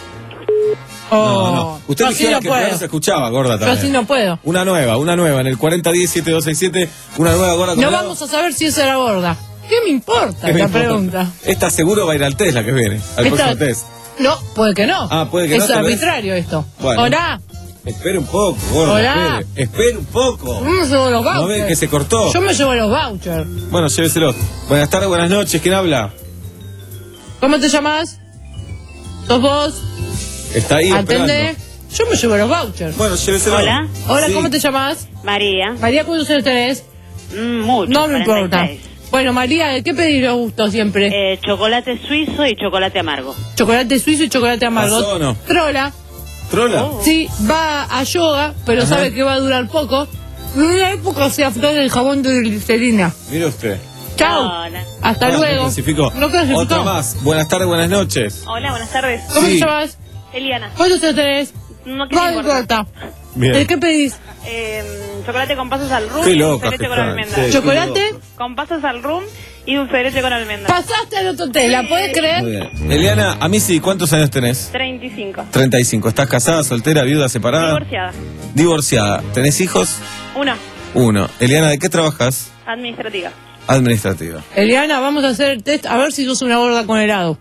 Oh, No, no. Usted yo eligió así la no que puedo. peor se escuchaba, gorda Yo también. así no puedo. Una nueva, una nueva. En el cuarenta diez siete dos seis siete, una nueva gorda. con No helado. vamos a saber si esa era gorda. ¿Qué me importa ¿Qué me la importa? pregunta? Esta seguro va a ir al test la que viene. Al Esta- próximo test. No, puede que no. Ah, puede que no, Es tal vez. arbitrario esto. Bueno. Hola. Espere un poco, gorda. Hola. Espere. Espere un poco. Yo me llevo los vouchers. ¿No ve que se cortó? Yo me llevo los vouchers. Bueno, lléveselo. Buenas tardes, buenas noches. ¿Quién habla? ¿Cómo te llamas? ¿Sos vos? Está ahí ¿Atendé? esperando. Yo me llevo los vouchers. Bueno, lléveselo. Hola. Hola, Sí. ¿cómo te llamas? María. María, ¿cuántos años tenés? Mm, mucho. No me importa. cuarenta y seis. Bueno, María, ¿de qué pedís los gustos siempre? Eh, chocolate suizo y chocolate amargo. Chocolate suizo y chocolate amargo. ¿Pasó o no? Trola. ¿Trola? Oh. Sí, va a yoga, pero Ajá. sabe que va a durar poco. En una época se aflora el jabón de glicerina. Mire usted. Chao. Hola. Hasta Ah, luego. No clasificó. No clasificó. Otra más. Buenas tardes, buenas noches. Hola, buenas tardes. ¿Cómo Sí. te llamas? Eliana. ¿Cuántos años tenés? No, ¿qué No te me importa? importa. Bien. ¿De qué pedís? Eh, chocolate con pasas al rum Qué y loca dulce de leche que con están. almendras. Sí, ¿Chocolate? Con pasas al rum y dulce de leche con almendras. Pasaste al otro test, ¿la podés Muy creer? bien. Eliana, a mí sí, ¿cuántos años tenés? treinta y cinco. treinta y cinco. ¿Estás casada, soltera, viuda, separada? Divorciada. Divorciada. ¿Tenés hijos? Uno. Uno. Eliana, ¿de qué trabajas? Administrativa. Administrativa. Eliana, vamos a hacer el test a ver si sos una gorda con helado.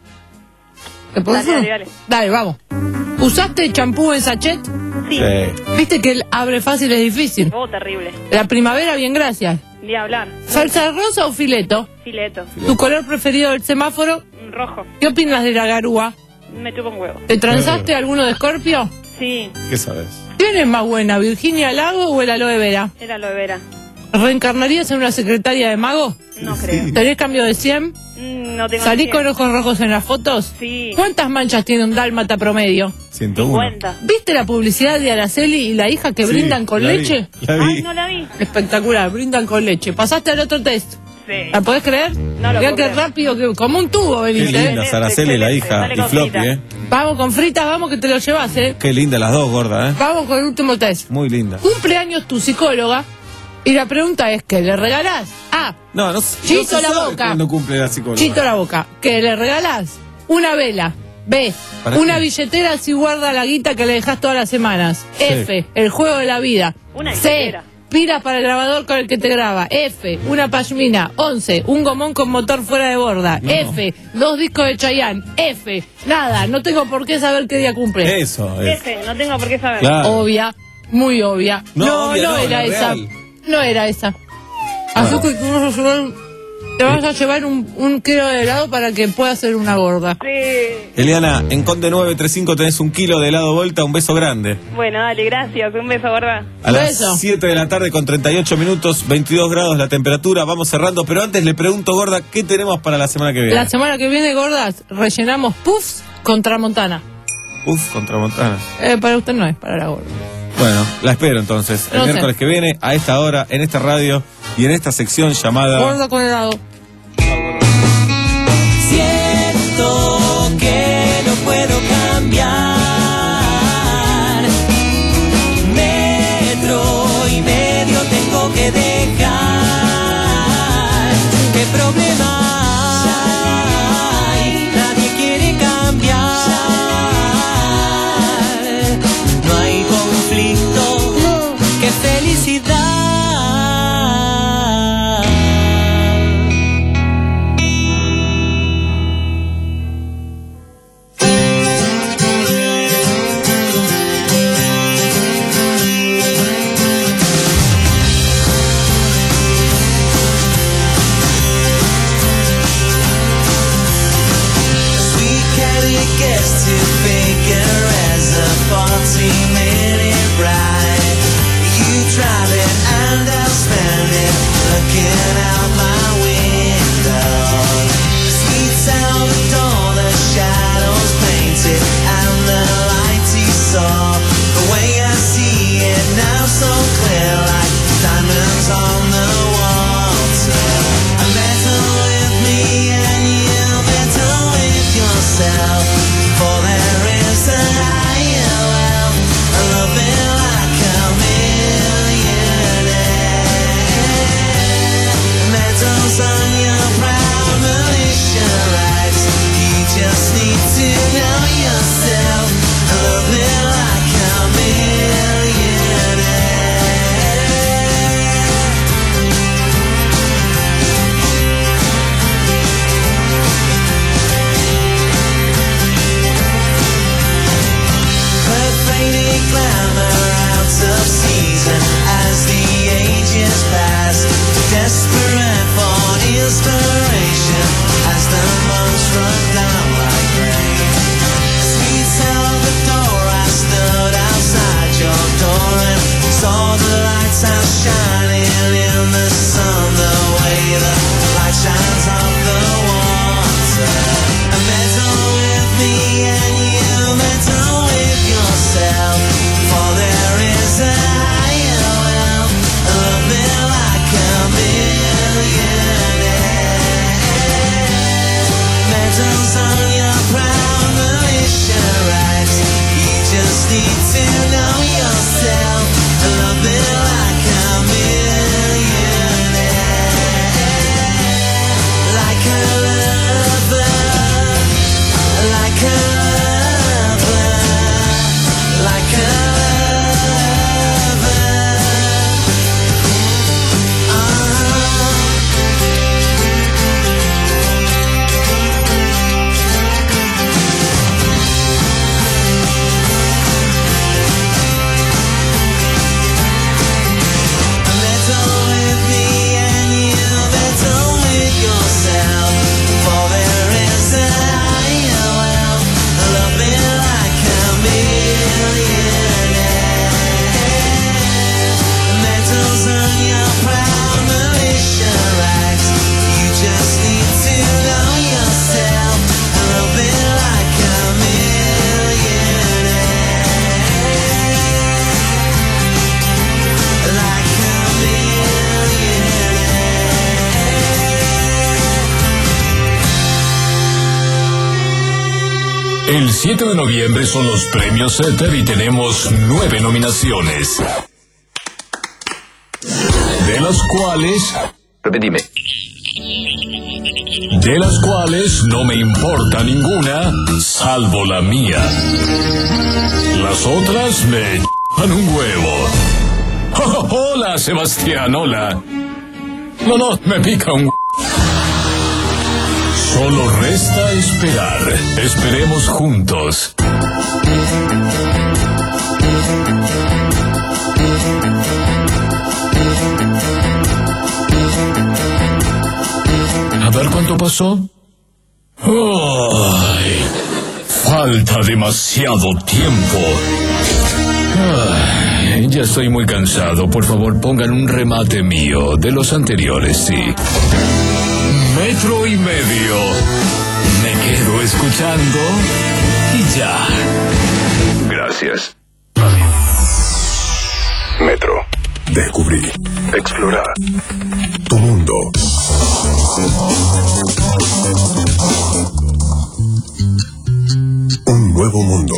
¿Te puedo Dale, hacer? dale, dale. Dale, vamos. ¿Usaste champú en sachet? Sí. Viste que el abre fácil es difícil. Oh, terrible. La primavera, bien, gracias. Ni hablar. ¿Salsa rosa o fileto? Fileto. ¿Tu color preferido del semáforo? Rojo. ¿Qué opinas de la garúa? Me chupa un huevo. ¿Te transaste alguno de Escorpio? Sí. ¿Qué sabes? ¿Quién es más buena, Virginia Lago o el aloe vera? Era aloe vera. ¿Reencarnarías en una secretaria de mago? No creo. ¿Tenés cambio de cien? Mm, No tengo ¿Salís ni con idea. ojos rojos en las fotos? Sí. ¿Cuántas manchas tiene un dálmata promedio? ciento uno. cincuenta. ¿Viste la publicidad de Araceli y la hija que Sí, brindan con la vi, leche? la vi. Ay, no la vi. Espectacular, brindan con leche. ¿Pasaste al otro test? Sí. ¿La podés creer? No lo Mirá puedo qué creer. rápido, que, como un tubo Qué veniste. linda, ¿eh? Saraceli, la hija. Dale Y con Floppy, frita. ¿eh? Vamos con fritas, vamos que te lo llevas, ¿eh? Qué linda las dos, gorda, ¿eh? Vamos con el último test. Muy linda. Cumpleaños tu psicóloga y la pregunta es, ¿qué le regalás? A. No, no, sé- Chito no se la sabe boca. cuándo cumple la psicóloga. Chito la boca. ¿Qué le regalás? Una vela. B. ¿Para Una qué? billetera si guarda la guita que le dejas todas las semanas. Sí. F. El juego de la vida. Una C. billetera. Pilas para el grabador con el que te graba. F. Una pashmina. once. Un gomón con motor fuera de borda. No. F. Dos discos de Chayanne. F. Nada. No tengo por qué saber qué día cumple. Eso es. Ese, no tengo por qué saber. Claro. Obvia. Muy obvia. No, No, obvia no, no, era la esa. real. No era esa. Así Bueno. que te vas a llevar, te vas a llevar un, un kilo de helado para que puedas ser una gorda. Sí. Eliana, en Conde nueve treinta y cinco tenés un kilo de helado Volta, un beso grande. Bueno, dale, gracias. Un beso, gorda. A Beso. las siete de la tarde con treinta y ocho minutos, veintidós grados la temperatura, vamos cerrando, pero antes le pregunto, gorda, ¿qué tenemos para la semana que viene? La semana que viene, gordas, rellenamos puffs contra Montana. Uf, contra Montana. Eh, para usted no es, para la gorda. Bueno, la espero entonces, el No sé. miércoles que viene, a esta hora, en esta radio y en esta sección llamada... Gorda con helado. Siento que no puedo cambiar. Metro y medio tengo que dejar. ¿Qué problema hay? Nadie quiere cambiar. No hay conflicto. ¡Qué felicidad! Sweet candy gets to bigger as a forty minute ride. You drive it and I'll spend it looking out my window. Sweet sound of dawn, the shadows painted and the lights you saw. The way I see it now so clear, like diamonds on the water. A battle with me and you battle with yourself. For there is a higher wealth, a loving like a millionaire. Medals on your proud militia rights. You just need to know yourself, a loving like a millionaire. Pervading glamour out of season as the ages pass. Desperate for inspiration as the months run down like rain. Sweet Salvador, I stood outside your door and saw the lights out shining in the sun. The way the light shines off the water. A metal with me and you metal with yourself. For there is a higher wealth, a loving like a millionaire. Medals on your proud militia rights. You just need to know yourself, a loving like a Medals on your proud militia rags. You just need to know yourself a little bit like a millionaire. Like a millionaire. El siete de noviembre son los premios Éter y tenemos nueve nominaciones. De las cuales... Repetime. De las cuales no me importa ninguna, salvo la mía. Las otras me ch***an un huevo. Oh, hola, Sebastián, hola. No, no, me pica un huevo. Solo resta esperar. Esperemos juntos. A ver cuánto pasó. Ay, falta demasiado tiempo. Ay, ya estoy muy cansado. Por favor, pongan un remate mío. De los anteriores, sí. Metro y medio. Me quedo escuchando y ya. Gracias. Metro. Descubrí. Explorar. Tu mundo. Un nuevo mundo.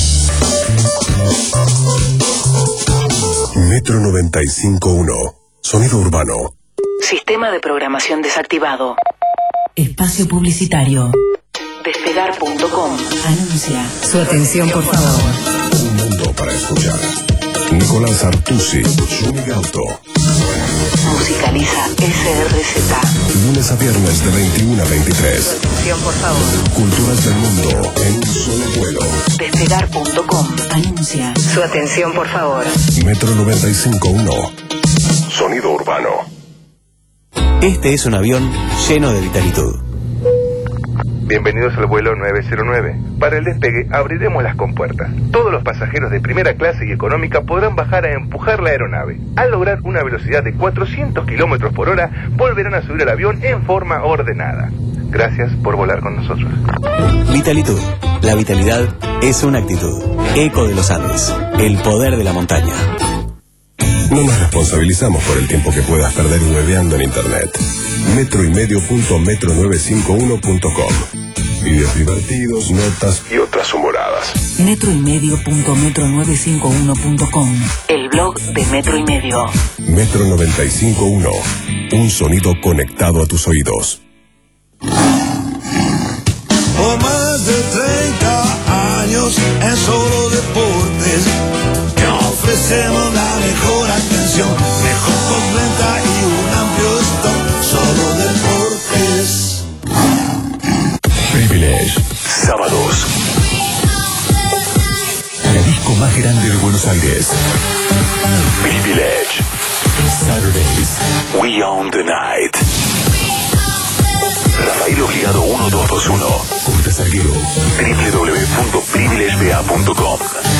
Metro noventa y cinco punto uno. Sonido urbano. Sistema de programación desactivado. Espacio publicitario. Despegar punto com. Anuncia. Su atención, por favor. Un mundo para escuchar. Nicolás Artusi, Zuni Auto. Musicaliza S R Z. Lunes a viernes de veintiuno a veintitrés. Atención, por favor. Culturas del mundo en un solo vuelo. Despegar punto com. Anuncia. Su atención, por favor. Metro noventa y cinco punto uno. Sonido urbano. Este es un avión lleno de vitalitud. Bienvenidos al vuelo nueve cero nueve. Para el despegue abriremos las compuertas. Todos los pasajeros de primera clase y económica podrán bajar a empujar la aeronave. Al lograr una velocidad de cuatrocientos kilómetros por hora, volverán a subir al avión en forma ordenada. Gracias por volar con nosotros. Vitalitud. La vitalidad es una actitud. Eco de los Andes. El poder de la montaña. No nos responsabilizamos por el tiempo que puedas perder hueveando en internet. Metro y medio punto metro novecientos cincuenta y uno punto com. Videos divertidos, notas y otras humoradas. Metro y medio punto metro novecientos cincuenta y uno punto com. El blog de Metro y Medio. Metro noventa y cinco punto uno. Un sonido conectado a tus oídos. Por más de treinta años en solo deportes, te ofrecemos la mejor atención, mejor postventa y un amplio stock. Solo deportes. Privilege. Sábados. La disco más grande de Buenos Aires. Privilege. Saturdays. We own the night. Rafael Obligado uno dos dos uno. Corte Salguero. doble u doble u doble u punto privilege b a punto com.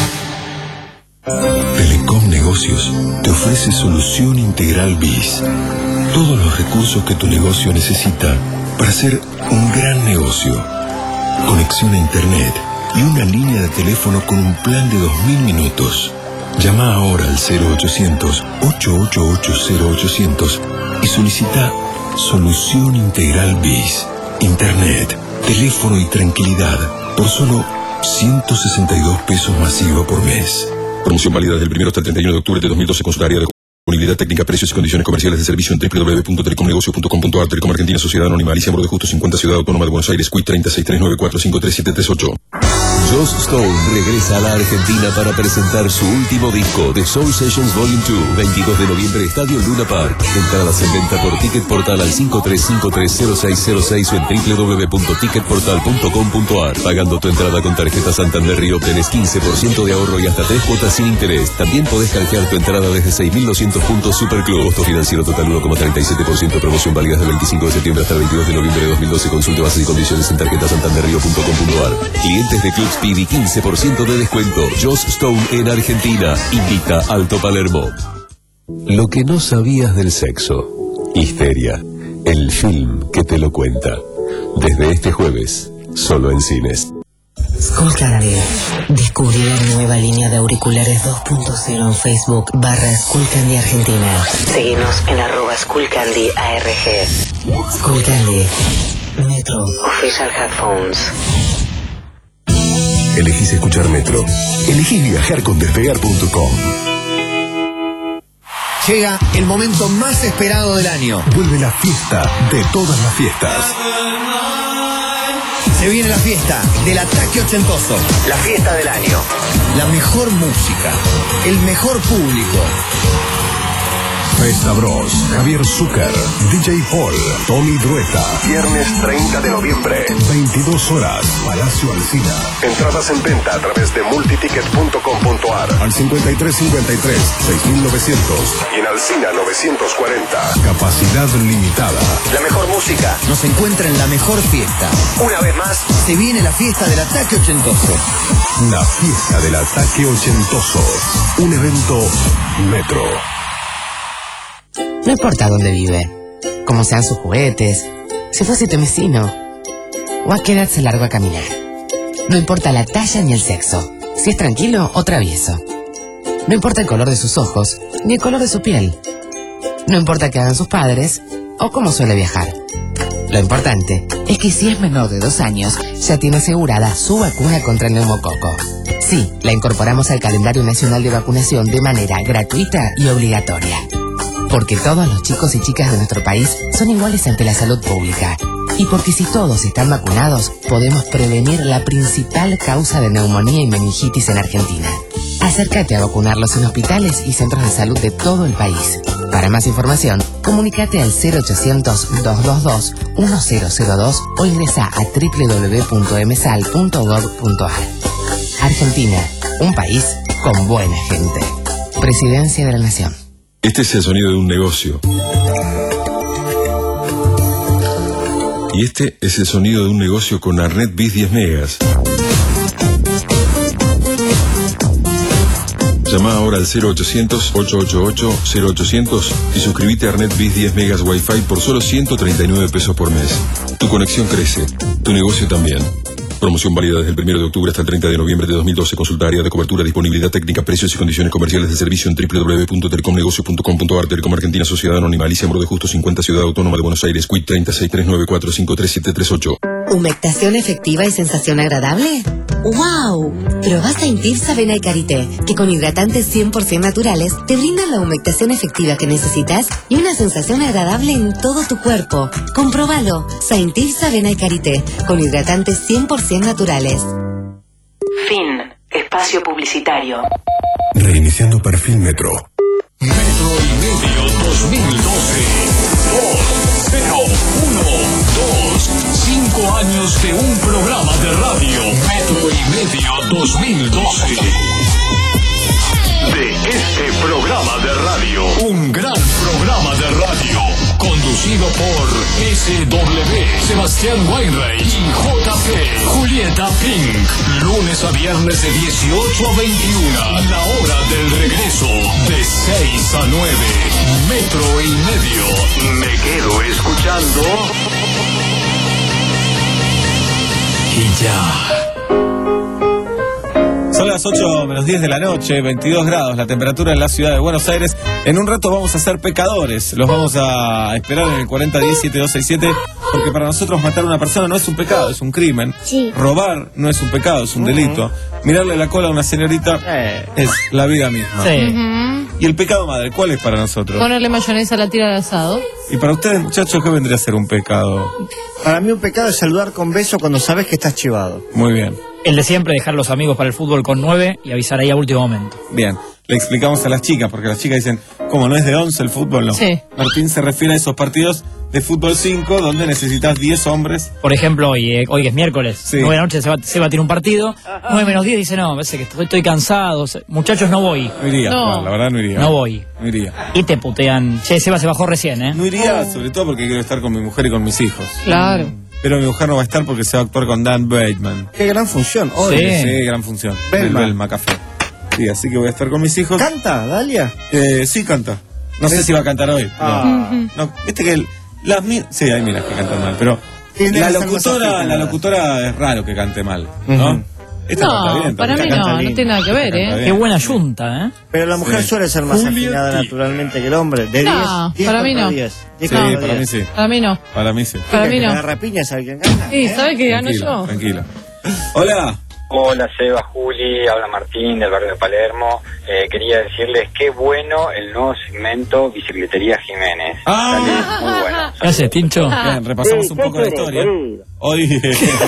Telecom Negocios te ofrece solución integral B I S. Todos los recursos que tu negocio necesita para hacer un gran negocio. Conexión a internet y una línea de teléfono con un plan de dos mil minutos. Llama ahora al cero ochocientos, ocho ocho ocho, cero ochocientos y solicita solución integral B I S. Internet, teléfono y tranquilidad por solo ciento sesenta y dos pesos masivo por mes. Promoción válida desde el primero hasta el treinta y uno de octubre de dos mil doce con su área de disponibilidad técnica, precios y condiciones comerciales de servicio en doble u doble u doble u punto telecomnegocios punto com punto a r. Telecom Argentina, Sociedad Anónima, Alicia Moro de Justo cincuenta, Ciudad Autónoma de Buenos Aires, Q I treinta y seis tres nueve cuatro cinco tres siete tres ocho. Joss Stone regresa a la Argentina para presentar su último disco, The Soul Sessions Volume dos, veintidós de noviembre, Estadio Luna Park. Entradas en venta por Ticket Portal al cinco tres cinco tres cero seis cero seis o en doble u doble u doble u punto ticket portal punto com punto a r. Pagando tu entrada con tarjeta Santander Río obtenés quince por ciento de ahorro y hasta tres cuotas sin interés. También podés canjear tu entrada desde seis mil doscientos puntos Superclub. Costo financiero total uno coma treinta y siete por ciento. Promoción válida desde el veinticinco de septiembre hasta el veintidós de noviembre de dos mil doce. Consulte bases y condiciones en tarjeta santander río punto com punto a r. Clientes de Club Speedy quince por ciento de descuento. Joss Stone en Argentina. Invita Alto Palermo. Lo que no sabías del sexo. Histeria. El film que te lo cuenta. Desde este jueves, solo en cines. Skullcandy. Descubrí la nueva línea de auriculares dos punto cero en Facebook barra Skullcandy Argentina. Seguinos en arroba Skullcandy A R G. Skullcandy. Metro. Official Headphones. Elegís escuchar Metro. Elegís viajar con despegar punto com. Llega el momento más esperado del año. Vuelve la fiesta de todas las fiestas. Se viene la fiesta del ataque ochentoso. La fiesta del año. La mejor música. El mejor público. Festa Bros, Javier Zucker, D J Paul, Tommy Drueta. Viernes treinta de noviembre. veintidós horas, Palacio Alsina. Entradas en venta a través de multiticket punto com punto a r. Al cincuenta y tres cincuenta y tres, seis mil novecientos. Y en Alsina novecientos cuarenta. Capacidad limitada. La mejor música nos encuentra en la mejor fiesta. Una vez más, se viene la fiesta del ataque ochentoso. La fiesta del ataque ochentoso. Un evento Metro. No importa dónde vive, cómo sean sus juguetes, si fuese tu vecino, o a qué edad se largó a caminar. No importa la talla ni el sexo, si es tranquilo o travieso. No importa el color de sus ojos, ni el color de su piel. No importa qué hagan sus padres, o cómo suele viajar. Lo importante es que si es menor de dos años, ya tiene asegurada su vacuna contra el neumococo. Sí, la incorporamos al calendario nacional de vacunación de manera gratuita y obligatoria. Porque todos los chicos y chicas de nuestro país son iguales ante la salud pública. Y porque si todos están vacunados, podemos prevenir la principal causa de neumonía y meningitis en Argentina. Acércate a vacunarlos en hospitales y centros de salud de todo el país. Para más información, comunícate al cero ochocientos, doscientos veintidós, mil dos o ingresa a doble u doble u doble u punto m s a l punto gov punto a r. Argentina, un país con buena gente. Presidencia de la Nación. Este es el sonido de un negocio. Y este es el sonido de un negocio con Arnet Bis diez megas. Llama ahora al cero ochocientos, ochocientos ochenta y ocho, cero ochocientos y suscríbete a Arnet Bis diez megas Wi-Fi por solo ciento treinta y nueve pesos por mes. Tu conexión crece, tu negocio también. Promoción válida desde el primero de octubre hasta el treinta de noviembre de dos mil doce. Consulta área de cobertura, disponibilidad técnica, precios y condiciones comerciales de servicio en doble u doble u doble u punto telecomnegocios punto com punto a r. Telecom Argentina, Sociedad Anónima, Alicia Moro de Justo cincuenta, Ciudad Autónoma de Buenos Aires, Q I T treinta y seis tres nueve cuatro cinco tres siete tres ocho. ¿Humectación efectiva y sensación agradable? ¡Wow! Probá Saint-Yves Avena y Karité, que con hidratantes cien por ciento naturales te brindan la humectación efectiva que necesitas y una sensación agradable en todo tu cuerpo. Comprobalo. Saint-Yves Avena y Karité, con hidratantes cien por ciento naturales. Fin. Espacio publicitario. Reiniciando perfil Metro. Metro y Medio dos mil doce. dos, cero, uno, dos. Cinco años de un programa de radio. Metro y Medio dos mil doce. De este programa de radio. Un gran programa de radio. Conducido por S W, Sebastián Weinreich y J P, Julieta Pink. Lunes a viernes de dieciocho a veintiuna. La hora del regreso de seis a nueve. Metro y Medio. Me quedo escuchando. Y ya. Son las ocho menos diez de la noche, veintidós grados la temperatura en la ciudad de Buenos Aires. En un rato vamos a ser pecadores. Los vamos a esperar en el cuarenta diez, setenta y dos sesenta y siete, porque para nosotros matar a una persona no es un pecado, es un crimen. Sí. Robar no es un pecado, es un uh-huh. delito. Mirarle la cola a una señorita eh. es la vida misma. Sí. Uh-huh. ¿Y el pecado, madre, cuál es para nosotros? Ponerle mayonesa a la tira al asado. ¿Y para ustedes, muchachos, qué vendría a ser un pecado? Para mí un pecado es saludar con beso cuando sabes que estás chivado. Muy bien. El de siempre, dejar los amigos para el fútbol con nueve y avisar ahí a último momento. Bien, le explicamos a las chicas, porque las chicas dicen, ¿cómo no es de once el fútbol? No. Sí. Martín se refiere a esos partidos de fútbol cinco, donde necesitas diez hombres. Por ejemplo, hoy, eh, hoy que es miércoles, sí. nueve de la noche se va, se va a tirar un partido, nueve menos diez dice, no, parece que estoy, estoy cansado, muchachos, no voy. No iría, no. Juan, la verdad no iría. No voy. No iría. Y te putean, che, Seba se bajó recién, ¿eh? No iría, sobre todo porque quiero estar con mi mujer y con mis hijos. Claro. pero mi mujer no va a estar porque se va a actuar con Dan Bateman. Qué gran función. Hoy. Sí, sí, gran función. Belma. El Belma Café. Sí, así que voy a estar con mis hijos. ¿Canta, Dalia? Eh, sí, canta. No sé si va a cantar hoy. Ah. No, viste que el- las mi- sí, hay minas que cantan mal, pero Tiene la que ser más locutora, la aficionada. locutora es raro que cante mal, ¿no? Ujú. Esta canta No, bien, para mí también. no, Canta no bien. tiene nada que ver, Canta ¿eh? bien. Qué buena yunta, ¿eh? Pero la mujer Sí. suele ser más Julieta. afinada naturalmente que el hombre. De No, diez, para mí contra no. diez. diez Sí, contra para mí diez. sí. Para mí no. Para mí sí. Para mí no. La rapiña es alguien gana. Sí, ¿sabes que gano Tranquilo, yo? tranquilo. Hola. Hola Seba, Juli, habla Martín del barrio de Palermo. Eh, quería decirles qué bueno el nuevo segmento Bicicletería Jiménez. Ah. Sale muy bueno. ¿Qué haces, Tincho? Bien, repasamos un poco la historia. Hoy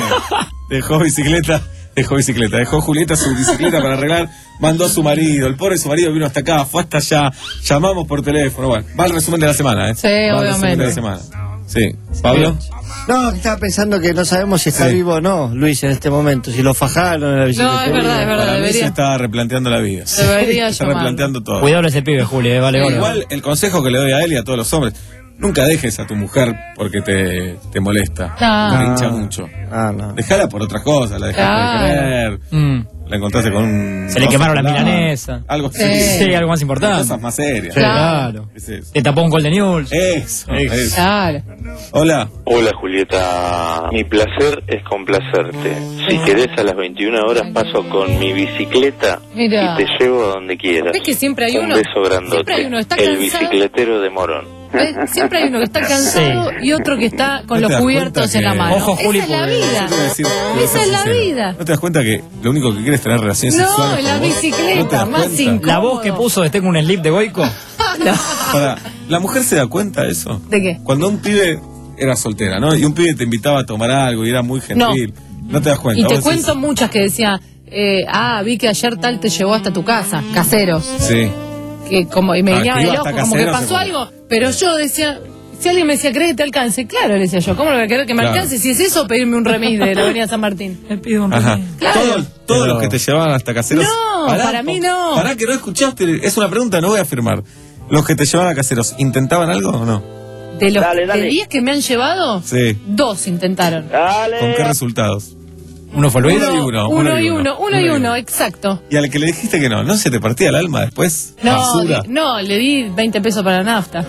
dejó bicicleta, dejó bicicleta, dejó Julieta su bicicleta para arreglar, mandó a su marido, el pobre su marido vino hasta acá, fue hasta allá, llamamos por teléfono, bueno, va el resumen de la semana, ¿eh? Sí, va el resumen obviamente. de la semana. Sí, Pablo. No, estaba pensando que no sabemos si está Sí. vivo o no, Luis, en este momento. Si lo fajaron en la bicicleta. No, es verdad, es verdad, Para mí se debería. está replanteando la vida. Debería Está llamarlo. replanteando todo. Cuidado ese pibe, Juli, eh, vale oro. Igual el consejo que le doy a él y a todos los hombres, nunca dejes a tu mujer porque te, te molesta, No. te hincha mucho. Ah, no. Dejala por otras cosas, la dejaste Claro. de querer, Mm. la encontraste con un... Se le oso quemaron la pelado, milanesa. Algo Sí. así. Sí, algo más importante. Cosas más serias. Sí, claro. ¿Qué es eso? Te tapó un gol de News. Eso, eso. Claro. Hola. Hola Julieta, mi placer es complacerte. Si querés a las veintiuna horas paso con mi bicicleta Mira. y te llevo a donde quieras. ¿Ves que siempre hay Un uno? beso grandote. Siempre hay uno, está El cansado. bicicletero de Morón. ¿Ves? Siempre hay uno que está cansado y otro que está con ¿No te los das cubiertos cuenta en la que- mano. Ojo, Juli, Esa es la porque- vida. Te voy a decir- te voy a Esa ser es la sincero. vida. ¿No te das cuenta que lo único que quieres es tener relaciones No, sexuales en con la vos? bicicleta, ¿No te das más cuenta? incómodo. La voz que puso de tengo un slip de Goico. Pará, ¿la mujer se da cuenta de eso? ¿De qué? Cuando un pibe era soltera, ¿no? Y un pibe te invitaba a tomar algo y era muy gentil. No, te das cuenta. Y te Vos cuento muchas que decía, eh, ah, vi que ayer tal te llevó hasta tu casa, caseros. decís, sí. Que como, y me Ah, guiñaba que iba el ojo, hasta como que Caseros, pasó se fue. algo, pero yo decía, si alguien me decía, ¿crees que te alcance? Claro, le decía yo, ¿cómo lo voy a querer que me Claro. alcance? Si es eso, pedirme un remis de la avenida San Martín. Me pido un Ajá. remis. Claro. Todo- Todos Pero- los que te llevaban hasta caseros. No, para mí no. Pará que no escuchaste. Es una pregunta, no voy a afirmar. ¿Los que te llevaban a caseros intentaban algo o no? De los Dale, dale. de diez que me han llevado, Sí. dos intentaron. ¿Con qué resultados? Uno fue Luis. Uno y uno. Uno y uno, uno y uno, exacto. Y al que le dijiste que no, ¿no se te partía el alma después? No, Basura. di- no, le di veinte pesos para la nafta.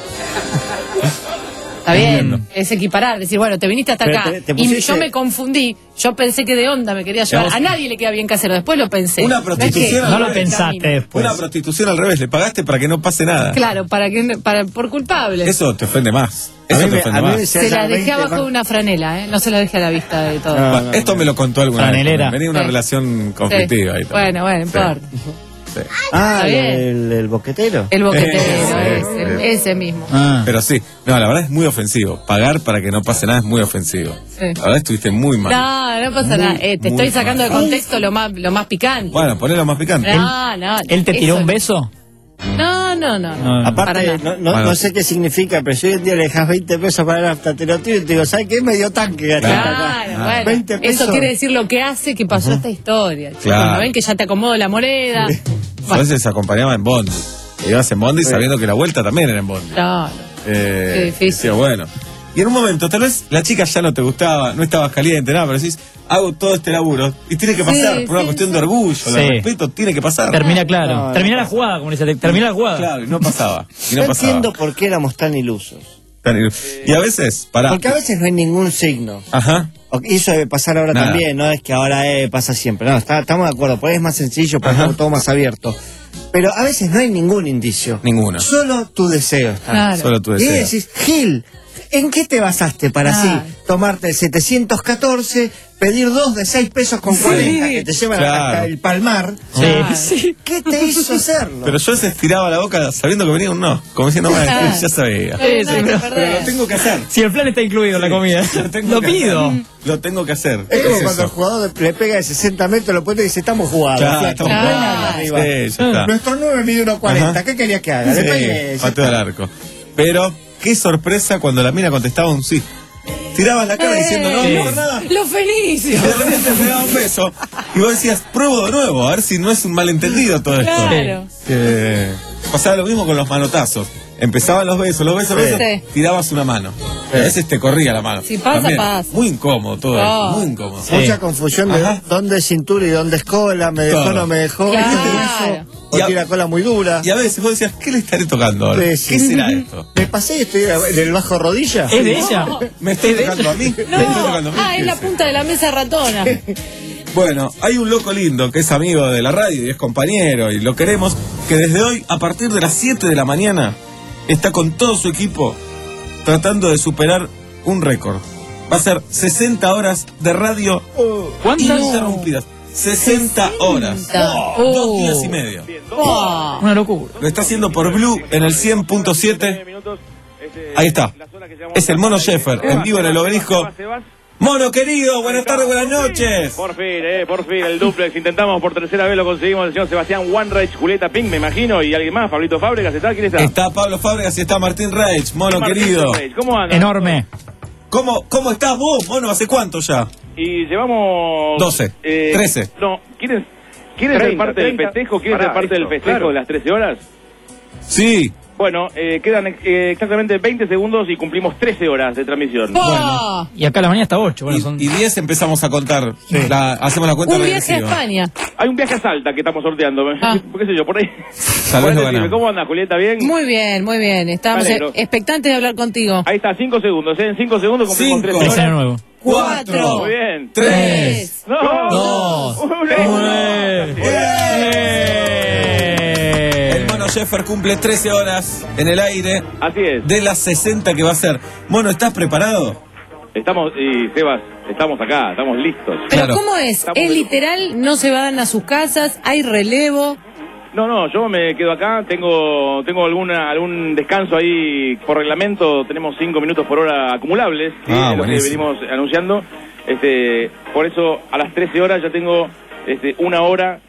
Está bien, Entiendo. es equiparar, decir, bueno, te viniste hasta Pero acá te- te y pusiste- yo me confundí, yo pensé que de onda me quería llevar, vos- a nadie le queda bien casero, después lo pensé. Una No es que- prostitución al No lo revés. pensaste después. Una prostitución al revés, le pagaste para que no pase nada. Claro, para que no- para por culpable. Eso te ofende más. A Eso mí te me- ofende a mí más. me Se haya la dejé veinte abajo más- de una franela, ¿eh? No se la dejé a la vista de todo. No, Va, no, Esto no. me lo contó alguna Franelera. vez. Venía una Sí. relación Sí. conflictiva ahí también. Bueno, bueno, Sí. importa. Sí. Ah, Está bien. el, el boquetero. El boquetero, Ese, ese, ese. ese mismo. Ah. Pero sí, no, la verdad es muy ofensivo. Pagar para que no pase nada es muy ofensivo. Sí. La verdad estuviste muy mal. No, no pasa Muy, nada. Eh, te muy estoy sacando de mal. contexto lo más, lo más picante. Bueno, ponelo más picante. No, no. ¿Él te tiró eso un no. beso? No, no, no. no. No. Para Aparte, nada. no, no, Bueno. no sé qué significa, pero si hoy en día le dejas veinte pesos para el afta, te lo tiro y te digo, ¿sabes qué? Medio tanque gastaste Claro, acá. bueno. veinte pesos. Eso quiere decir lo que hace que pasó esta historia. chicos. Claro. ¿No ven que ya te acomodo la moneda? A veces se acompañaba en Bondi. Te ibas en Bondi Sí. sabiendo que la vuelta también era en Bondi. No, no. Eh, Qué difícil. decía, bueno. Y en un momento, tal vez la chica ya no te gustaba, no estabas caliente, nada, pero decís, hago todo este laburo. Y tiene que Sí, pasar, por una sí, cuestión sí. de orgullo, de Sí. respeto, tiene que pasar. Termina claro. No, no termina la pasa. jugada, como dice. Termina la jugada. Claro, y no pasaba. Y no No pasaba. entiendo por qué éramos tan ilusos. Tan- Y a veces, para. Porque a veces no hay ningún signo. Ajá. O- Y eso debe pasar ahora Nada. también, no es que ahora eh, pasa siempre. No, está- estamos de acuerdo, por ahí es más sencillo, por ahí Ajá. está todo más abierto. Pero a veces no hay ningún indicio. Ninguno. Solo tu deseo está. Claro. Solo tu Y deseo. decís, Gil, ¿en qué te basaste para Ah. así tomarte el setecientos catorce, pedir dos de seis pesos con cuarenta que te llevan Claro. hasta el Palmar? Sí. Claro. Sí. ¿Qué te hizo hacerlo? Pero yo se estiraba la boca sabiendo que venía un no. Como diciendo, bueno, Claro. ya sabía. No hay Sí, nada sí, que pero- perder. Pero lo tengo que hacer. Si el plan está incluido en la comida. Lo tengo Lo que pido. hacer. Lo tengo que hacer. Es como Es cuando el eso. jugador le pega de sesenta metros, lo pone y dice, estamos jugados. Claro, flaco, estamos no hay jugados. nada arriba. Sí, ya está. Nuestro nueve mide uno cuarenta, Ajá. ¿qué querías que haga? Le Sí, pegué, ya pateo al está. arco. Pero, qué sorpresa cuando la mina contestaba un sí. Tirabas la cara diciendo, no, Eh, no, por nada. Lo felicio. Y de repente te daba un beso. Y vos decías, pruebo de nuevo, a ver si no es un malentendido todo esto. Claro. Eh, pasaba lo mismo con los manotazos. Empezaban los besos, los besos, Sí. besos, tirabas una mano. A veces te corría la mano. Si pasa, También, pasa. Muy incómodo todo, Oh. muy incómodo. Mucha confusión de Ajá. dónde es cintura y dónde es cola, me dejó, Todo. no me dejó, Claro. o tiene la cola muy dura. Y a veces vos decías, ¿qué le estaré tocando ahora? Sí, sí. ¿Qué será esto? Me pasé y estoy en el bajo rodilla. ¿Es de ella? ¿Me estoy tocando a mí? ¿Me No, estoy tocando a mí? ah, es la punta de la mesa ratona. Bueno, hay un loco lindo que es amigo de la radio y es compañero y lo queremos, que desde hoy, a partir de las siete de la mañana, está con todo su equipo tratando de superar un récord. Va a ser sesenta horas de radio ininterrumpidas. sesenta horas. Oh. Dos días y medio. Oh. Una locura. Lo está haciendo por Blue en el cien punto siete. Ahí está. Es el Mono Sheffer, en vivo en el Obelisco. Mono querido, buenas tardes, buenas noches. Por fin, eh, por fin, el duplex. Intentamos por tercera vez, lo conseguimos. El señor Sebastián Wanreich, Julieta Pink, me imagino, y alguien más, Pablito Fábregas, ¿está? ¿Quién está? Está Pablo Fábregas y está Martín Reich, Mono Martín querido. Reich, ¿cómo anda? Enorme. ¿Cómo, ¿Cómo estás vos, Mono? ¿Hace cuánto ya? Y llevamos... doce, eh, trece. No, ¿quieren, ¿quieren ser treinta, parte del treinta. festejo? ¿Quieren Pará, ser parte del esto, festejo claro. de las trece horas? Sí. Bueno, eh, quedan eh, exactamente veinte segundos y cumplimos trece horas de transmisión. Oh. Y acá la mañana está ocho. Bueno, son... Y diez empezamos a contar. La- hacemos la cuenta Un viaje a regresiva. España. Hay un viaje a Salta que estamos sorteando. Ah. ¿Qué sé yo? Por ahí. Tal vez Por lo ahí decime, ganamos. ¿Cómo anda, Julieta? ¿Bien? Muy bien, muy bien. Estamos Me alegro. expectantes de hablar contigo. Ahí está, cinco segundos. ¿eh? En cinco segundos cumplimos Cinco. trece Es año horas. nuevo. Cuatro. Muy bien. Tres. No. Dos. Uno. El Mono Sheffer cumple trece horas en el aire Así es. de las sesenta que va a ser. Mono, ¿estás preparado? Estamos, y Sebas, estamos acá, estamos listos. Pero Claro. ¿cómo es? Estamos ¿Es de- literal? ¿No se van a sus casas? ¿Hay relevo? No, no, yo me quedo acá, tengo tengo alguna algún descanso ahí por reglamento, tenemos cinco minutos por hora acumulables, ¿sí? Ah, Es lo que buenísimo. venimos anunciando. Este, por eso a las trece horas ya tengo este, una hora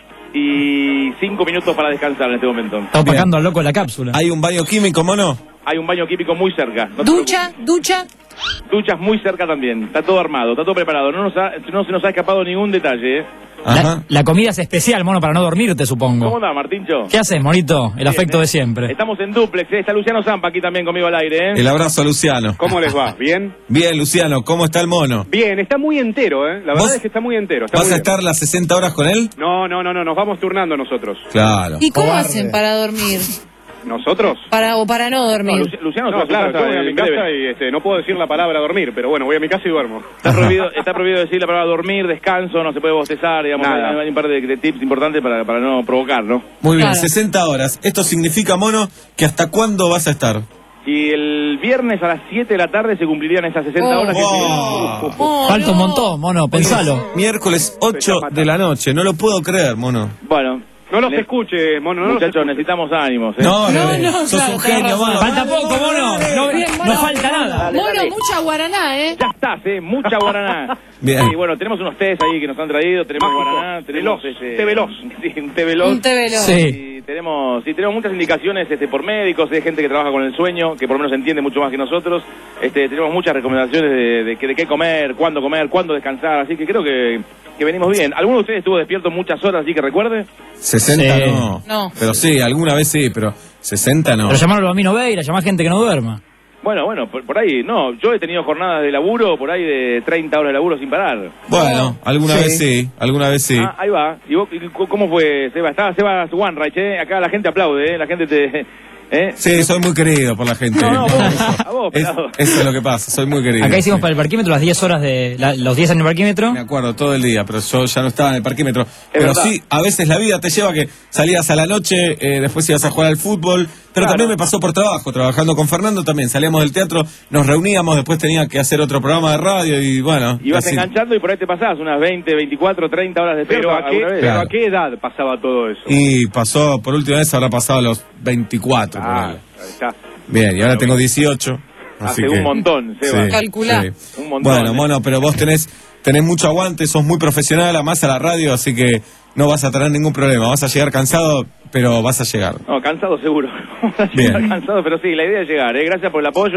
y cinco minutos para descansar en este momento. Está opacando al loco de la cápsula. ¿Hay un baño químico, Mono? Hay un baño químico muy cerca. no te ¿Ducha? ¿Ducha? preocupes. Duchas muy cerca también, está todo armado, está todo preparado, no, nos ha- no se nos ha escapado ningún detalle. ¿eh? La, la comida es especial, mono, para no dormirte, supongo. ¿Cómo anda, Martíncho? ¿Qué haces, monito? El afecto Bien, de ¿eh? siempre. Estamos en duplex, ¿eh? Está Luciano Zampa aquí también conmigo al aire. ¿eh? El abrazo a Luciano. ¿Cómo les va? ¿Bien? Bien, Luciano, ¿cómo está el Mono? Bien, está muy entero, ¿eh? La ¿Vos verdad es que está muy entero. Está ¿Vas muy a bien. estar las sesenta horas con él? No, no, no, no, nos vamos turnando nosotros. Claro. ¿Y cómo Cobarde. hacen para dormir? ¿Nosotros? Para, ¿O para no dormir? No, Luci- Luciano se va No, a su claro, casa yo voy a en mi breve. casa y este, no puedo decir la palabra dormir, pero bueno, voy a mi casa y duermo. Está prohibido, está prohibido decir la palabra dormir, descanso, no se puede bostezar, digamos, Nada. hay, hay un par de, de tips importantes para, para no provocar, ¿no? Muy bien, Claro. sesenta horas. Esto significa, Mono, que hasta cuándo vas a estar. Y el viernes a las siete de la tarde se cumplirían esas sesenta Oh. horas. que Wow. tienen. Oh, Falta no. un montón, mono, pensalo. Miércoles ocho de la noche. No lo puedo creer, Mono. Bueno, No los Ne- escuche, mono, no los muchachos, escuche. necesitamos ánimos. ¿eh? No, No, no, no, sos claro, un tenés genio, razón. Mono. Falta poco, mono. No, Bien, no mono. falta nada. Dale, Mono, dale. mucha guaraná, ¿eh? Ya estás, ¿eh? Mucha guaraná. Bien. Y bueno, tenemos unos tés ahí que nos han traído, tenemos Mágico. guaraná, tenemos Veloz, este, té veloz. Sí, un té veloz. Un té veloz. Sí. Y tenemos, sí, tenemos muchas indicaciones este, por médicos, hay gente que trabaja con el sueño, que por lo menos entiende mucho más que nosotros. Este, tenemos muchas recomendaciones de, de, que- de qué comer, cuándo comer, cuándo descansar, así que creo que, que venimos bien. ¿Alguno de ustedes estuvo despierto muchas horas, así que recuerde? sesenta Sí. no. No. Pero sí, alguna vez sí, pero sesenta no. Pero llamarlo a Bambino Veira, llamar gente que no duerma. Bueno, bueno, por, por ahí, no, yo he tenido jornadas de laburo, por ahí de treinta horas de laburo sin parar. Bueno, alguna Sí. vez sí, alguna vez sí. Ah, ahí va. ¿Y vos, y cu- cómo fue, Seba? Estaba Seba Wanreich, ¿eh? Acá la gente aplaude, ¿eh? La gente te... ¿eh? Sí, soy muy querido por la gente. No, no, vos, Eso, a vos, es, pelado. eso es lo que pasa, soy muy querido. Acá hicimos sí. para el parquímetro las diez horas de. la- los diez años del parquímetro. Me acuerdo todo el día, pero yo ya no estaba en el parquímetro. Pero verdad. sí, a veces la vida te lleva a que salías a la noche, eh, después ibas a jugar al fútbol. Pero Claro. también me pasó por trabajo, trabajando con Fernando también. Salíamos del teatro, nos reuníamos, después tenía que hacer otro programa de radio y bueno. Y vas así. enganchando y por ahí te pasás unas veinte, veinticuatro, treinta horas de Pero despierto a, qué, alguna vez. pero Claro. ¿a qué edad pasaba todo eso? Y pasó, por última vez habrá pasado a los veinticuatro. Ah, ponele. ahí está. Bien, y ahora tengo dieciocho. Así Hace que, un montón, Seba. sí, Calculá. sí. Un montón, Bueno, eh. mono, pero vos tenés, tenés mucho aguante, sos muy profesional, amás a la radio, así que no vas a tener ningún problema. Vas a llegar cansado, pero vas a llegar. No, cansado seguro. Bien. cansado, pero sí, la idea es llegar, ¿eh? Gracias por el apoyo.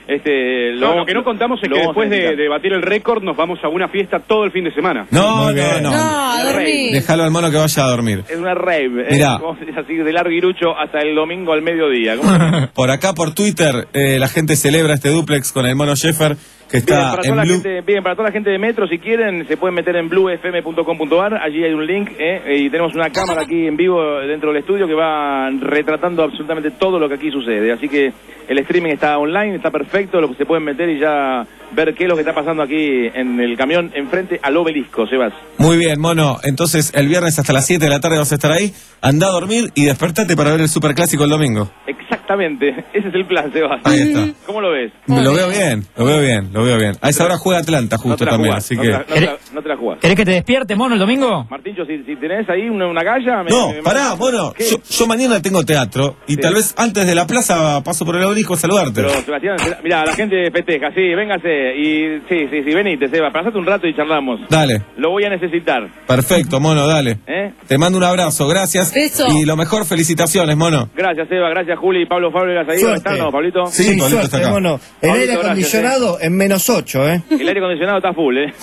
Este, lo, lo que no contamos es que después de, de batir el récord nos vamos a una fiesta todo el fin de semana. No, no, no. No, a dormir. Déjalo al mono que vaya a dormir. Es una rave. Mirá. Es así de Larguirucho hasta el domingo al mediodía. ¿Cómo? Por acá, por Twitter, eh, la gente celebra este duplex con el mono Sheffer, que Bien, está para, en toda la Blue. gente, bien, para toda la gente de Metro, si quieren, se pueden meter en blue f m punto com punto a r. Allí hay un link eh, y tenemos una cámara aquí en vivo dentro del estudio que va retratando absolutamente todo lo que aquí sucede. Así que el streaming está online, está perfecto, lo que se pueden meter y ya ver qué es lo que está pasando aquí en el camión enfrente al obelisco, Sebas. Muy bien, mono. Entonces, el viernes hasta las siete de la tarde vas a estar ahí. Anda a dormir y despertate para ver el superclásico el domingo. Exactamente, ese es el plan, Sebas. Ahí está. ¿Cómo lo ves? Lo veo bien, lo veo bien, lo veo bien. A esa hora juega Atlanta justo No te la también, jugás, así no que... te la- no te la- no te la jugás. ¿Querés que te despierte, mono, el domingo? Martincho, si, si tenés ahí una, una galla... Me, No, me- pará, bueno, ¿Qué? yo, yo mañana tengo teatro y Sí. tal vez antes de la plaza paso por el obelisco a saludarte. Pero, Sebastián, mira, la gente festeja, sí, véngase, y sí, sí, sí, venite, Seba, pasate un rato y charlamos. Dale, Lo voy a necesitar, perfecto, mono, dale. ¿eh? Te mando un abrazo, gracias. Beso. Y lo mejor, felicitaciones, mono. Gracias, Seba, gracias, Juli, Pablo Fábregas, ahí, ¿dónde Suerte. están, no, Pablito? Sí, Sí, Pablito suerte, está acá. mono. El Pablito, aire gracias, acondicionado en menos ocho, ¿eh? El aire acondicionado está full, ¿eh?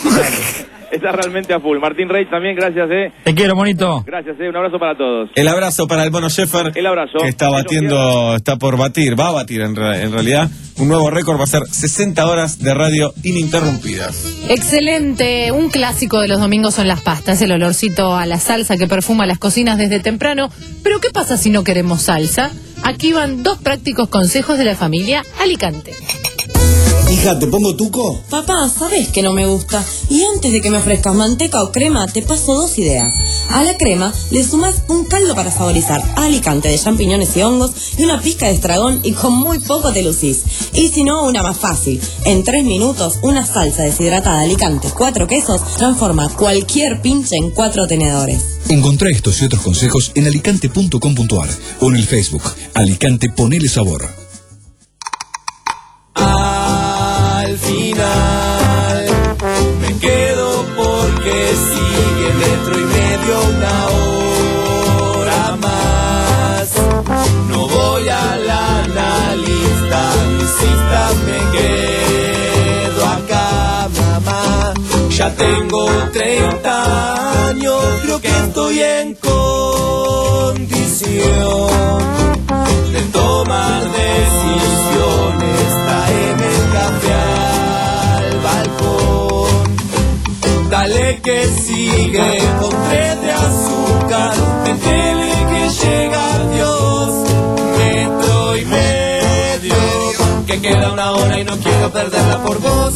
Está realmente a full. Martín Reich también, gracias, ¿eh? Te quiero, monito. Gracias, ¿eh? Un abrazo para todos. El abrazo para el mono Sheffer. El abrazo. Que está batiendo, está por batir, va a batir en, re- en realidad. Un nuevo récord va a ser sesenta horas de radio ininterrumpidas. Excelente, un clásico de los domingos son las pastas, el olorcito a la salsa que perfuma las cocinas desde temprano. Pero ¿qué pasa si no queremos salsa? Aquí van dos prácticos consejos de la familia Alicante. Hija, ¿te pongo tuco? Papá, sabes que no me gusta. Y antes de que me ofrezcas manteca o crema, te paso dos ideas. A la crema le sumas un caldo para saborizar Alicante de champiñones y hongos y una pizca de estragón y con muy poco te lucís. Y si no, una más fácil. En tres minutos, una salsa deshidratada Alicante, cuatro quesos, transforma cualquier pinche en cuatro tenedores. Encontrá estos y otros consejos en alicante punto com punto a r o en el Facebook Alicante Ponele Sabor. Al final me quedo porque sigue metro y medio una hora más. No voy a la analista, insista, me quedo acá, mamá. Ya tengo treinta años, creo que estoy en condición de tomar decisiones. Traeme el café al balcón. Dale que sigue con tres de azúcar. Metele que llega Dios. Metro y medio. Que queda una hora y no quiero perderla por vos.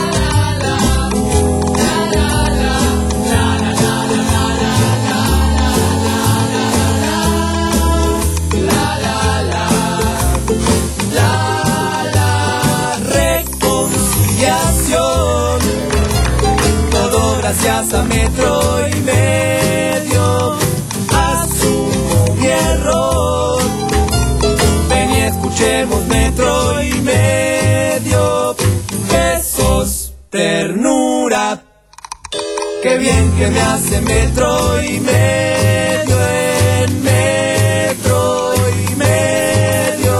Gracias a metro y medio, asumo mi error. Ven y escuchemos metro y medio. Besos, ternura. Qué bien que me hace metro y medio en metro y medio.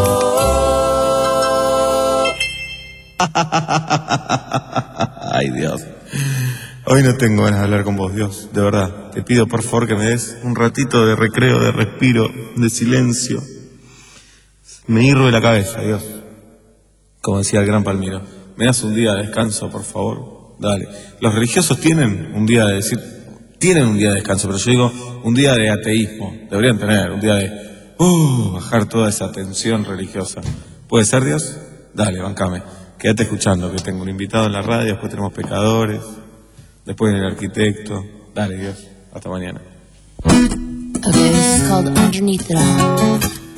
Ay, Dios. Hoy no tengo ganas de hablar con vos, Dios, de verdad. Te pido por favor que me des un ratito de recreo, de respiro, de silencio. Me irro de la cabeza, Dios. Como decía el gran Palmiro, me das un día de descanso, por favor. Dale. Los religiosos tienen un día de decir, tienen un día de descanso, pero yo digo un día de ateísmo. Deberían tener un día de uh, bajar toda esa tensión religiosa. ¿Puede ser, Dios? Dale, bancame. Quédate escuchando, que tengo un invitado en la radio, después tenemos pecadores. Después el arquitecto. Dale, Dios. Hasta mañana. Okay, this is called Underneath It All.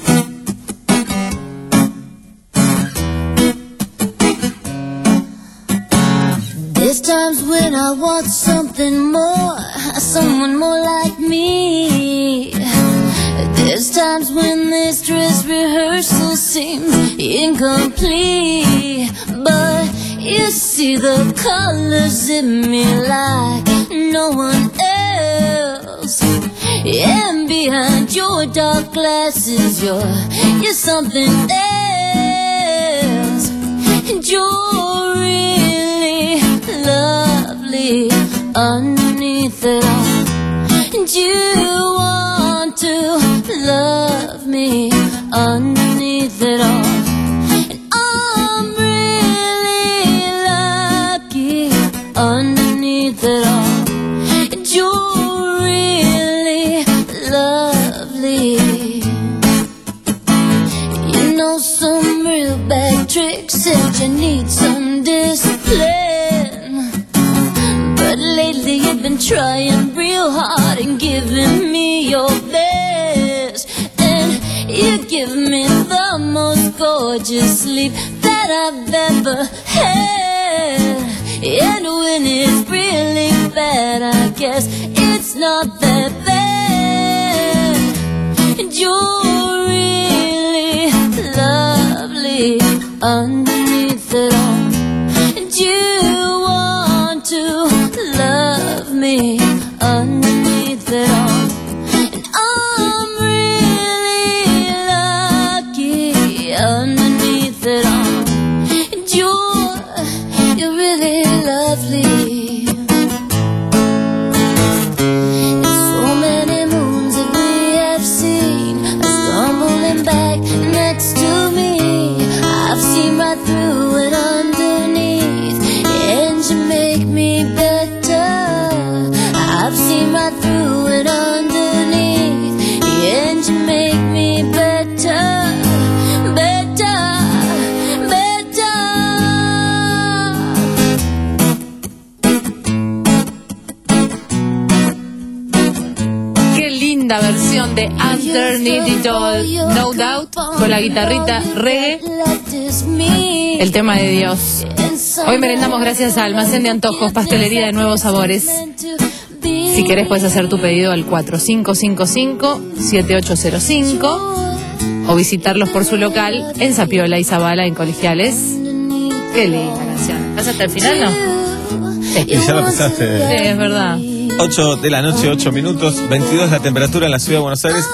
There's times when I want something more, someone more like me. There's times when this dress rehearsal seems incomplete, but you see the colors in me like no one else. And behind your dark glasses, you're, you're something else. You're really lovely underneath it all. And you want to love me underneath it all. And I'm really lucky underneath it all. And you're really lovely. You know some real bad tricks, said you need some discipline. But lately you've been trying real hard and giving me your best. And you give me the most gorgeous sleep that I've ever had. And when it's really bad, I guess it's not that bad. And you're really lovely underneath it all. And you want to love me underneath it all. And I'm really lucky underneath it all. And you're, you're really lovely. And so many moons that we have seen are stumbling back next to me. I've seen right through it underneath, and you make me better. I've seen right through it underneath, and you make me better, better, better. Qué linda versión de Underneath It All, No Doubt, con la guitarrita reggae, el tema de Dios. Hoy merendamos gracias a Almacén de Antojos, pastelería de nuevos sabores. Si querés puedes hacer tu pedido al cuatro cinco cinco cinco, siete ocho cero cinco o visitarlos por su local en Zapiola y Zabala en Colegiales. Qué linda canción. ¿Vas hasta el final, no? Sí. Y ya lo pensaste. Sí, es verdad. ocho de la noche, ocho minutos, veintidós la temperatura en la ciudad de Buenos Aires.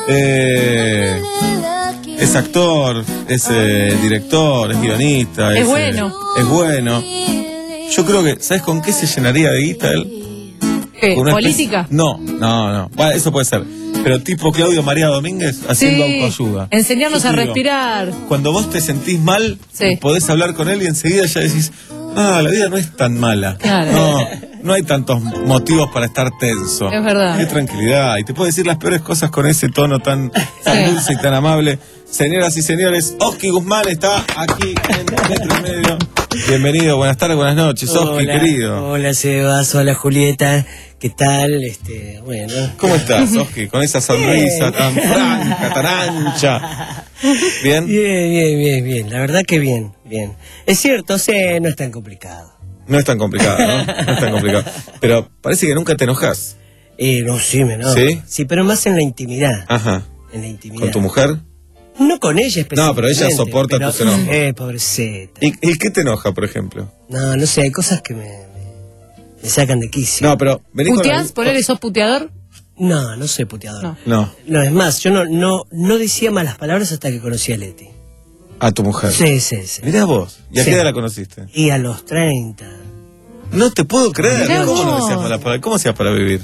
Eh, es actor, es eh, director, es guionista. Es es bueno. Eh, es bueno. Yo creo que, ¿sabes con qué se llenaría de guita él? ¿Qué? Con una ¿Política? especie- No, no, no. Bueno, eso puede ser. Pero tipo Claudio María Domínguez haciendo Sí, autoayuda. enseñarnos Yo a te digo, respirar. Cuando vos te sentís mal, Sí. podés hablar con él y enseguida ya decís, ah, la vida no es tan mala. Claro. No, no hay tantos motivos para estar tenso. Es verdad. Hay tranquilidad. Y te puede decir las peores cosas con ese tono tan, tan Sí. dulce y tan amable. Señoras y señores, Oski Guzmán está aquí en Metro y Medio. Bienvenido, buenas tardes, buenas noches, Oski, Hola, querido. Hola Sebas, hola Julieta, ¿qué tal? Este, bueno. ¿Cómo estás, Oski? Con esa sonrisa Bien. tan franca, tan ancha. ¿Bien? Bien, bien, bien, bien. La verdad que bien, bien. Es cierto, sí, no es tan complicado. No es tan complicado, ¿no? No es tan complicado. Pero parece que nunca te enojas. Eh, no, sí, me enojo. ¿Sí? Sí, pero más en la intimidad. Ajá. En la intimidad. ¿Con tu mujer? No con ella específicamente. No, pero ella soporta pero- tus enojos. Eh, pobrecita. ¿Y, ¿Y qué te enoja, por ejemplo? No, no sé, hay cosas que me, me, me sacan de quicio. No, pero vení con ¿Puteás? la- ¿Por él sos puteador? No, no soy puteador. No. No, No, es más, yo no, no, no decía malas palabras hasta que conocí a Leti. a tu mujer. Sí, sí, sí. Mirá vos. ¿Y a Sí. qué edad la conociste? Y a los treinta. No te puedo creer. Mirá ¿Cómo no vos. decías malas palabras? ¿Cómo hacías para vivir?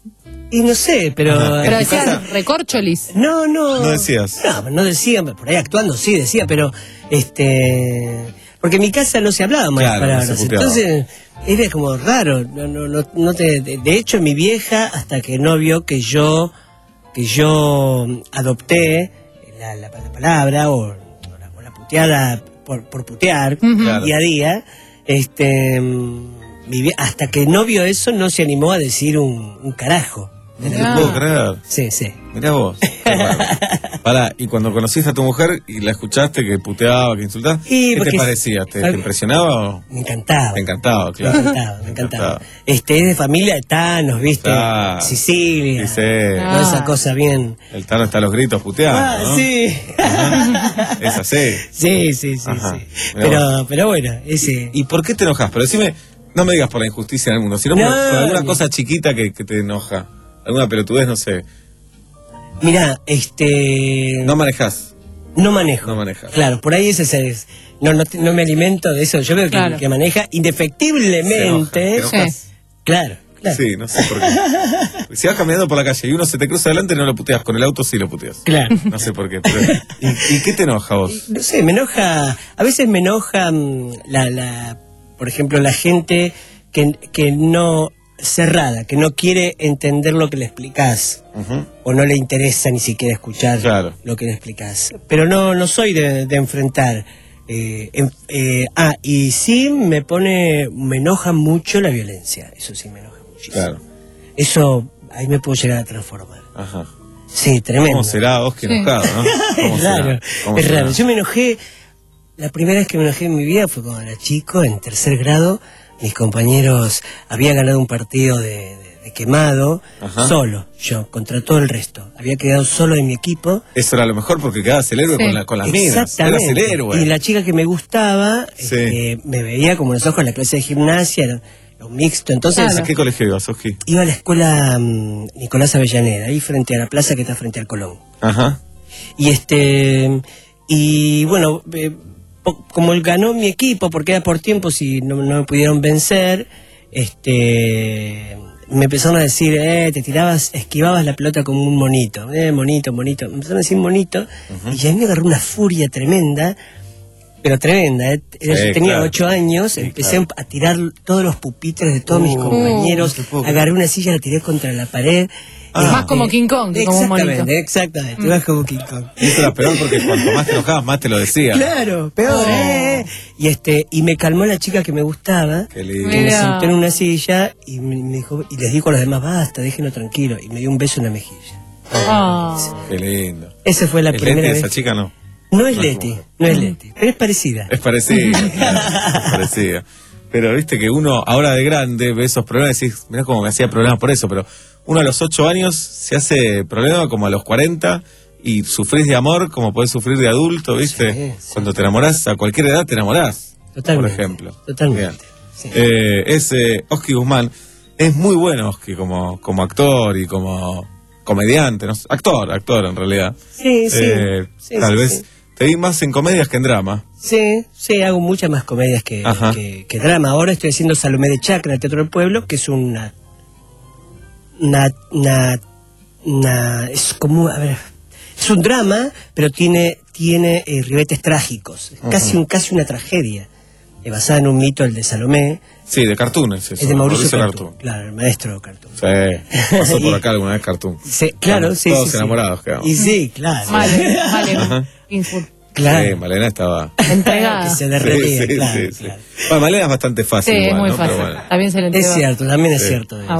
Y no sé, pero... Ajá. Pero ¿En tu decías casa? Eh, recorcholis. No, no. No decías. No, no decía, por ahí actuando sí decía, pero este porque en mi casa no se hablaba malas Claro, no se palabras. puteaba. Entonces, era como raro, no, no, no, no te, de, de hecho mi vieja hasta que no vio que yo que yo adopté la, la, la palabra o, o la, o la puteada por, por putear Claro. día a día, este mi vie- hasta que no vio eso no se animó a decir un, un carajo. No te puedo creer. Sí, sí. Mirá vos. Qué raro. Pará, y cuando conociste a tu mujer y la escuchaste que puteaba, que insultaba, Y ¿qué te porque- parecía? ¿Te, te impresionaba o...? Me encantaba. Te encantaba, claro. Me encantaba, me encantaba. Este, es de familia de Tanos, ¿viste? Claro. Sicilia. Sí, sí. Toda esa cosa bien. El Tano está a los gritos puteando, Ah, ¿no? sí. Es así. Sí, sí, sí, Ajá. sí. Mirá vos. Pero, pero bueno, ese. ¿Y por qué te enojas? Pero decime, no me digas por la injusticia del mundo, sino por, No, por alguna no. cosa chiquita que, que te enoja. Alguna pelotudez, no sé. Mirá, este. No manejás. No manejo. No maneja. Claro, por ahí ese es... No, no, no me alimento de eso. Yo veo que, Claro. que maneja indefectiblemente. Se enoja, ¿te enojas? Sí. Claro, claro. Sí, no sé por qué. Si vas caminando por la calle y uno se te cruza adelante, no lo puteas. Con el auto sí lo puteas. Claro. No sé por qué. Pero... ¿Y, ¿Y qué te enoja vos? No sé, me enoja... A veces me enoja mm, la, la, por ejemplo, la gente que, que no... cerrada, que no quiere entender lo que le explicás. Uh-huh. O no le interesa ni siquiera escuchar Claro. lo que le explicás. Pero no, no soy de, de enfrentar. Eh, en- eh, ah, y sí me pone, me enoja mucho la violencia. Eso sí me enoja muchísimo. Claro. Eso, ahí me puedo llegar a transformar. Ajá. Sí, tremendo. ¿Cómo será Oski Sí. enojado, no? ¿Cómo Es será? raro, ¿Cómo es será? raro. Yo me enojé, la primera vez que me enojé en mi vida fue cuando era chico, en tercer grado. Mis compañeros habían ganado un partido de, de- de quemado, Ajá. solo, yo, contra todo el resto. Había quedado solo en mi equipo. Eso era lo mejor porque quedabas el héroe Sí. con, la, con las minas. Eras Exactamente. el héroe. Y la chica que me gustaba, Sí. este, me veía como los ojos en la clase de gimnasia, era lo mixto. Entonces, ¿A qué colegio ibas, Oski? iba a la escuela mm, Nicolás Avellaneda, ahí frente a la plaza que está frente al Colón. Ajá. Y este y bueno, eh, po- como él ganó mi equipo, porque era por tiempos y no, no me pudieron vencer, este me empezaron a decir, eh, te tirabas, esquivabas la pelota como un monito, eh, monito, monito. Me empezaron a decir monito, y a mí me agarró una furia tremenda, pero tremenda, eh. Era- Sí, yo tenía claro. ocho años, Sí, empecé claro. a tirar todos los pupitres de todos mis Uh, compañeros, no te puedo creer. agarré una silla, la tiré contra la pared. Más este, como King Kong que como un monito. Exactamente, exactamente, más como King Kong. Y eso era peor porque cuanto más te enojabas, más te lo decía. Claro, peor, Oh. eh. Y este, y me calmó la chica que me gustaba, Qué lindo. que me Mira. sentó en una silla y me, me dijo, y les dijo a los demás, basta, déjenlo tranquilo, y me dio un beso en la mejilla. Ah. Qué lindo. Esa fue la ¿Es primera Leti vez. esa chica no? No es No, Leti, no. no es Leti, pero es parecida. Es parecida. Es parecida. Pero viste que uno ahora de grande ve esos problemas y decís, mirá cómo me hacía problemas por eso, pero uno a los ocho años se hace problema como a los cuarenta y sufrís de amor como podés sufrir de adulto, ¿viste? Sí, sí. Cuando te enamorás, a cualquier edad te enamorás. Totalmente. Por ejemplo. Totalmente. Bien. Sí. Eh, ese Oski Guzmán es muy bueno, Oski, como, como actor y como comediante. ¿No? Actor, actor en realidad. Sí, sí. Eh, Sí, tal sí, vez sí. te vi más en comedias que en drama. Sí, sí, hago muchas más comedias que, Ajá. que, que drama. Ahora estoy haciendo Salomé de Chacra, el Teatro del Pueblo, que es una... una, una, una- es como, a ver, es un drama, pero tiene, tiene eh, ribetes trágicos. Es casi, un, casi una tragedia, eh, basada en un mito, el de Salomé. Sí, de Cartoon es eso. Es de Mauricio, Cartoon, Cartoon. claro, el maestro Cartoon. Sí, pasó por Y- acá alguna vez Cartoon. Sí, claro, Estamos sí, todos sí, sí. enamorados quedamos. Y sí, claro. Vale, vale. Ajá. Info. Claro. Sí, Malena estaba... Entregada. Que se Sí, derretía, sí, claro, sí, sí. claro. Bueno, Malena es bastante fácil Sí, es igual, muy ¿no? fácil. Pero bueno. También se le entrega. Es cierto, también es Sí. cierto. Ah,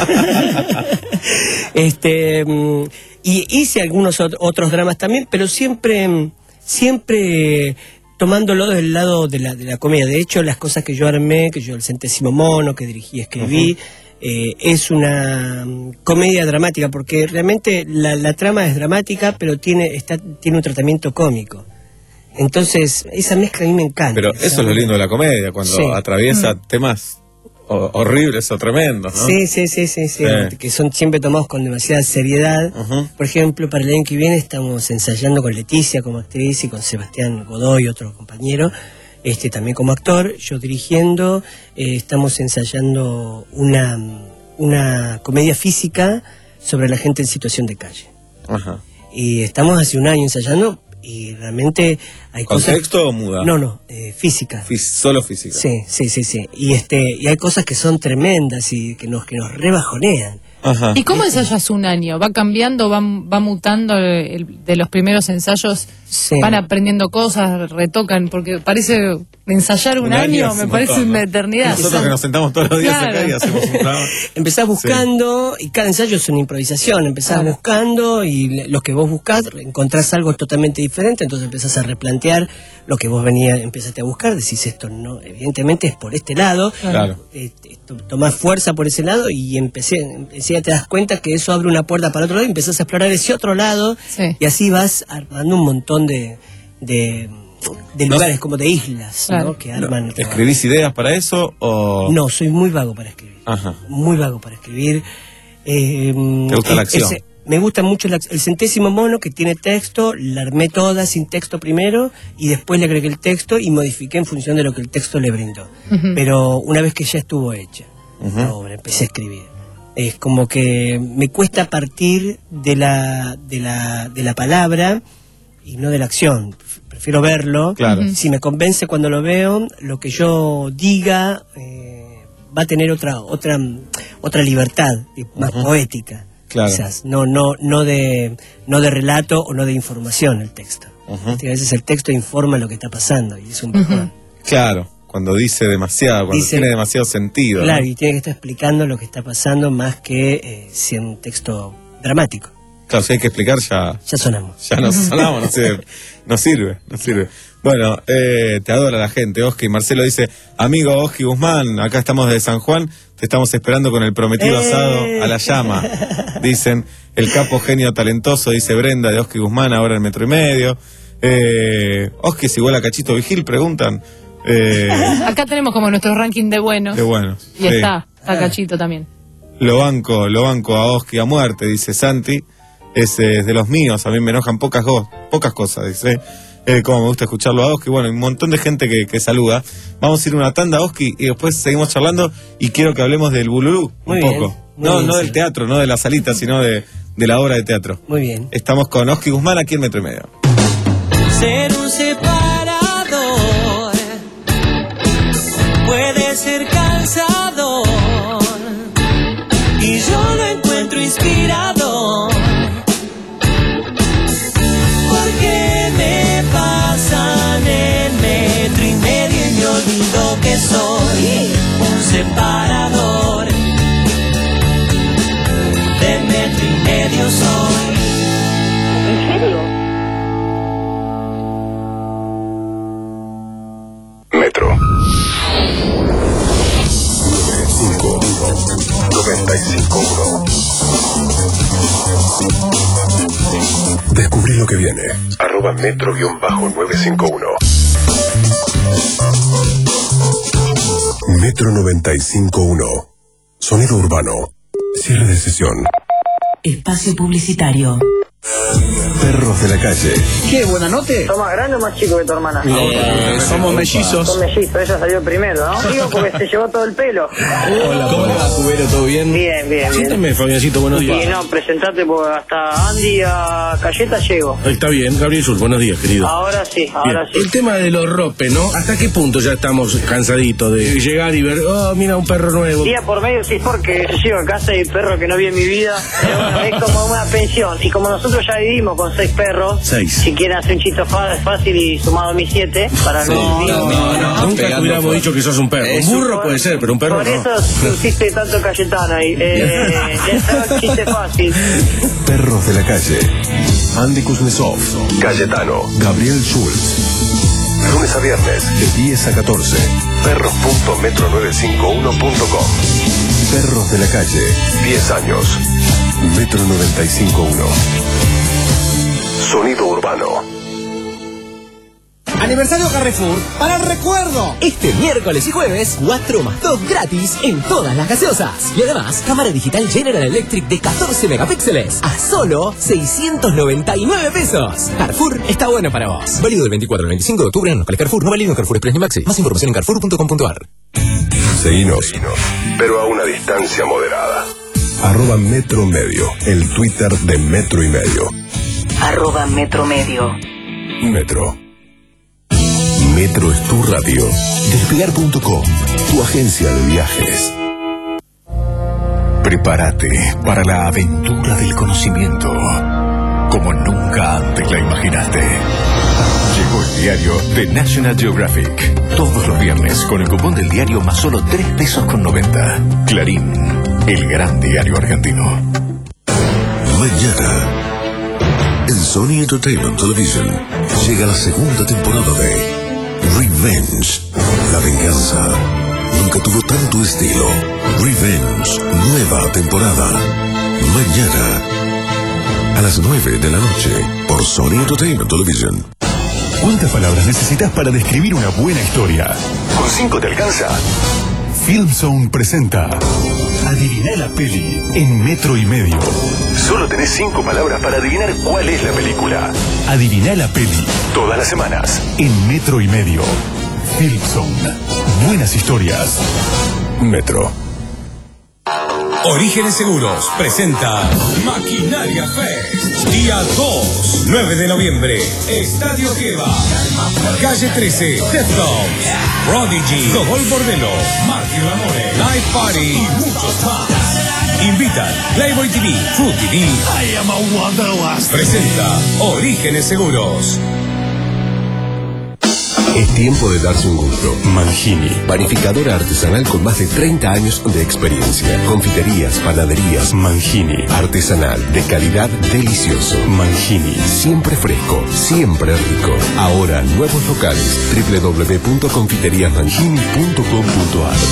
bueno. este mm, y hice algunos ot- otros dramas también, pero siempre mm, siempre tomándolo del lado de la, de la comedia. De hecho, las cosas que yo armé, que yo el centésimo mono, que dirigí y escribí, eh, es una mm, comedia dramática, porque realmente la, la trama es dramática, pero tiene, está, tiene un tratamiento cómico. Entonces, esa mezcla a mí me encanta. Pero eso es lo lindo de la comedia, cuando Sí. atraviesa temas ho- horribles o tremendos, ¿no? Sí, sí, sí, sí, sí, Sí. que son siempre tomados con demasiada seriedad. Ujú. Por ejemplo, para el año que viene estamos ensayando con Leticia como actriz y con Sebastián Godoy, otro compañero, este también como actor, yo dirigiendo. Eh, estamos ensayando una, una comedia física sobre la gente en situación de calle. Ajá. Y estamos hace un año ensayando y realmente hay ¿Con cosas... texto o muda? No, no, eh, física. Fí- solo física. Sí, sí, sí, sí. Y este, y hay cosas que son tremendas y que nos, que nos rebajonean. Ajá. ¿Y cómo ensayas un año? ¿Va cambiando, va, va mutando el- el- de los primeros ensayos? Sí. ¿Van aprendiendo cosas, retocan? Porque parece ensayar un, Un año año, es me un parece montón, ¿no? una eternidad. Nosotros que nos sentamos todos los días Claro. acá y hacemos un programa. Empezás buscando y cada ensayo es una improvisación. Empezás Claro. buscando y le- lo que vos buscás encontrás algo totalmente diferente, entonces empezás a replantear lo que vos venías, empezaste a buscar, decís esto no, evidentemente es por este lado, Claro. eh, eh, to- tomás fuerza por ese lado y empecé, empecé te das cuenta que eso abre una puerta para otro lado y empezás a explorar ese otro lado Sí. y así vas armando un montón de, de, de No- lugares, como de islas, Claro. ¿no? que arman. que- ¿Escribís ideas para eso o...? No, soy muy vago para escribir. Ajá. Muy vago para escribir. Eh, ¿Te gusta la eh, acción? ese- me gusta mucho la, el centésimo mono que tiene texto, la armé toda sin texto primero y después le agregué el texto y modifiqué en función de lo que el texto le brindó. Uh-huh. Pero una vez que ya estuvo hecha uh-huh. la obra, empecé a escribir. Es como que me cuesta partir de la, de la, de la palabra y no de la acción. Prefiero verlo. Claro. Si me convence cuando lo veo, lo que yo diga eh, va a tener otra, otra, otra libertad más uh-huh. poética. Claro. Quizás, no, no, no de, no de relato o no de información el texto. Uh-huh. A veces el texto informa lo que está pasando y es un bajón. Uh-huh. Claro, cuando dice demasiado, cuando dice, tiene demasiado sentido. Claro, ¿no? Y tiene que estar explicando lo que está pasando más que eh, si un texto dramático. Claro, si hay que explicar ya... Ya sonamos. Ya nos sonamos, no sirve, no sirve, no sirve. Bueno, eh, te adora la gente, Oski. Marcelo dice, amigo Oski Guzmán, acá estamos de San Juan, te estamos esperando con el prometido eh. asado a la llama. Dicen, el capo genio talentoso, dice Brenda, de Oski Guzmán, ahora en Metro y Medio. Eh, Oski es igual a Cachito Vigil, preguntan. Eh, acá tenemos como nuestro ranking de buenos. De buenos. Y sí. está, está Cachito también. Lo banco, lo banco a Oski a muerte, dice Santi. Es, eh, es de los míos, a mí me enojan pocas, go- pocas cosas, dice. Eh, como me gusta escucharlo a Oski, bueno, hay un montón de gente que, que saluda. Vamos a ir a una tanda, Oski, y después seguimos charlando y quiero que hablemos del Bululú un bien, poco. No, bien, no sí. del teatro, no de la salita, sino de, de la obra de teatro. Muy bien. Estamos con Oski Guzmán aquí en Metro y Medio. Ser un separador puede ser cansador y yo lo encuentro inspirador. Porque me pasan en Metro y Medio y me olvido que soy un separador. De Metro y Medio soy. ¿En serio? Metro noventa y cinco uno. Descubrí lo que viene. Arroba metro guión bajo nueve cinco uno. Metro noventa y cinco uno. Sonido urbano. Cierre de sesión. Espacio publicitario. Perros de la calle. ¿Qué? ¿Buena noche? ¿Sos más grande o más chico que tu hermana? Eh, somos mellizos. Son mellizos, ella salió primero, ¿no? Digo porque se llevó todo el pelo. Hola, ¿cómo le va, Cubero? ¿Todo bien? Bien, bien, bien. Siéntame, Fabiancito, buenos días. Y no, presentate porque hasta Andy a Cayeta llego. Está bien, Gabriel Sur, buenos días, querido. Ahora sí, ahora bien. sí. El tema de los ropes, ¿no? ¿Hasta qué punto ya estamos cansaditos de llegar y ver, oh, mira, un perro nuevo? Día por medio sí, porque yo llego a casa y hay perro que no vi en mi vida. Pero bueno, es como una pensión. Y como nosotros ya vivimos con seis perros, seis. Si quieren hacer un chito fácil y sumado a mis siete, para no, no, no, no, no. Nunca te hubiéramos dicho que sos un perro. Un burro puede ser, pero un perro por no. Por eso pusiste tanto Cayetano ahí. Eh, ya está, chiste fácil. Perros de la calle. Andy Kuznetsov. Cayetano. Gabriel Schulz. Lunes a viernes, de diez a catorce. Perros punto metro nueve cinco uno punto com. Perros de la calle. diez años. Metro noventa y cinco uno. Sonido urbano. Aniversario Carrefour para el recuerdo. Este miércoles y jueves, cuatro más dos gratis en todas las gaseosas. Y además, cámara digital General Electric de catorce megapíxeles a solo seiscientos noventa y nueve pesos. Carrefour está bueno para vos. Válido del veinticuatro al veinticinco de octubre en locales Carrefour. No válido en Carrefour Express ni Maxi. Más información en carrefour punto com punto ar. Seguinos, pero a una distancia moderada. Arroba Metro Medio, el Twitter de Metro y Medio. Arroba Metro Medio. Metro. Metro es tu radio. Despegar punto com, tu agencia de viajes. Prepárate para la aventura del conocimiento, como nunca antes la imaginaste. Llegó el diario de National Geographic. Todos los viernes con el cupón del diario más solo tres pesos con noventa. Clarín, el gran diario argentino. Mañana, en Sony Entertainment Television, llega la segunda temporada de Revenge, la venganza. Nunca tuvo tanto estilo. Revenge, nueva temporada. Mañana, a las nueve de la noche, por Sony Entertainment Television. ¿Cuántas palabras necesitas para describir una buena historia? ¿Con cinco te alcanza? Filmzone presenta Adiviná la peli en metro y medio. Solo tenés cinco palabras para adivinar cuál es la película. Adiviná la peli todas las semanas en metro y medio. Filmson. Buenas historias. Metro. Orígenes Seguros presenta Maquinaria Fest. Día dos, nueve de noviembre. Estadio Geva. Calle trece, Deftones, Prodigy, Gogol Bordello, Martín Lamore, Live Party y muchos más. Invitan Playboy T V, True T V. I am a wanderlust. Presenta Orígenes Seguros. Es tiempo de darse un gusto. Mangini, panificadora artesanal con más de treinta años de experiencia. Confiterías, panaderías. Mangini, artesanal, de calidad, delicioso. Mangini, siempre fresco, siempre rico. Ahora, nuevos locales. doble u doble u doble u punto confiterías mangini punto com punto a r.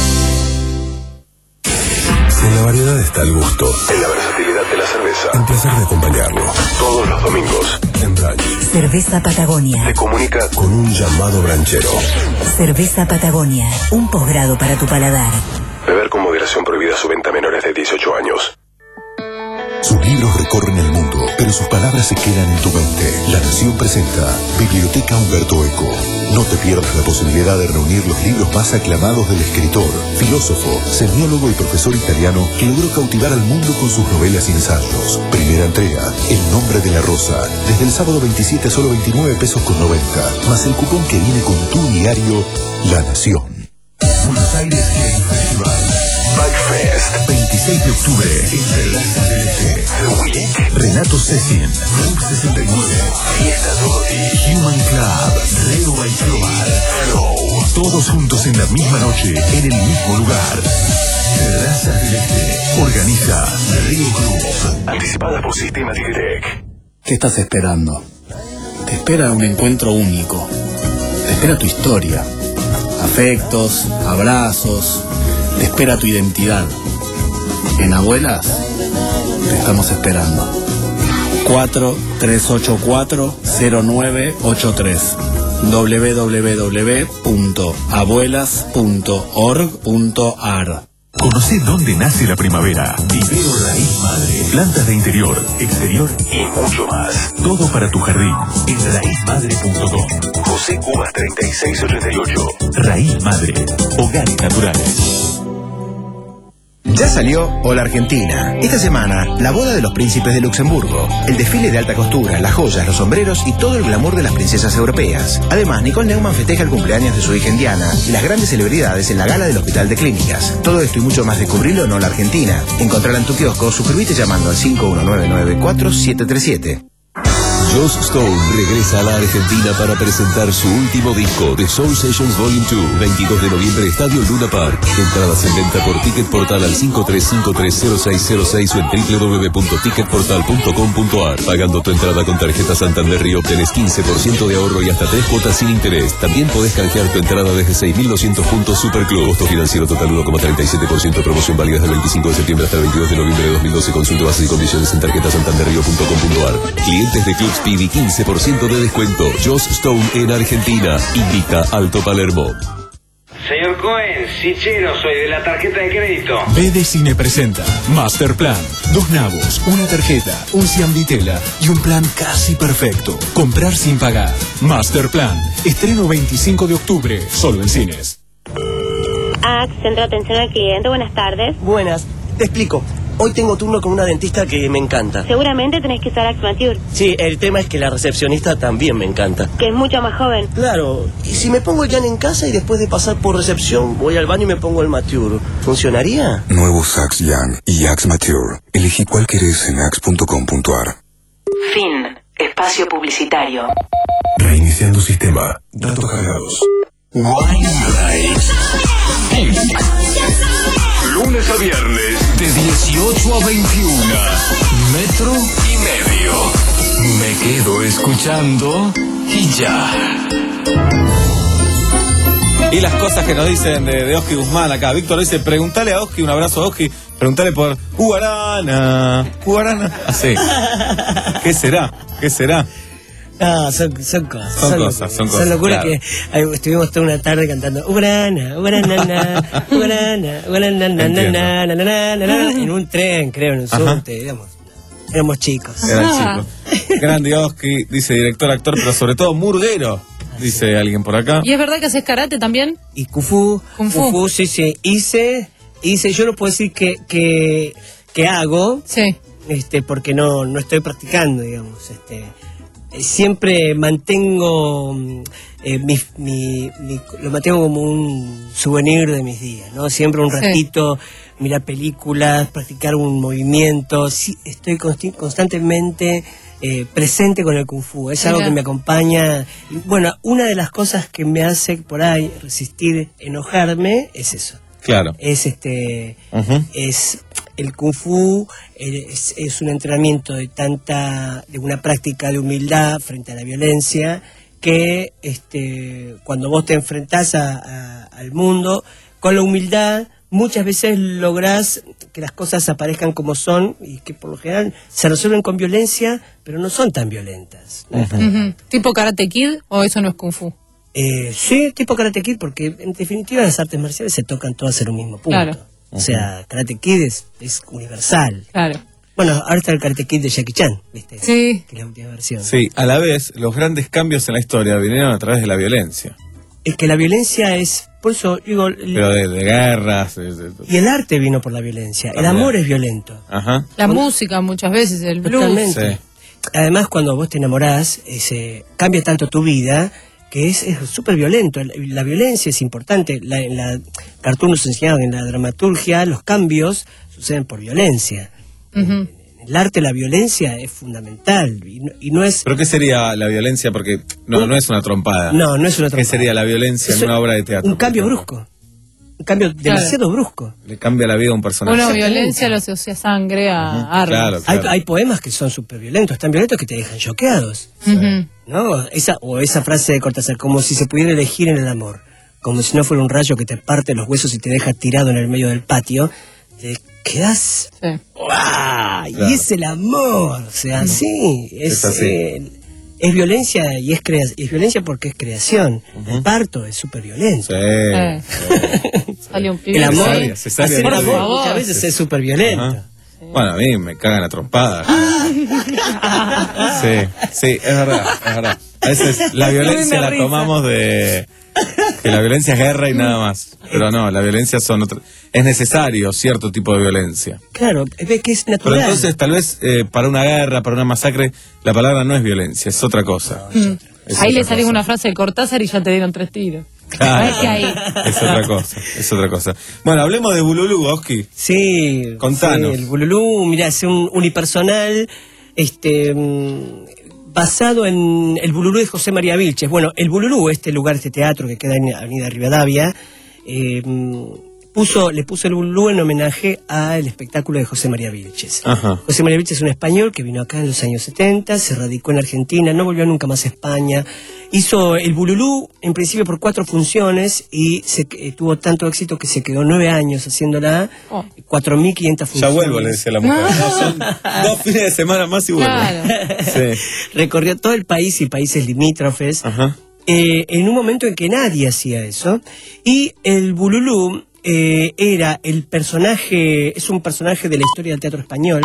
En la variedad está el gusto. En la versatilidad de la cerveza. En placer de acompañarlo. Todos los domingos. En Branch. Cerveza Patagonia. Te comunica con un llamado branchero. Cerveza Patagonia. Un posgrado para tu paladar. Beber con moderación, prohibida su venta a menores de dieciocho años. Sus libros recorren el mundo, pero sus palabras se quedan en tu mente. La Nación presenta Biblioteca Humberto Eco. No te pierdas la posibilidad de reunir los libros más aclamados del escritor, filósofo, semiólogo y profesor italiano que logró cautivar al mundo con sus novelas y ensayos. Primera entrega, El nombre de la rosa. Desde el sábado veintisiete a solo veintinueve pesos con noventa, más el cupón que viene con tu diario La Nación. Buenos Aires Game Festival. Bikefest, veintiséis de octubre, en Terraza del Este. The Week, Renato Cecin, Room sesenta y nueve, Fiesta Dorothy, Human Club, Reo Baitrobar, Flow. Todos juntos en la misma noche, en el mismo lugar. Terraza del Este. Organiza Río Club. Anticipada por Sistema Tigretec. ¿Qué estás esperando? Te espera un encuentro único. Te espera tu historia. Afectos, abrazos. Te espera tu identidad. En Abuelas te estamos esperando. cuatro tres ocho cuatro cero nueve ocho tres doble u doble u doble u punto abuelas punto org punto a r. Conoce dónde nace la primavera. Vivero Raíz Madre. Plantas de interior, exterior y mucho más. Todo para tu jardín. En raíz madre punto com. José Cubas treinta y seis ochenta y ocho. Raíz Madre. Hogares naturales. Ya salió Hola Argentina. Esta semana, la boda de los príncipes de Luxemburgo, el desfile de alta costura, las joyas, los sombreros y todo el glamour de las princesas europeas. Además, Nicole Neumann festeja el cumpleaños de su hija Indiana y las grandes celebridades en la gala del Hospital de Clínicas. Todo esto y mucho más descubrilo en Hola Argentina. Encontrala en tu kiosco, suscribite llamando al cinco uno nueve nueve cuatro siete tres siete. Joss Stone regresa a la Argentina para presentar su último disco, The Soul Sessions Volume dos, veintidós de noviembre, Estadio Luna Park. Entradas en venta por Ticket Portal al cinco tres cinco tres cero seis cero seis o en doble u doble u doble u punto ticket portal punto com punto a r. Pagando tu entrada con tarjeta Santander Río obtenés quince por ciento de ahorro y hasta tres cuotas sin interés. También podés canjear tu entrada desde seis mil doscientos puntos Superclub. Costo financiero total uno coma treinta y siete por ciento. Promoción válida desde el veinticinco de septiembre hasta el veintidós de noviembre de dos mil doce. Consulte bases y condiciones en tarjeta santander río punto com punto a r. Clientes de Club Speedy quince por ciento de descuento. Joss Stone en Argentina. Invita Alto Palermo. Señor Cohen, Sichero, soy de la tarjeta de crédito. B D Cine presenta Masterplan. Dos nabos, una tarjeta, un Cian Vitela y un plan casi perfecto. Comprar sin pagar. Masterplan. Estreno veinticinco de octubre, solo en cines. A C, Centro de Atención al Cliente, buenas tardes. Buenas, te explico. Hoy tengo turno con una dentista que me encanta. Seguramente tenés que usar Axmature. Sí, el tema es que la recepcionista también me encanta. Que es mucho más joven. Claro, y si me pongo el Jan en casa y después de pasar por recepción voy al baño y me pongo el Mature, ¿funcionaría? Nuevos Axe Young y Axe Mature. Elegí cuál querés en axe punto com punto a r. Fin. Espacio publicitario. Reiniciando sistema. Datos cargados. Lunes a viernes de dieciocho a veintiuno. Metro y medio. Me quedo escuchando y ya. Y las cosas que nos dicen de, de Oski Guzmán acá. Víctor dice, pregúntale a Oski, un abrazo a Oski, pregúntale por Guarana, Guarana. Así. ¿Qué será? ¿Qué será? No, son, son cosas. Son cosas, son cosas, Son locuras claro. que ay, estuvimos toda una tarde cantando Ugrana, Ugrana, Ugrana, Ugrana, en un tren, creo, en un subte, digamos. Éramos chicos. Eran chicos. Grande Oski, dice director, actor, pero sobre todo murguero, dice alguien por acá. ¿Y es verdad que haces karate también? Y Kung Fu. Kung Fu. Kung Fu, sí, sí. Hice, hice, yo no puedo decir que, que, que hago, sí. este, porque no, no estoy practicando, digamos, este. Siempre mantengo eh, mi, mi, mi, lo mantengo como un souvenir de mis días, ¿no? Siempre un ratito, sí. Mirar películas, practicar un movimiento. Sí, estoy consti- constantemente eh, presente con el Kung Fu. Es algo Mira. que me acompaña. Bueno, una de las cosas que me hace por ahí resistir enojarme es eso. Claro. Es este, uh-huh. es el Kung Fu, es, es un entrenamiento de tanta, de una práctica de humildad frente a la violencia, que este, cuando vos te enfrentás a, a, al mundo, con la humildad, muchas veces lográs que las cosas aparezcan como son y que por lo general se resuelven con violencia, pero no son tan violentas. ¿No? Uh-huh. Uh-huh. ¿Tipo Karate Kid o eso no es Kung Fu? Eh, sí, tipo Karate Kid, porque en definitiva las artes marciales se tocan todas en un mismo punto. Claro. O sea, Karate Kid es, es universal. Claro. Bueno, ahora está el Karate Kid de Jackie Chan, ¿viste? Sí. Que es la última versión. Sí, a la vez, los grandes cambios en la historia vinieron a través de la violencia. Es que la violencia es, por eso digo... Pero de, de guerras... De, de, y el arte vino por la violencia. También. El amor es violento. Ajá. La Cuando, música muchas veces, el blues. Totalmente. Sí. Además, cuando vos te enamorás, ese, cambia tanto tu vida... que es súper violento. La, la violencia es importante. La, en la cartoon nos enseñaban, en la dramaturgia, los cambios suceden por violencia. Uh-huh. En, en el arte la violencia es fundamental. Y no, y no es... ¿Pero qué sería la violencia? Porque no, no es una trompada. No, no es una trompada. ¿Qué sería la violencia es en una obra de teatro? Un cambio brusco. Un cambio claro. demasiado brusco. Le cambia la vida a un personaje. Bueno, violencia lo asocia sangre a uh-huh. armas. Claro, claro. Hay, hay poemas que son súper violentos, tan violentos que te dejan choqueados. Uh-huh. ¿No? Esa, o esa frase de Cortázar, como si se pudiera elegir en el amor, como si no fuera un rayo que te parte los huesos y te deja tirado en el medio del patio, te quedás... Sí. ¡Wow! Claro. Y es el amor, o sea, uh-huh. sí, es... es así. Eh, Es violencia y es, crea- es violencia porque es creación. Uh-huh. El parto es súper violento. Sí. Eh. Salió un pibe. El amor, cesárea, cesárea hacer el amor favor. muchas veces es súper violento. Uh-huh. Sí. Bueno, a mí me cagan la trompada. sí, sí, es verdad, es verdad. A veces la violencia la tomamos de... que la violencia es guerra y nada más. Pero no, la violencia son otras... Es necesario cierto tipo de violencia. Claro, es que es natural. Pero entonces, tal vez, eh, para una guerra, para una masacre, la palabra no es violencia, es otra cosa. No, es mm. es ahí otra le salís cosa. una frase de Cortázar y ya te dieron tres tiros. Claro, es, ahí. es otra cosa, es otra cosa. Bueno, hablemos de Bululú, Oski. Sí, contanos. Sí, el Bululú, mirá, es un unipersonal, este... basado en el Bululú de José María Vilches. Bueno, el Bululú, este lugar, este teatro que queda en Avenida Rivadavia, eh, puso, le puso el Bululú en homenaje al espectáculo de José María Vilches. Ajá. José María Vilches es un español que vino acá en los años setenta, se radicó en Argentina, no volvió nunca más a España. Hizo el Bululú, en principio, por cuatro funciones y se, eh, tuvo tanto éxito que se quedó nueve años haciéndala, oh. cuatro mil quinientas funciones. Ya vuelvo, le decía la mujer. No, son dos fines de semana más y vuelvo. Claro. Sí. Recorrió todo el país y países limítrofes. Ajá. Eh, en un momento en que nadie hacía eso. Y el Bululú eh, era el personaje, es un personaje de la historia del teatro español,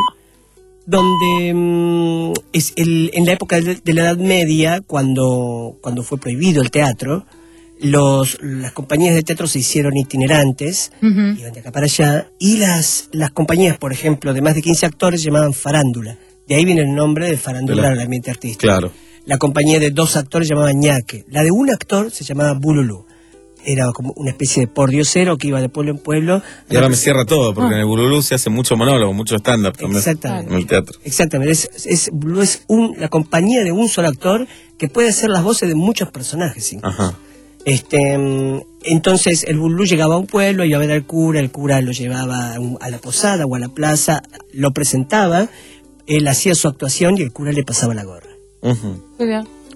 donde mmm, es el, en la época de, de la Edad Media, cuando, cuando fue prohibido el teatro, los, las compañías de teatro se hicieron itinerantes, uh-huh. iban de acá para allá, y las, las compañías, por ejemplo, de más de quince actores, se llamaban farándula. De ahí viene el nombre de farándula al ambiente artístico. Claro. La compañía de dos actores se llamaba ñaque. La de un actor se llamaba Bululú. Era como una especie de pordiosero que iba de pueblo en pueblo. Y ahora me cierra todo, porque ah. en el Bululú se hace mucho monólogo, mucho stand-up también. Exactamente. En el teatro. Exactamente. Es, es, Bululú es un, la compañía de un solo actor que puede hacer las voces de muchos personajes. Incluso. Ajá. Este, entonces el Bululú llegaba a un pueblo, iba a ver al cura, el cura lo llevaba a, un, a la posada o a la plaza, lo presentaba, él hacía su actuación y el cura le pasaba la gorra. Uh-huh.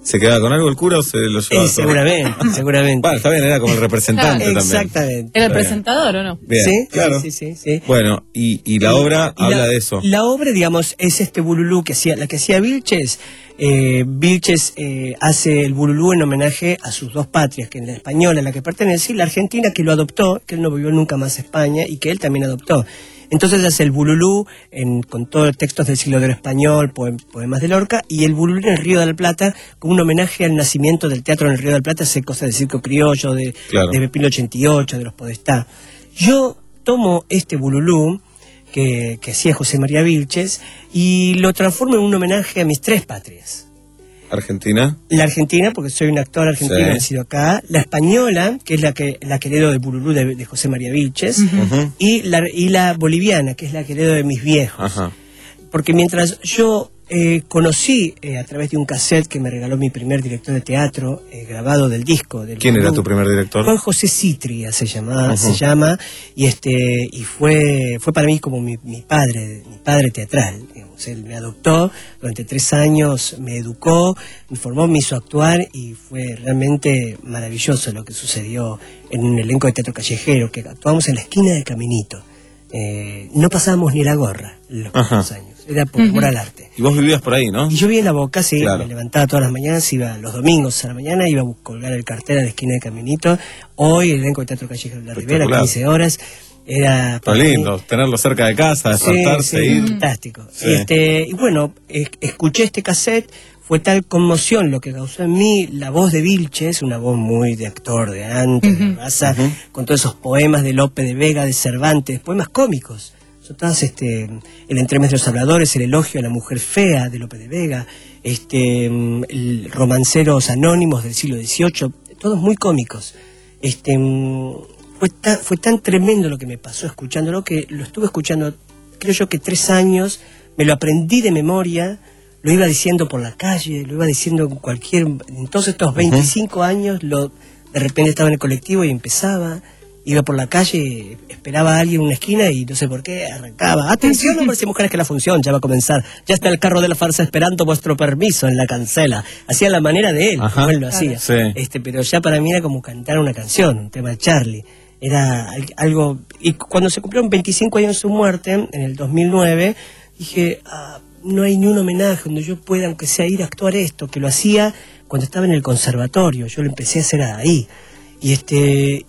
¿Se quedaba con algo el cura o se lo llevaba? Eh, seguramente, seguramente. Bueno, está bien, era como el representante Claro, también. Exactamente. ¿Era el presentador o no? Bien, Sí, claro. sí, sí, sí. Bueno, y, y la obra Y habla la- de eso. La obra, digamos, es este bululú que hacía, la que hacía Vilches. Eh, Vilches eh, hace el bululú en homenaje a sus dos patrias, que en la española a la que pertenece y la argentina que lo adoptó, que él no volvió nunca más a España y que él también adoptó. Entonces hace el bululú en, con todos los textos del siglo de oro español, poem- poemas de Lorca, y el bululú en el Río de la Plata, como un homenaje al nacimiento del teatro en el Río de la Plata, hace cosas del circo criollo, de, Claro. de Pepino ochenta y ocho, de los Podestá. Yo tomo este bululú que, que hacía José María Vilches y lo transformo en un homenaje a mis tres patrias. Argentina. La argentina, porque soy un actor argentino Sí. nacido acá. La española, que es la que la que heredo del bululú de, de José María Vilches. Ujú. y, la, y la boliviana, que es la que heredo de mis viejos. Ajá. Porque mientras yo eh, conocí eh, a través de un cassette que me regaló mi primer director de teatro, eh, grabado del disco del ¿Quién era bululú, tu primer director? Juan José Citria se llama, Ujú. se llama y este y fue fue para mí como mi, mi padre, mi padre teatral. Digamos. Él me adoptó durante tres años, me educó, me formó, me hizo actuar y fue realmente maravilloso lo que sucedió en un elenco de teatro callejero que actuamos en la esquina de Caminito. Eh, no pasábamos ni la gorra los Ajá. primeros años, era por amor al arte. Y vos vivías por ahí, ¿no? Y yo vivía en La Boca, sí, Claro. me levantaba todas las mañanas, iba los domingos a la mañana, iba a colgar el cartel a la esquina de Caminito. Hoy el elenco de Teatro Callejero de la Ribera, Espectacular. quince horas. Era Está lindo, tenerlo cerca de casa, despertarse sí, sí, ir. fantástico. Sí. Y, este, y bueno, eh, escuché este cassette, fue tal conmoción lo que causó en mí la voz de Vilches, una voz muy de actor de antes, de raza, con todos esos poemas de Lope de Vega, de Cervantes, poemas cómicos. Son todas, este, el entremés de los habladores, el elogio a la mujer fea de Lope de Vega, este, mm, el romanceros anónimos del siglo dieciocho, todos muy cómicos. Este, mm, fue tan, fue tan tremendo lo que me pasó escuchándolo que lo estuve escuchando, creo yo que tres años, me lo aprendí de memoria, lo iba diciendo por la calle, lo iba diciendo en cualquier... En todos estos veinticinco años, lo, de repente estaba en el colectivo y empezaba, iba por la calle, esperaba a alguien en una esquina y no sé por qué, arrancaba. Atención, hombres y mujeres, que la función ya va a comenzar. Ya está el carro de la farsa esperando vuestro permiso en la cancela. Hacía la manera de él, Ajá. como él lo hacía. Sí. Este, pero ya para mí era como cantar una canción, un tema de Charlie. Era al- algo... Y cuando se cumplieron veinticinco años de su muerte, en el dos mil nueve, dije, ah, no hay ni un homenaje donde yo pueda, aunque sea, ir a actuar esto, que lo hacía cuando estaba en el conservatorio. Yo lo empecé a hacer ahí. Y este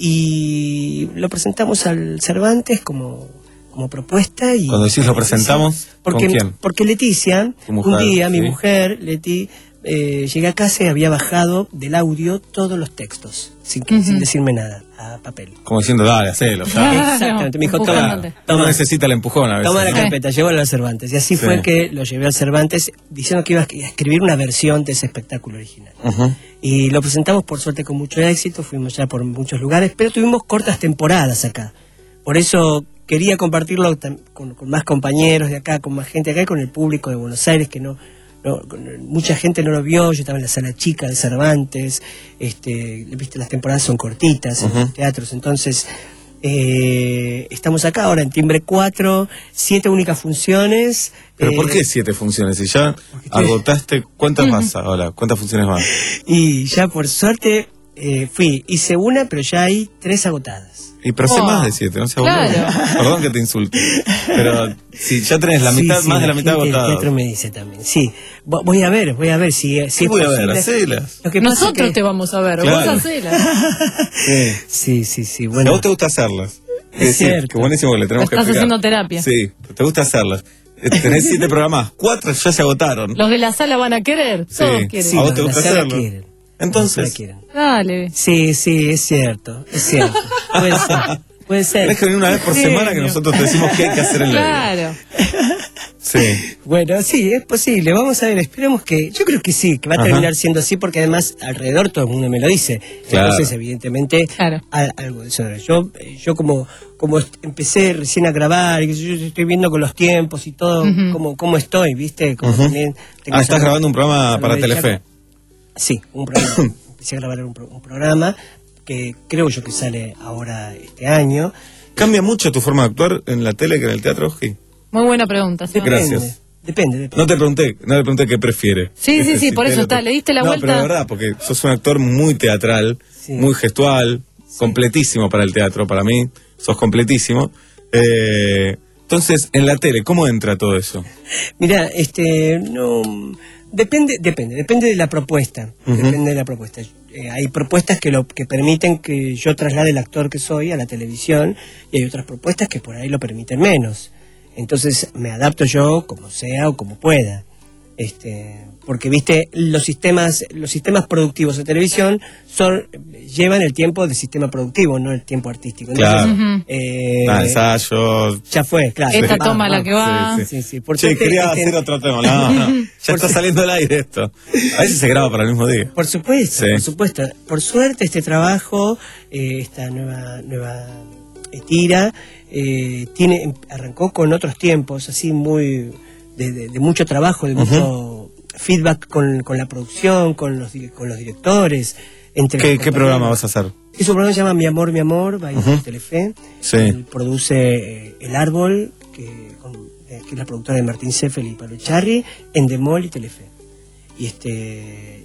y lo presentamos al Cervantes como, como propuesta. Y Cuando decís lo presentamos, porque, ¿con quién? Porque Leticia, Tu mujer, un día mi sí. mujer, Leti, eh, llegué a casa y había bajado del audio todos los textos, sin, que, sin decirme nada, a papel. Como diciendo, dale, hacelo. ya. Exactamente, me dijo, toma, Claro. Uno necesita el empujón a veces. toma la ¿no? carpeta, llévalo al Cervantes. Y así Sí. fue que lo llevé al Cervantes diciendo que iba a escribir una versión de ese espectáculo original. Ujú. Y lo presentamos por suerte con mucho éxito, fuimos ya por muchos lugares, pero tuvimos cortas temporadas acá. Por eso quería compartirlo tam- con, con más compañeros de acá, con más gente acá y con el público de Buenos Aires, que no, no con- mucha gente no lo vio. Yo estaba en la sala chica de Cervantes, este, viste, las temporadas son cortitas en Ujú. los teatros, entonces eh, estamos acá ahora en Timbre cuatro, siete únicas funciones. ¿Pero eh, por qué siete funciones? Si ya agotaste, ¿cuántas vas ahora? ¿Cuántas funciones van? Y ya por suerte eh, fui, hice una, pero ya hay tres agotadas. Y pero sé Oh, más de siete, no sé, claro. Perdón que te insulte. Pero si ya tenés la Sí, mitad, sí, más de la mitad gente del agotada. teatro me dice también, sí. Vo- Voy a ver, voy a ver si, si ¿Qué es voy a ver? posible. Hacelas. Lo que pasa Nosotros que- te vamos a ver, Claro. vos hacela. Sí. Sí, sí, sí, A bueno. vos te gusta hacerlas. Es Sí, cierto. que buenísimo que le tenemos que Estás explicar. haciendo terapia. Sí, te gusta hacerlas. Eh, Tenés siete programas, cuatro ya se agotaron. Los de la sala van a querer, Sí. todos quieren. Sí. ¿A vos te la gusta sala hacerlo? quieren. Entonces, La quieren. Dale. Sí, sí, es cierto, es cierto. Puede ser, puede ser. tenés que venir una vez por semana que Genio. nosotros te decimos qué hay que hacer en la vida. Claro. Sí. Bueno, sí, es posible. Vamos a ver, esperemos que... Yo creo que sí, que va a Ajá. terminar siendo así, porque además alrededor todo el mundo me lo dice. Claro. Entonces, evidentemente, a- algo de eso. Yo, eh, yo como, como est- empecé recién a grabar, y que yo estoy viendo con los tiempos y todo, Ujú. cómo, cómo estoy, ¿viste? Como Ujú. también tengo Ah, estás esa- grabando un programa esa para novela. Telefe. Sí, un programa. Empecé a grabar un, pro- un programa que creo yo que sale ahora este año. ¿Cambia mucho tu forma de actuar en la tele que en el teatro, Oji? Muy buena pregunta. sí. Gracias. Depende, depende. No te pregunté, no te pregunté qué prefiere. Sí, Este, sí, sí, si por te- eso está. Le diste la no, vuelta. pero de verdad, porque sos un actor muy teatral, Sí. muy gestual, completísimo para el teatro, para mí, sos completísimo. Eh, entonces, en la tele, ¿cómo entra todo eso? Mira, este, no, depende, depende, depende de la propuesta, Ujú. depende de la propuesta. Eh, hay propuestas que lo que permiten que yo traslade el actor que soy a la televisión y hay otras propuestas que por ahí lo permiten menos. Entonces me adapto yo como sea o como pueda. Este, porque viste, los sistemas, los sistemas productivos de televisión son llevan el tiempo del sistema productivo, no el tiempo artístico. Claro. Ujú. eh, Ah, ensayo. ya fue, claro. Esta Sí. toma la que va. Sí, Sí, sí, por Che, suerte, quería este- hacer otro tema. No, no, ya está saliendo al aire esto. A veces se graba para el mismo día. Por supuesto, Sí. por supuesto. Por suerte este trabajo, eh, esta nueva nueva eh, tira, eh, tiene arrancó con otros tiempos, así muy de, de- de mucho trabajo, de mucho feedback con, con la producción, con los di- con los directores. Entre ¿Qué, los qué compañeros. programa vas a hacer? Es un programa que se llama Mi Amor, Mi Amor, va Ujú. por Telefe. Sí. Él produce eh, El Árbol, que, con- eh, que es la productora de Martín Seffel y Pablo Echarri, Endemol y Telefe. Y este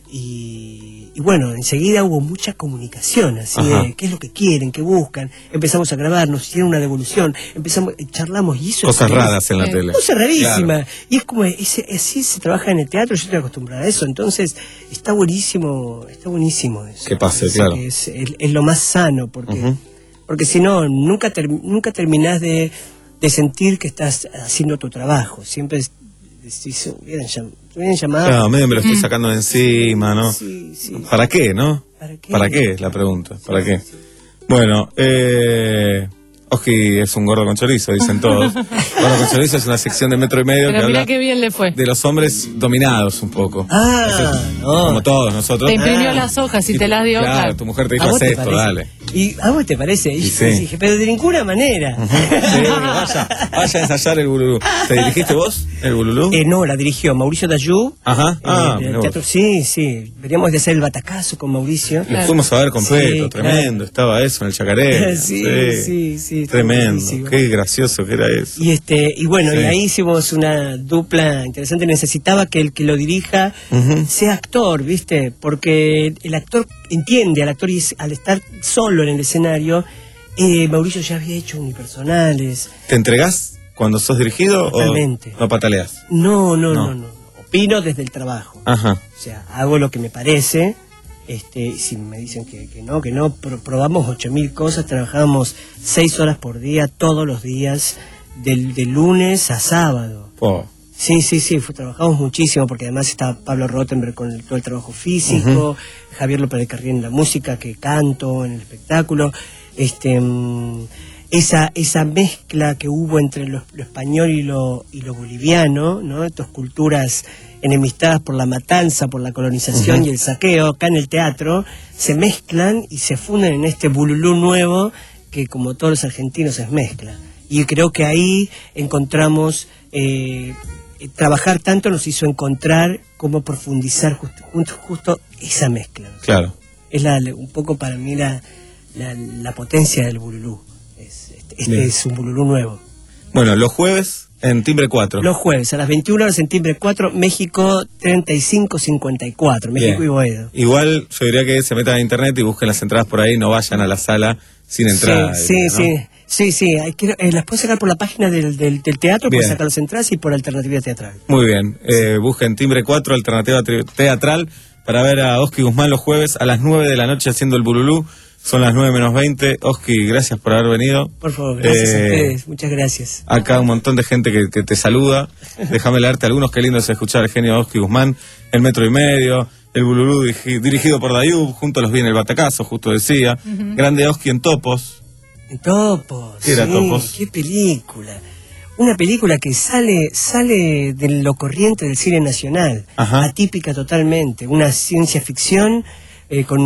y, y bueno, enseguida hubo mucha comunicación, así Ajá. de qué es lo que quieren, qué buscan. Empezamos a grabar, nos hicieron una devolución, empezamos, eh, charlamos y eso. Cosas es- raras en la eh, tele. Cosa rarísima. Claro. Y es como, ese, así se trabaja en el teatro, yo estoy acostumbrada a eso, entonces está buenísimo, está buenísimo eso. Que pase, Es- claro. Es, es- es lo más sano, porque, Ujú. porque si no, nunca, ter- nunca terminás de, de sentir que estás haciendo tu trabajo. Siempre es- decís, hubieran, llam- hubieran llamado. Claro, medio me lo estoy sacando de encima, ¿no? Sí, sí. ¿Para qué, no? ¿Para qué? ¿Para qué? Es la pregunta. ¿Para qué? Bueno, eh... Oski es un gordo con chorizo, dicen todos. Gordo con chorizo es una sección de metro y medio Pero que mira habla qué bien le fue. de los hombres dominados un poco. Ah, no. Como todos nosotros. Te imprimió Ah. las hojas y te las dio. Claro, claro. tu mujer te ¿A dijo, vos haz te esto, parece? dale. ¿Y a vos te parece? Y Y yo sí. dije, pero de ninguna manera. Sí, vaya, vaya a ensayar el bululú. ¿Te dirigiste vos el bululú? Eh, no, la dirigió Mauricio Dayú. Ajá. Ah, Eh, del mirá teatro, vos. sí, sí. Veníamos de hacer el batacazo con Mauricio. Lo fuimos a ver completo, Sí, tremendo. Estaba eso en el chacaré. Sí, sí, sí, está Tremendo. buenísimo. Qué gracioso que era eso. Y este y bueno, Sí. y ahí hicimos una dupla interesante. Necesitaba que el que lo dirija Ujú. sea actor, ¿viste? Porque el actor entiende al actor y es- al estar solo en el escenario, eh, Mauricio ya había hecho unipersonales. ¿Te entregás cuando sos dirigido Totalmente. o no pataleás? No, no, No. no, no. Opino desde el trabajo. Ajá. O sea, hago lo que me parece. Este, y si me dicen que, que no, que no, pro- probamos ocho mil cosas, trabajamos seis horas por día, todos los días, del, de lunes a sábado. Po. Sí, sí, sí, fue, trabajamos muchísimo, porque además está Pablo Rottenberg con el- todo el trabajo físico, Javier López de Carrién en la música, que canto en el espectáculo. Este, mm, esa, esa mezcla que hubo entre lo, lo español y lo, y lo boliviano, ¿no? Estas culturas enemistadas por la matanza, por la colonización Ujú. y el saqueo, acá en el teatro, se mezclan y se funden en este bululú nuevo que, como todos los argentinos, es mezcla. Y creo que ahí encontramos, eh, eh, trabajar tanto nos hizo encontrar cómo profundizar justo, justo, justo esa mezcla. Claro. Es la, un poco para mí la, la, la potencia del bululú. Es, este este Bien. es un bululú nuevo. Bueno, los jueves en Timbre cuatro. Los jueves a las veintiuna horas en Timbre cuatro, México treinta y cinco cincuenta y cuatro, México Bien. y Boedo. Igual yo diría que se metan a internet y busquen las entradas por ahí, no vayan a la sala sin entrada. Sí, diría, sí, ¿no? sí, sí, sí, hay que- eh, las puedes sacar por la página del, del, del teatro, Bien. puedes sacar las entradas y por alternativa teatral. Muy bien, eh, busquen Timbre cuatro, alternativa tri- teatral, para ver a Oski Guzmán los jueves a las nueve de la noche haciendo el bululú. Son las nueve menos veinte. Oski, gracias por haber venido. Por favor, gracias a Eh, ustedes, muchas gracias. Acá un montón de gente que, que te saluda. Déjame leerte algunos, qué lindo es escuchar el genio de Oski Guzmán, el metro y medio, el bululú dirigi- dirigido por Dayub, juntos los viene el batacazo, justo decía. Ujú. Grande Oski en Topos. En Topos. ¿Qué era sí, Topos? Qué película. Una película que sale sale de lo corriente del cine nacional, Ajá. atípica totalmente, una ciencia ficción eh, con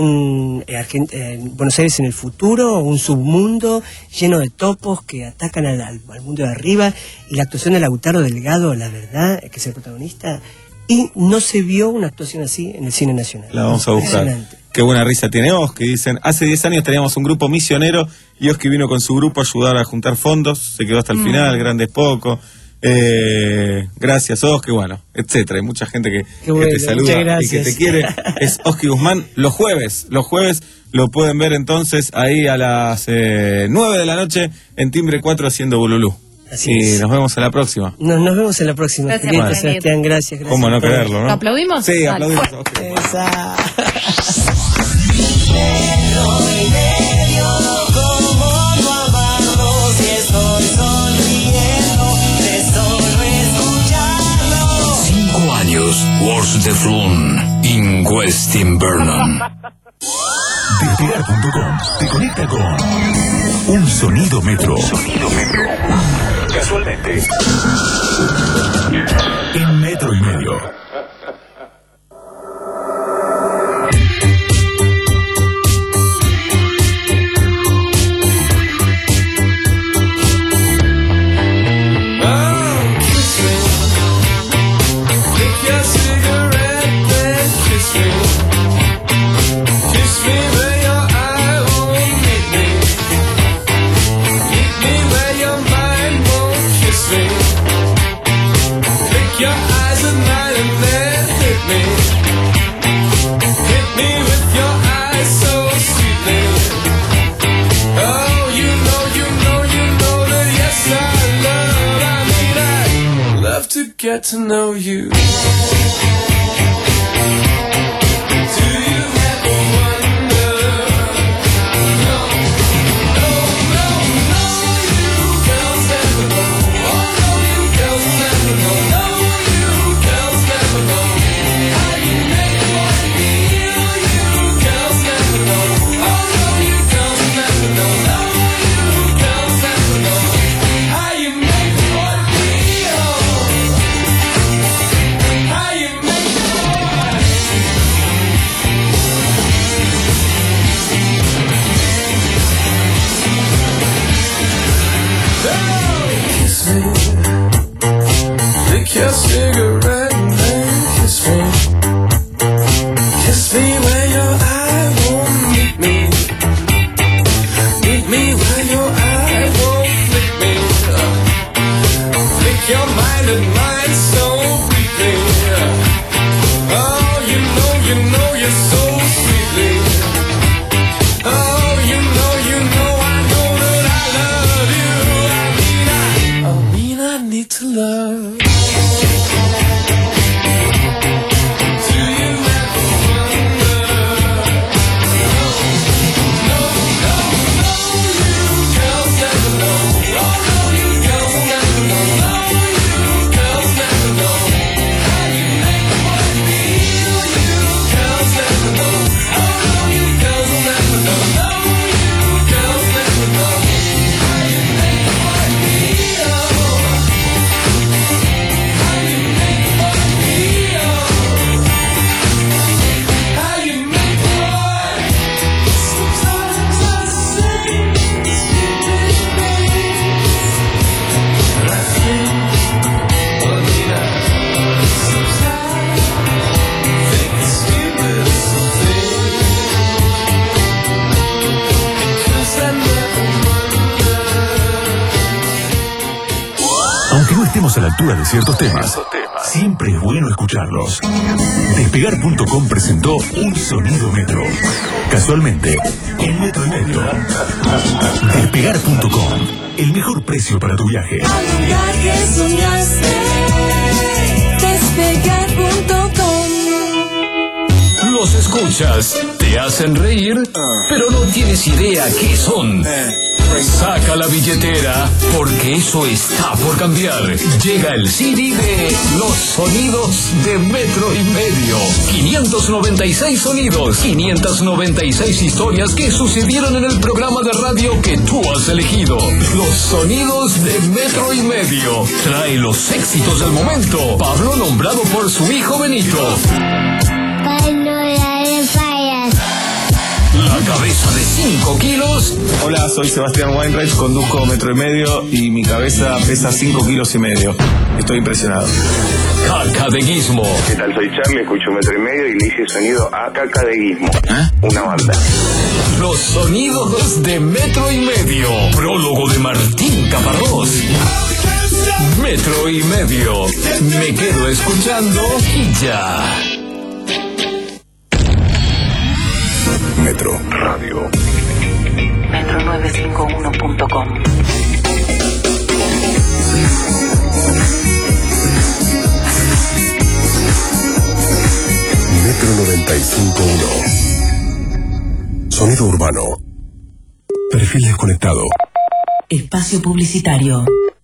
un eh, Argent- eh, Buenos Aires en el futuro, un submundo lleno de topos que atacan al, al- al mundo de arriba, y la actuación de Lautaro Delgado, la verdad, que es el protagonista, y no se vio una actuación así en el cine nacional. La vamos a buscar. Impresionante. Qué buena risa tiene Oski. Dicen, hace diez años teníamos un grupo misionero y Oski vino con su grupo a ayudar a juntar fondos. Se quedó hasta el Mm. final, grande es poco. Eh, gracias, Oski, bueno, etcétera. Hay mucha gente que, Qué bueno, que te saluda y que te quiere. Es Oski Guzmán. Los jueves, los jueves lo pueden ver entonces ahí a las eh, nueve de la noche en Timbre cuatro haciendo Bululú. Así y es. nos vemos en la próxima. Nos, nos vemos en la próxima. Gracias Querido por venir. Sebastián, gracias, gracias. ¿Cómo no a todos. quererlo, no? ¿Lo aplaudimos? Sí, Dale. aplaudimos. Esa. Cinco años, Wars de Flun, in West Invernon. Despegar punto com te conecta con un sonido metro. Sonido metro. Casualmente. En metro y medio. Get to know you. Lick your cigarette and then kiss me. Kiss me where your eye won't meet me. Meet me where your eye won't flick me. Lick your mind and mine so briefly. Oh, you know, you know you're so sweetly. Oh, you know, you know, I know that I love you. I mean, I, I mean, I need to love. Aunque no estemos a la altura de ciertos temas, siempre es bueno escucharlos. Despegar punto com presentó un sonido metro. Casualmente, en metro y medio. Despegar punto com, el mejor precio para tu viaje. Al lugar que soñaste, despegar punto com. Los escuchas, te hacen reír, pero no tienes idea qué son. Saca la billetera, porque eso está por cambiar. Llega el C D de Los Sonidos de Metro y Medio. quinientos noventa y seis sonidos, quinientas noventa y seis historias que sucedieron en el programa de radio que tú has elegido. Los Sonidos de Metro y Medio. Trae los éxitos del momento. Pablo nombrado por su hijo Benito. La cabeza de cinco kilos. Hola, soy Sebastián Weinreich, conduzco Metro y Medio y mi cabeza pesa cinco kilos y medio. Estoy impresionado. Caca de Gizmo. ¿Qué tal? Soy Charlie, escucho Metro y Medio y le hice sonido a Caca de Gizmo. ¿Eh? Una banda. Los Sonidos de Metro y Medio. Prólogo de Martín Caparrós. Metro y medio. Me quedo escuchando y ya. Metro Radio. metro novecientos cincuenta y uno punto com. Metro noventa y cinco punto uno. Sonido urbano. Perfil desconectado. Espacio publicitario.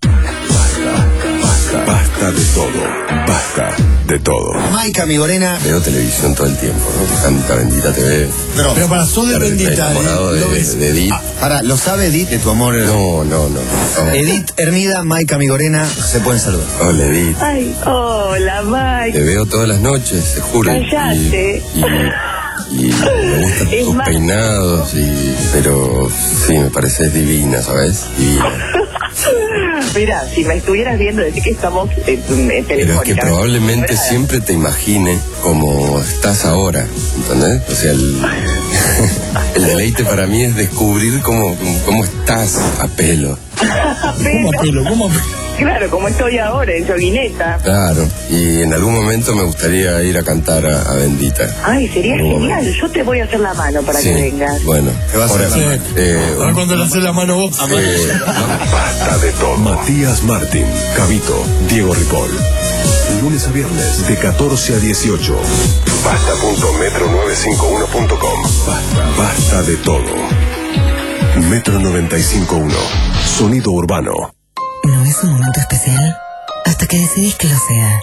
Basta, basta de todo. Basta de todo. Maica Migorena. Veo televisión todo el tiempo, ¿no? Tanta Bendita T V. Pero, pero para sos de Bendita, enamorado de, ¿lo ves? de Edith. Ah, para, ¿lo sabe Edith de tu amor? No, no, no. no. Edith Hermida, Maica Migorena, se pueden saludar. Hola, Edith. Ay, hola, Mike. Te veo todas las noches, te juro. Cállate. Y, y, y me gustan Es tus más- peinados, y, pero sí, me pareces divina, ¿sabes? Divina. Mira, si me estuvieras viendo, decir que estamos en, en Pero es que telefónica. probablemente ¿Verdad? siempre te imagine como estás ahora, ¿entendés? O sea, el, el deleite para mí es descubrir cómo, cómo estás a pelo. ¿Cómo a pelo? ¿Cómo a pelo? Claro, como estoy ahora, en joguineta. Claro, y en algún momento me gustaría ir a cantar a, a Bendita. Ay, sería En algún genial. Yo te voy a hacer la mano para Sí, que vengas. bueno. Te vas a ahora, hacer la mano. eh, Ahora cuando le haces la mano vos. eh, Basta de todo. Matías Martín, Cabito, Diego Ripoll. Lunes a viernes de catorce a dieciocho. Basta punto metro novecientos cincuenta y uno punto com. Basta, basta de todo. Metro noventa y cinco punto uno. Sonido urbano. ¿No es un momento especial? Hasta que decidís que lo sea.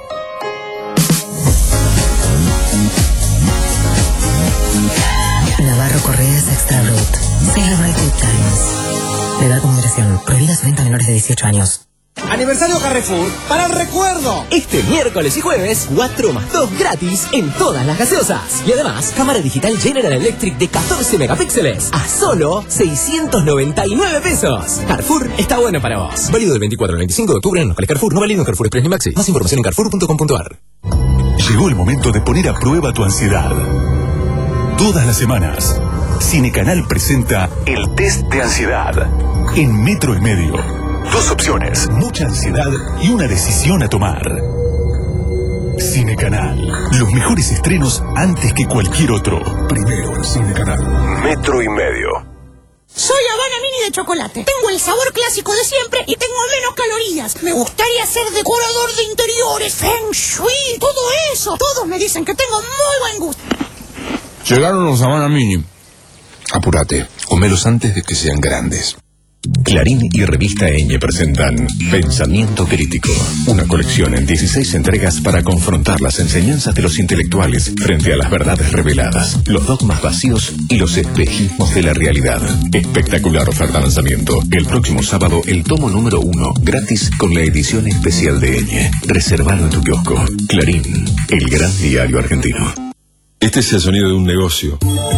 Navarro Correas Extra Brut. Celebrate good times. Edad con moderación. Prohibida su venta a menores de dieciocho años. Aniversario Carrefour para el recuerdo. Este miércoles y jueves, cuatro más dos gratis en todas las gaseosas. Y además, cámara digital General Electric de catorce megapíxeles a solo seiscientos noventa y nueve pesos. Carrefour está bueno para vos. Válido del veinticuatro al veinticinco de octubre en locales Carrefour. No válido en Carrefour Express ni Maxi. Más información en carrefour punto com punto ar. Llegó el momento de poner a prueba tu ansiedad. Todas las semanas, Cinecanal presenta el test de ansiedad en metro y medio. Dos opciones, mucha ansiedad y una decisión a tomar. Cinecanal, los mejores estrenos antes que cualquier otro. Primero en Cinecanal. Metro y medio. Soy Habana Mini de chocolate. Tengo el sabor clásico de siempre y tengo menos calorías. Me gustaría ser decorador de interiores, feng shui, todo eso. Todos me dicen que tengo muy buen gusto. Llegaron los Habana Mini. Apúrate, comelos antes de que sean grandes. Clarín y Revista Eñe presentan Pensamiento Crítico, una colección en dieciséis entregas para confrontar las enseñanzas de los intelectuales frente a las verdades reveladas, los dogmas vacíos y los espejismos de la realidad. Espectacular oferta lanzamiento. El próximo sábado, el tomo número uno, gratis con la edición especial de Eñe. Reservalo en tu kiosco. Clarín, el gran diario argentino. Este es el sonido de un negocio.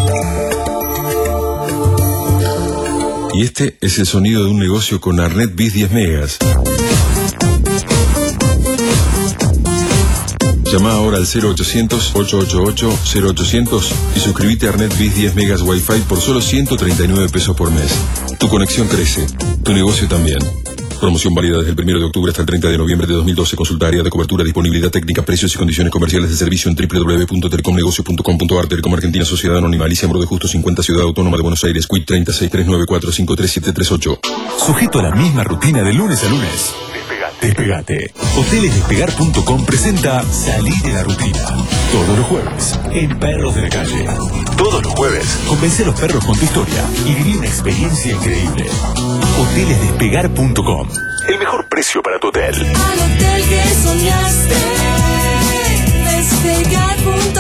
Y este es el sonido de un negocio con Arnet Bis diez megas. Llama ahora al cero ochocientos, ochocientos ochenta y ocho, cero ochocientos y suscríbete a Arnet Bis diez megas Wi-Fi por solo ciento treinta y nueve pesos por mes. Tu conexión crece, tu negocio también. Promoción válida desde el primero de octubre hasta el treinta de noviembre de dos mil doce. Consulta área de cobertura, disponibilidad técnica, precios y condiciones comerciales de servicio en doble u doble u doble u punto telecomnegocio punto com punto ar. Telecom Argentina, Sociedad Anónima, Alicia Moro de Justo cincuenta, Ciudad Autónoma de Buenos Aires. Quit treinta, seis tres nueve cuatro, cinco tres siete tres ocho. Sujeto a la misma rutina de lunes a lunes. Despegate. Hoteles Despegar punto com presenta Salir de la Rutina. Todos los jueves, en Perros de la Calle. Todos los jueves, convence a los perros con tu historia y viví una experiencia increíble. Hoteles Despegar punto com. El mejor precio para tu hotel. Al hotel que soñaste, despegar punto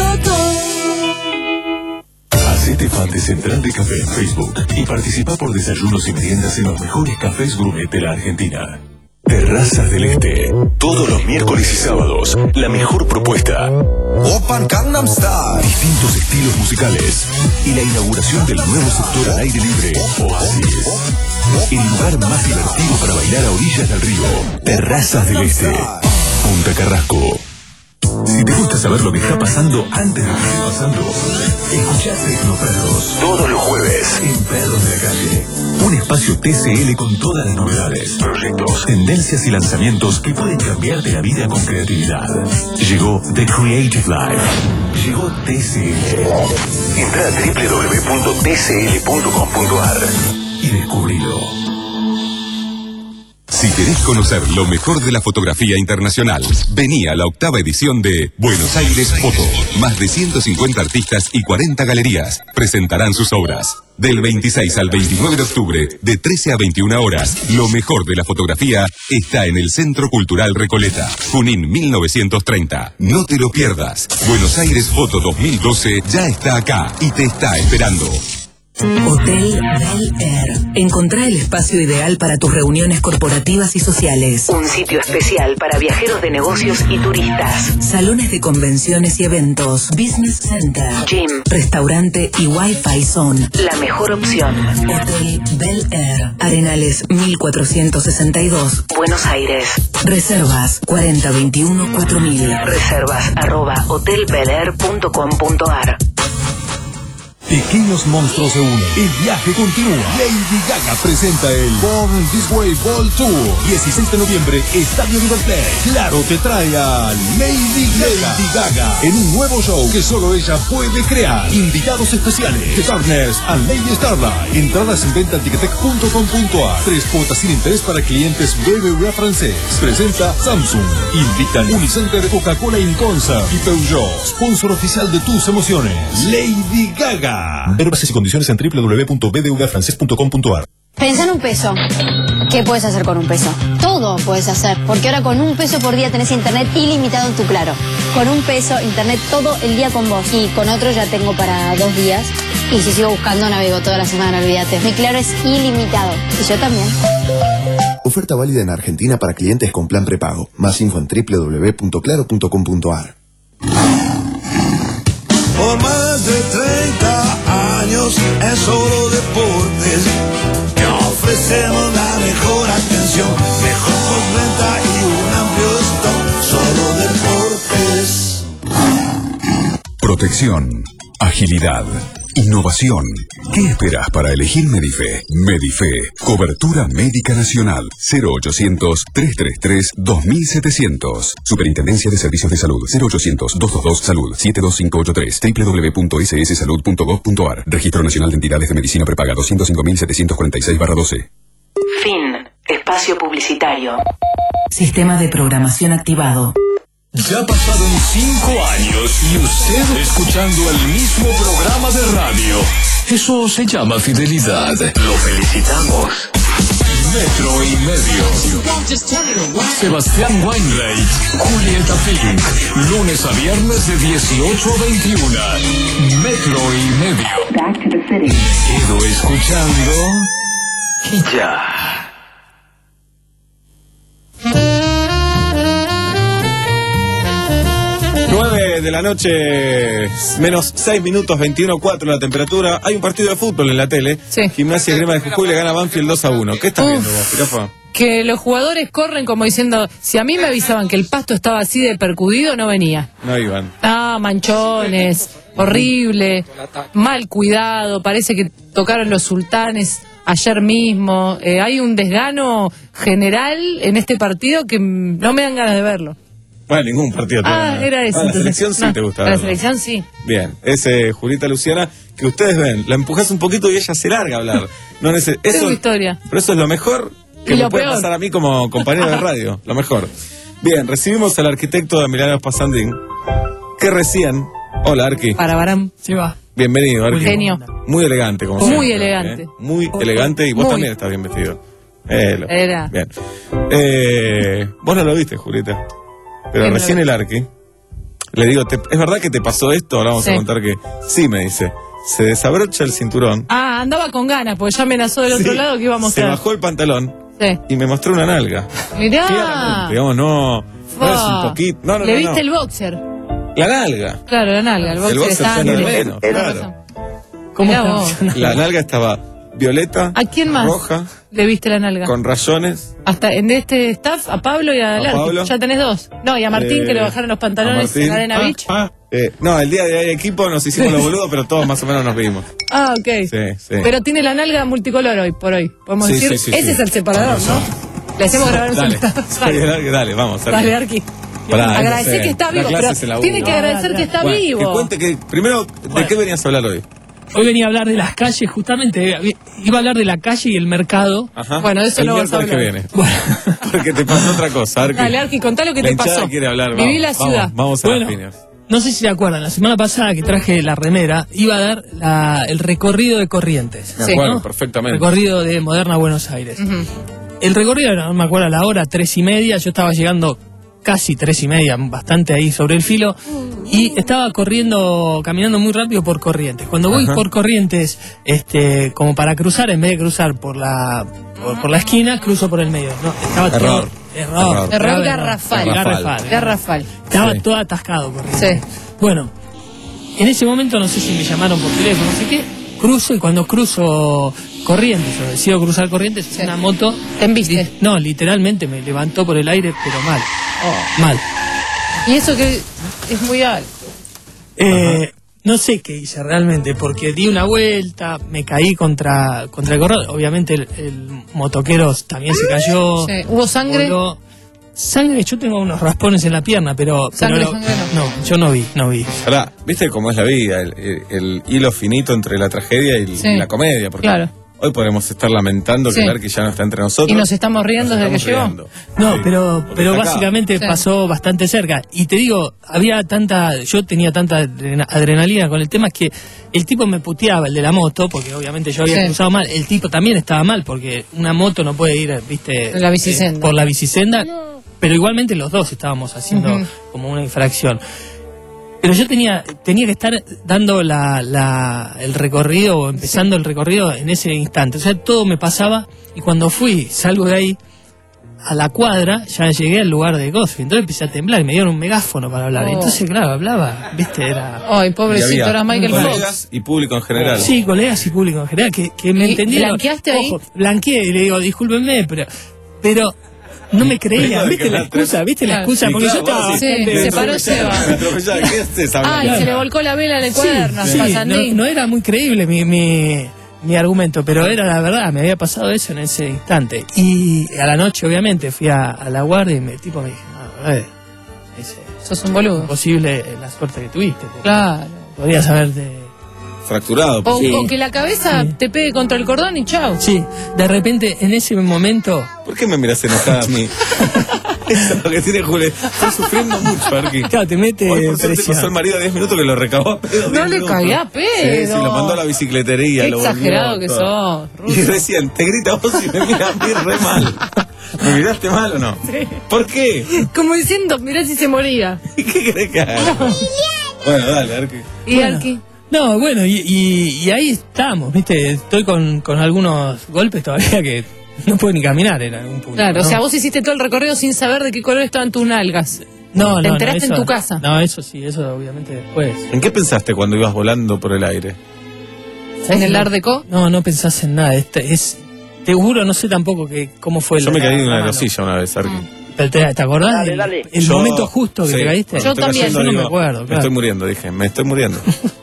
com. Hacete fan de Central de Café en Facebook y participa por desayunos y meriendas en los mejores cafés gourmet de la Argentina. Terrazas del Este. Todos los miércoles y sábados. La mejor propuesta. Open Gangnam Style. Distintos estilos musicales. Y la inauguración del nuevo sector al aire libre, Oasis. El lugar más divertido para bailar a orillas del río. Terrazas del Este. Punta Carrasco. Si te gusta saber lo que está pasando antes de que esté pasando, escuchá Tecnoperros todos los jueves en Perros de la Calle. Un espacio T C L con todas las novedades, proyectos, tendencias y lanzamientos que pueden cambiarte la vida con creatividad. Llegó The Creative Life. Llegó T C L. Entra a doble u doble u doble u punto t c l punto com punto a r y descubrilo. Si querés conocer lo mejor de la fotografía internacional, vení a la octava edición de Buenos Aires Foto. Más de ciento cincuenta artistas y cuarenta galerías presentarán sus obras. Del veintiséis al veintinueve de octubre, de trece a veintiuna horas, lo mejor de la fotografía está en el Centro Cultural Recoleta, Junín mil novecientos treinta. No te lo pierdas. Buenos Aires Foto dos mil doce ya está acá y te está esperando. Hotel Bel Air. Encontrá el espacio ideal para tus reuniones corporativas y sociales. Un sitio especial para viajeros de negocios y turistas. Salones de convenciones y eventos. Business Center. Gym. Restaurante y Wi-Fi Zone. La mejor opción. Hotel Bel Air. Arenales mil cuatrocientos sesenta y dos. Buenos Aires. Reservas cuarenta veintiuno cuatro mil. Reservas arroba hotel bel air punto com punto a r. Pequeños monstruos se unen. El viaje continúa. Lady Gaga presenta el Born This Way Ball Tour. dieciséis de noviembre, Estadio River Plate. Claro, te trae a Lady Gaga. Lady Gaga en un nuevo show que solo ella puede crear. Invitados especiales: The Darkness and Lady Starlight. Entradas en venta en ticketek punto com punto a r. Tres cuotas sin interés para clientes B B V A francés. Presenta Samsung. Invitan Unicenter de Coca-Cola in Concert y Peugeot, sponsor oficial de tus emociones. Lady Gaga. Ver bases y condiciones en doble u doble u doble u punto b b v a francés punto com punto a r. Pensá en un peso. ¿Qué puedes hacer con un peso? Todo puedes hacer, porque ahora con un peso por día tenés internet ilimitado en tu Claro. Con un peso, internet todo el día con vos. Y con otro ya tengo para dos días. Y si sigo buscando, navego toda la semana, olvídate. Mi Claro es ilimitado. Y yo también. Oferta válida en Argentina para clientes con plan prepago. Más info en doble u doble u doble u punto claro punto com punto a r. Por más de treinta años es solo deportes. Te ofrecemos la mejor atención, mejor postventa y un amplio stock. Solo deportes. Protección, agilidad, innovación. ¿Qué esperas para elegir Medife? Medife, cobertura médica nacional. cero ochocientos, trescientos treinta y tres, dos mil setecientos. Superintendencia de Servicios de Salud. cero ochocientos, doscientos veintidós, salud. siete dos cinco ocho tres. doble u doble u doble u punto s s salud punto gov punto a r. Registro Nacional de Entidades de Medicina Prepaga doscientos cinco mil setecientos cuarenta y seis barra doce. Fin. Espacio publicitario. Sistema de programación activado. Ya pasaron cinco años y usted escuchando el mismo programa de radio. Eso se llama fidelidad. Lo felicitamos. Metro y medio. Sebastián Weinreich, Julieta Pink. Lunes a viernes de dieciocho a veintiuna. Metro y medio. Me quedo escuchando y ya. nueve de la noche, menos seis minutos, veintiuno cuatro la temperatura. Hay un partido de fútbol en la tele. Sí. Gimnasia Grima de Jujuy le gana a Banfield dos a uno. ¿Qué estás Uf. viendo vos, Jirafa? Que los jugadores corren como diciendo, si a mí me avisaban que el pasto estaba así de percudido, no venía. No iban. Ah, manchones, horrible, mal cuidado, parece que tocaron los sultanes ayer mismo. Eh, hay un desgano general en este partido que mm, no me dan ganas de verlo. Bueno, ningún partido. Ah, te era eso. Ah, la entonces. selección sí No, te gusta La verlo. selección sí. Bien, ese Julieta Luciana, que ustedes ven, la empujás un poquito y ella se larga a hablar. No nece- Es eso, una historia. pero eso es lo mejor que Y me lo puede peor. pasar a mí como compañero de radio. Lo mejor. Bien, recibimos al arquitecto de Emiliano Pasandín, que recién... Hola, Arqui. Para Barán. Sí va. Bienvenido, Arqui. Genio. Muy elegante, como Muy siempre, elegante. ¿eh? Muy elegante, y vos Muy. también estás bien vestido. Eh, lo- Era. Bien. Eh, vos no lo viste, Julieta. Pero ¿Qué no recién lo vi? el Arqui. Le digo, ¿te- ¿es verdad que te pasó esto? Ahora vamos Sí. a contar que... Sí, me dice. Se desabrocha el cinturón. Ah, andaba con ganas, porque ya amenazó del otro Sí, lado que iba a Se mostrar. bajó el pantalón Sí. y me mostró una nalga. Mirá. Digamos, no... No es un Fa. poquito... No, no, Le no, viste no. el boxer. La nalga. Claro, la nalga. El boxer, El boxer está suena de sangre. menos, Tenés claro. razón. Mirá vos. La nalga estaba violeta, ¿A quién más roja, le viste la nalga? con rayones. Hasta en este staff, a Pablo y a, A Larky. Pablo. Ya tenés dos. No, y a Martín, Eh, que le bajaron los pantalones a Martín. en Arena Ah, Beach. ah, eh, no, el día de ahí equipo nos hicimos los boludos, pero todos más o menos nos vimos. Ah, ok. Sí, sí. Pero tiene la nalga multicolor hoy por hoy. Podemos Sí, decir, sí, sí, ese sí. es el separador, ¿no? Le hacemos grabar un Dale, separador. dale, dale, vamos. Arqui. Dale, Arqui. Pará, Agradecer no sé, que está la vivo, clase pero se la tiene hubo. que agradecer que está Bueno, vivo. Que cuente que, primero, ¿de qué venías a hablar hoy? Hoy venía a hablar de las calles, justamente. Iba a hablar de la calle y el mercado. Ajá. Bueno, de eso el no vas a miércoles hablar. que viene. Porque te pasó otra cosa, Arqui. Dale, Arqui, contá lo que La te hinchada pasó. quiere hablar, Viví vamos, la ciudad. Vamos, vamos a Bueno, las piñas. No sé si se acuerdan, la semana pasada que traje la remera, iba a dar la- el recorrido de Corrientes. Me Sí, acuerdo, ¿no? perfectamente. Recorrido de Moderna Buenos Aires. El recorrido era, no me acuerdo, a la hora, tres y media. Yo estaba llegando casi tres y media, bastante ahí sobre el filo. Y estaba corriendo, caminando muy rápido por Corrientes. Cuando voy Ajá. por Corrientes, este, como para cruzar, en vez de cruzar por la, por, por la esquina, cruzo por el medio. No, estaba todo- Error. Error. Error grave garrafal. error. Garrafal. Garrafal. Estaba Sí. todo atascado Corrientes. Sí. Bueno, en ese momento no sé si me llamaron por teléfono, no sé qué, cruzo y cuando cruzo Corrientes, o decido cruzar Corrientes, una moto... ¿Te embiste? li- No, literalmente me levantó por el aire, pero mal. Oh. Mal. Y eso que es muy alto. Eh, no sé qué hice realmente, porque di una vuelta, me caí contra, contra el corredor. Obviamente el, el motoquero también se cayó. Sí. ¿Hubo sangre? voló. Sangre, yo tengo unos raspones en la pierna, pero... Sangre, pero sangre no, yo no vi, no vi. Ahora, ¿viste cómo es la vida? El, el- el hilo finito entre la tragedia y Sí. la comedia. Porque Claro. hoy podemos estar lamentando Sí. que el Arqui ya no está entre nosotros. Y nos estamos riendo desde que Estamos llegó. riendo. No, Sí, pero, porque pero está acá. básicamente Sí. pasó bastante cerca. Y te digo, había tanta, yo tenía tanta adrena- adrenalina con el tema, es que el tipo me puteaba, el de la moto, porque obviamente yo había Sí. cruzado mal. El tipo también estaba mal, porque una moto no puede ir, viste, En la bicisenda. eh, por la bicisenda. Pero igualmente los dos estábamos haciendo Ujú. como una infracción. Pero yo tenía, tenía que estar dando la, la, el recorrido o empezando el recorrido en ese instante. O sea, todo me pasaba y cuando fui, salgo de ahí, a la cuadra, ya llegué al lugar de Gosfi. Entonces empecé a temblar y me dieron un megáfono para hablar. Oh. Entonces, claro, hablaba, viste, era... Ay, Y pobrecito, había era Michael colegas Fox. y público en general. Sí, colegas y público en general, que, que me ¿Y entendieron. blanqueaste ahí? Ojo, blanqueé y le digo, discúlpenme, pero... pero no me creían, Vengo de ¿viste la Canal tres. excusa? ¿Viste la Claro. excusa? Sí, Porque claro, yo estaba... vos Sí, bastante- se paró Seba. Me atropellaba. ¿Qué haces hablando? Ay, se le volcó la vela en el cuaderno, Sí, a no, Pasandín. no era muy creíble mi, mi, mi argumento, pero era la verdad, me había pasado eso en ese instante. Y a la noche, obviamente, fui a, a la guardia y me tipo me dije, no, eh, es Sos un boludo. imposible la suerte que tuviste. porque Claro. Podrías haberte... Fracturado. O, Sí. o que la cabeza te pegue contra el cordón y chau. Sí, de repente, en ese momento... ¿Por qué me miras enojada a mí? Eso es lo que tiene Julio. Estoy sufriendo mucho, Arqui. Claro, te mete Hoy por suerte presión. pasó el marido diez minutos que lo recabó a pedo. No diez le minutos. cagué a pedo. Sí, sí, lo mandó a la bicicletería. Qué lo volvió exagerado que todo. sos, Y recién te grita vos y me mira a mí re mal. ¿Me miraste mal o no? Sí. ¿Por qué? Como diciendo, mirá si se moría. ¿Qué querés que haga? Bueno, dale, Arqui. Y Bueno. Arqui. No, bueno, y, y, y ahí estamos, ¿viste? Estoy con, con algunos golpes todavía que no puedo ni caminar en algún punto. Claro, ¿no? o sea, vos hiciste todo el recorrido sin saber de qué color estaban tus nalgas. No, no, Te no, enteraste en eso- tu casa. No, eso sí, eso obviamente después. ¿En qué pensaste cuando ibas volando por el aire? ¿En el no, Art Deco? No, no pensás en nada. Este, es, te juro, no sé tampoco que, cómo fue el... Yo me caí de una la mano. aerosilla una vez, Arqui. Pero te, ¿te acordás Dale, del- dale. el Yo- momento justo que sí, te caíste? cuando Yo estoy también. cayendo, Yo no me digo, acuerdo, Me claro. estoy muriendo, dije, me estoy muriendo.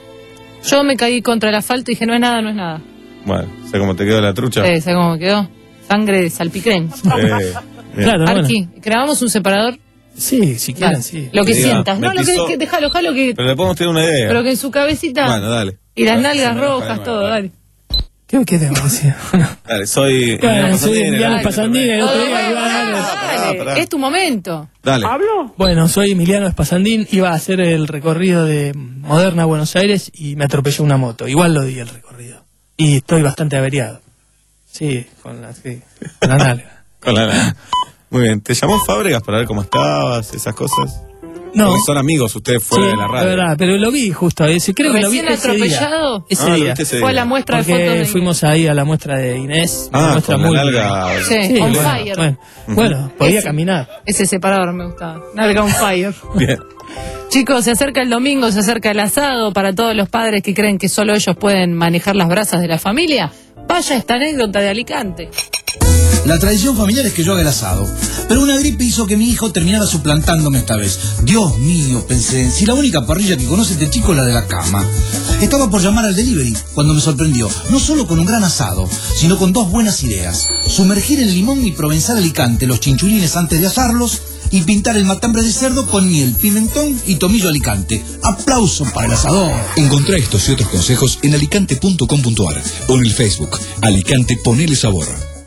Yo me caí contra el asfalto y dije, no es nada, no es nada. Bueno, sé cómo te quedó la trucha. Sí, ¿sabes cómo me quedó? Sangre de salpicrén. Eh, bien. Claro, bueno. Arqui, ¿grabamos un separador? Sí, si quieren, Dale. sí. Lo que Diga, sientas, me no, lo que, pisó. que déjalo, déjalo que. Pero le podemos tener una idea. Pero que en su cabecita. Bueno, dale. Y las nalgas Bueno, rojas, bueno, todo, bueno. dale. ¿Qué, qué tengo que decir? Dale, soy. Claro, soy Emiliano dale, Spasandín, el otro día iba a dar- Dale, pará. es tu momento. Dale. ¿Hablo? Bueno, soy Emiliano Spasandín, iba a hacer el recorrido de Moderna a Buenos Aires y me atropelló una moto. Igual lo di el recorrido. Y estoy bastante averiado. Sí, con la, sí, con la nalga. Con la nada. Muy bien. ¿Te llamó Fábregas para ver cómo estabas, esas cosas? No. Porque son amigos ustedes fuera Sí, de la es radio. verdad, pero lo vi justo ese, creo que lo vi Recién ese día. atropellado. Ese Ah, lo día. viste ese Fue a día. la muestra de Porque fotos de fuimos ahí a la muestra de Inés. una Ah, muestra con la muy nalga. Sí, Sí, on bueno, fire. Bueno, bueno, podía Ese. caminar. Ese separador me gustaba. Nalga on fire. Bien. Chicos, se acerca el domingo, se acerca el asado. Para todos los padres que creen que solo ellos pueden manejar las brasas de la familia, vaya esta anécdota de Alicante. La tradición familiar es que yo haga el asado, pero una gripe hizo que mi hijo terminara suplantándome esta vez. Dios mío, pensé, si la única parrilla que conoce este chico es la de la cama. Estaba por llamar al delivery cuando me sorprendió, no solo con un gran asado, sino con dos buenas ideas. Sumergir en limón y provenzal Alicante los chinchulines antes de asarlos y pintar el matambre de cerdo con miel, pimentón y tomillo Alicante. ¡Aplauso para el asador! Encontrá estos y otros consejos en alicante punto com punto ar o en el Facebook Alicante Ponele Sabor.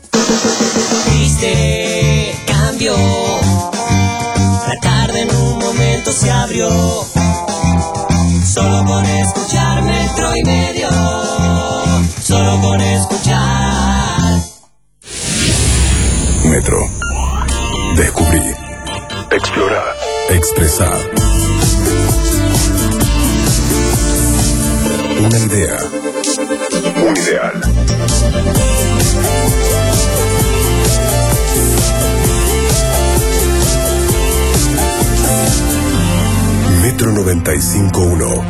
Viste, cambió. La tarde en un momento se abrió. Solo con escuchar Metro y Medio. Solo con escuchar. Metro. Descubrí. Explorar. Expresar. Una idea. Un ideal. Metro noventa y cinco punto uno.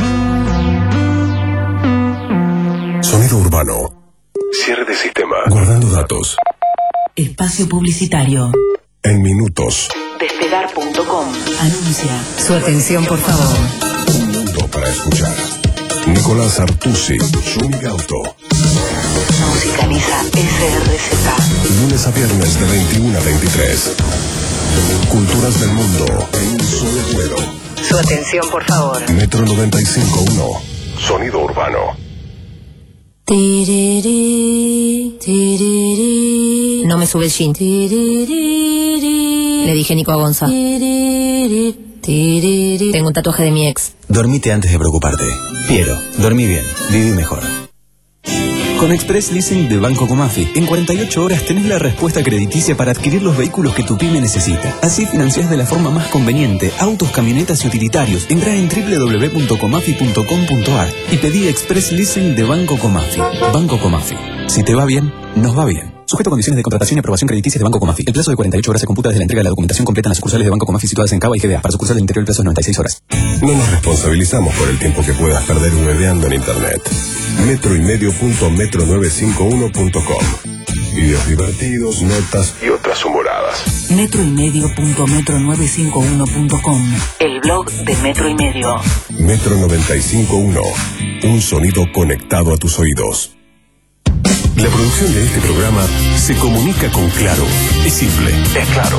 Sonido urbano. Cierre de sistema. Guardando datos. Espacio publicitario. En minutos. Despegar punto com. Anuncia. Su atención, por favor. Un mundo para escuchar. Nicolás Artusi. Schwing Auto. Musicaliza S R Z. Lunes a viernes de veintiuno a veintitrés. Culturas del mundo en un solo vuelo. Su atención, por favor. Metro noventa y cinco punto uno. Sonido urbano. No me sube el jean. Le dije Nico a Gonza. Tengo un tatuaje de mi ex. Dormite antes de preocuparte. Piero, dormí bien, viví mejor. Con Express Leasing de Banco Comafi, en cuarenta y ocho horas tenés la respuesta crediticia para adquirir los vehículos que tu pyme necesita. Así financiás de la forma más conveniente autos, camionetas y utilitarios. Entrá en doble u doble u doble u punto comafi punto com punto ar y pedí Express Leasing de Banco Comafi. Banco Comafi. Si te va bien, nos va bien. Sujeto a condiciones de contratación y aprobación crediticia de Banco Comafi. El plazo de cuarenta y ocho horas se computa desde la entrega de la documentación completa en las sucursales de Banco Comafi situadas en Cava y G D A. Para sucursales del interior el plazo es noventa y seis horas. No nos responsabilizamos por el tiempo que puedas perder hueveando en internet. Metro y medio punto metro novecientos cincuenta y uno punto com. Videos divertidos, notas y otras humoradas. Metro y medio punto metro novecientos cincuenta y uno punto com. El blog de Metro y Medio. Metro noventa y cinco punto uno. Un sonido conectado a tus oídos. La producción de este programa se comunica con Claro. Es simple, es claro.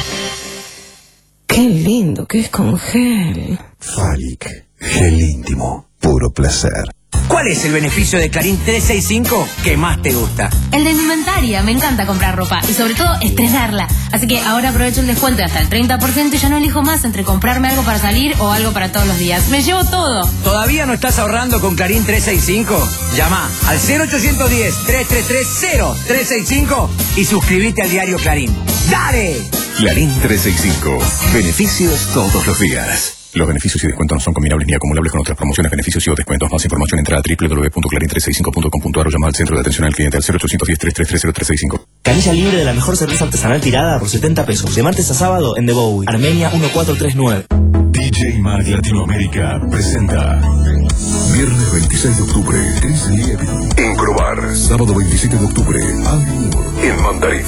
Qué lindo que es con gel. Falic, gel íntimo, puro placer. ¿Cuál es el beneficio de Clarín trescientos sesenta y cinco que más te gusta? El de indumentaria, me encanta comprar ropa y sobre todo estrenarla. Así que ahora aprovecho el descuento de hasta el treinta por ciento y ya no elijo más entre comprarme algo para salir o algo para todos los días. Me llevo todo. ¿Todavía no estás ahorrando con Clarín trescientos sesenta y cinco? Llama al cero ochocientos diez, trescientos treinta y tres, cero trescientos sesenta y cinco y suscríbete al diario Clarín. ¡Dale! Clarín trescientos sesenta y cinco. Beneficios todos los días. Los beneficios y descuentos no son combinables ni acumulables con otras promociones, beneficios y o descuentos. Más información entra a doble u doble u doble u punto clarín trescientos sesenta y cinco punto com punto ar o llama al centro de atención al cliente al cero ochocientos diez, trescientos treinta y tres, cero tres sesenta y cinco. Canilla libre de la mejor cerveza artesanal tirada por setenta pesos. De martes a sábado en The Bowie, Armenia mil cuatrocientos treinta y nueve. D J Mag Latinoamérica presenta viernes veintiséis de octubre Chris Liebing en Crobar. Sábado veintisiete de octubre Andy Moore en Mandarín.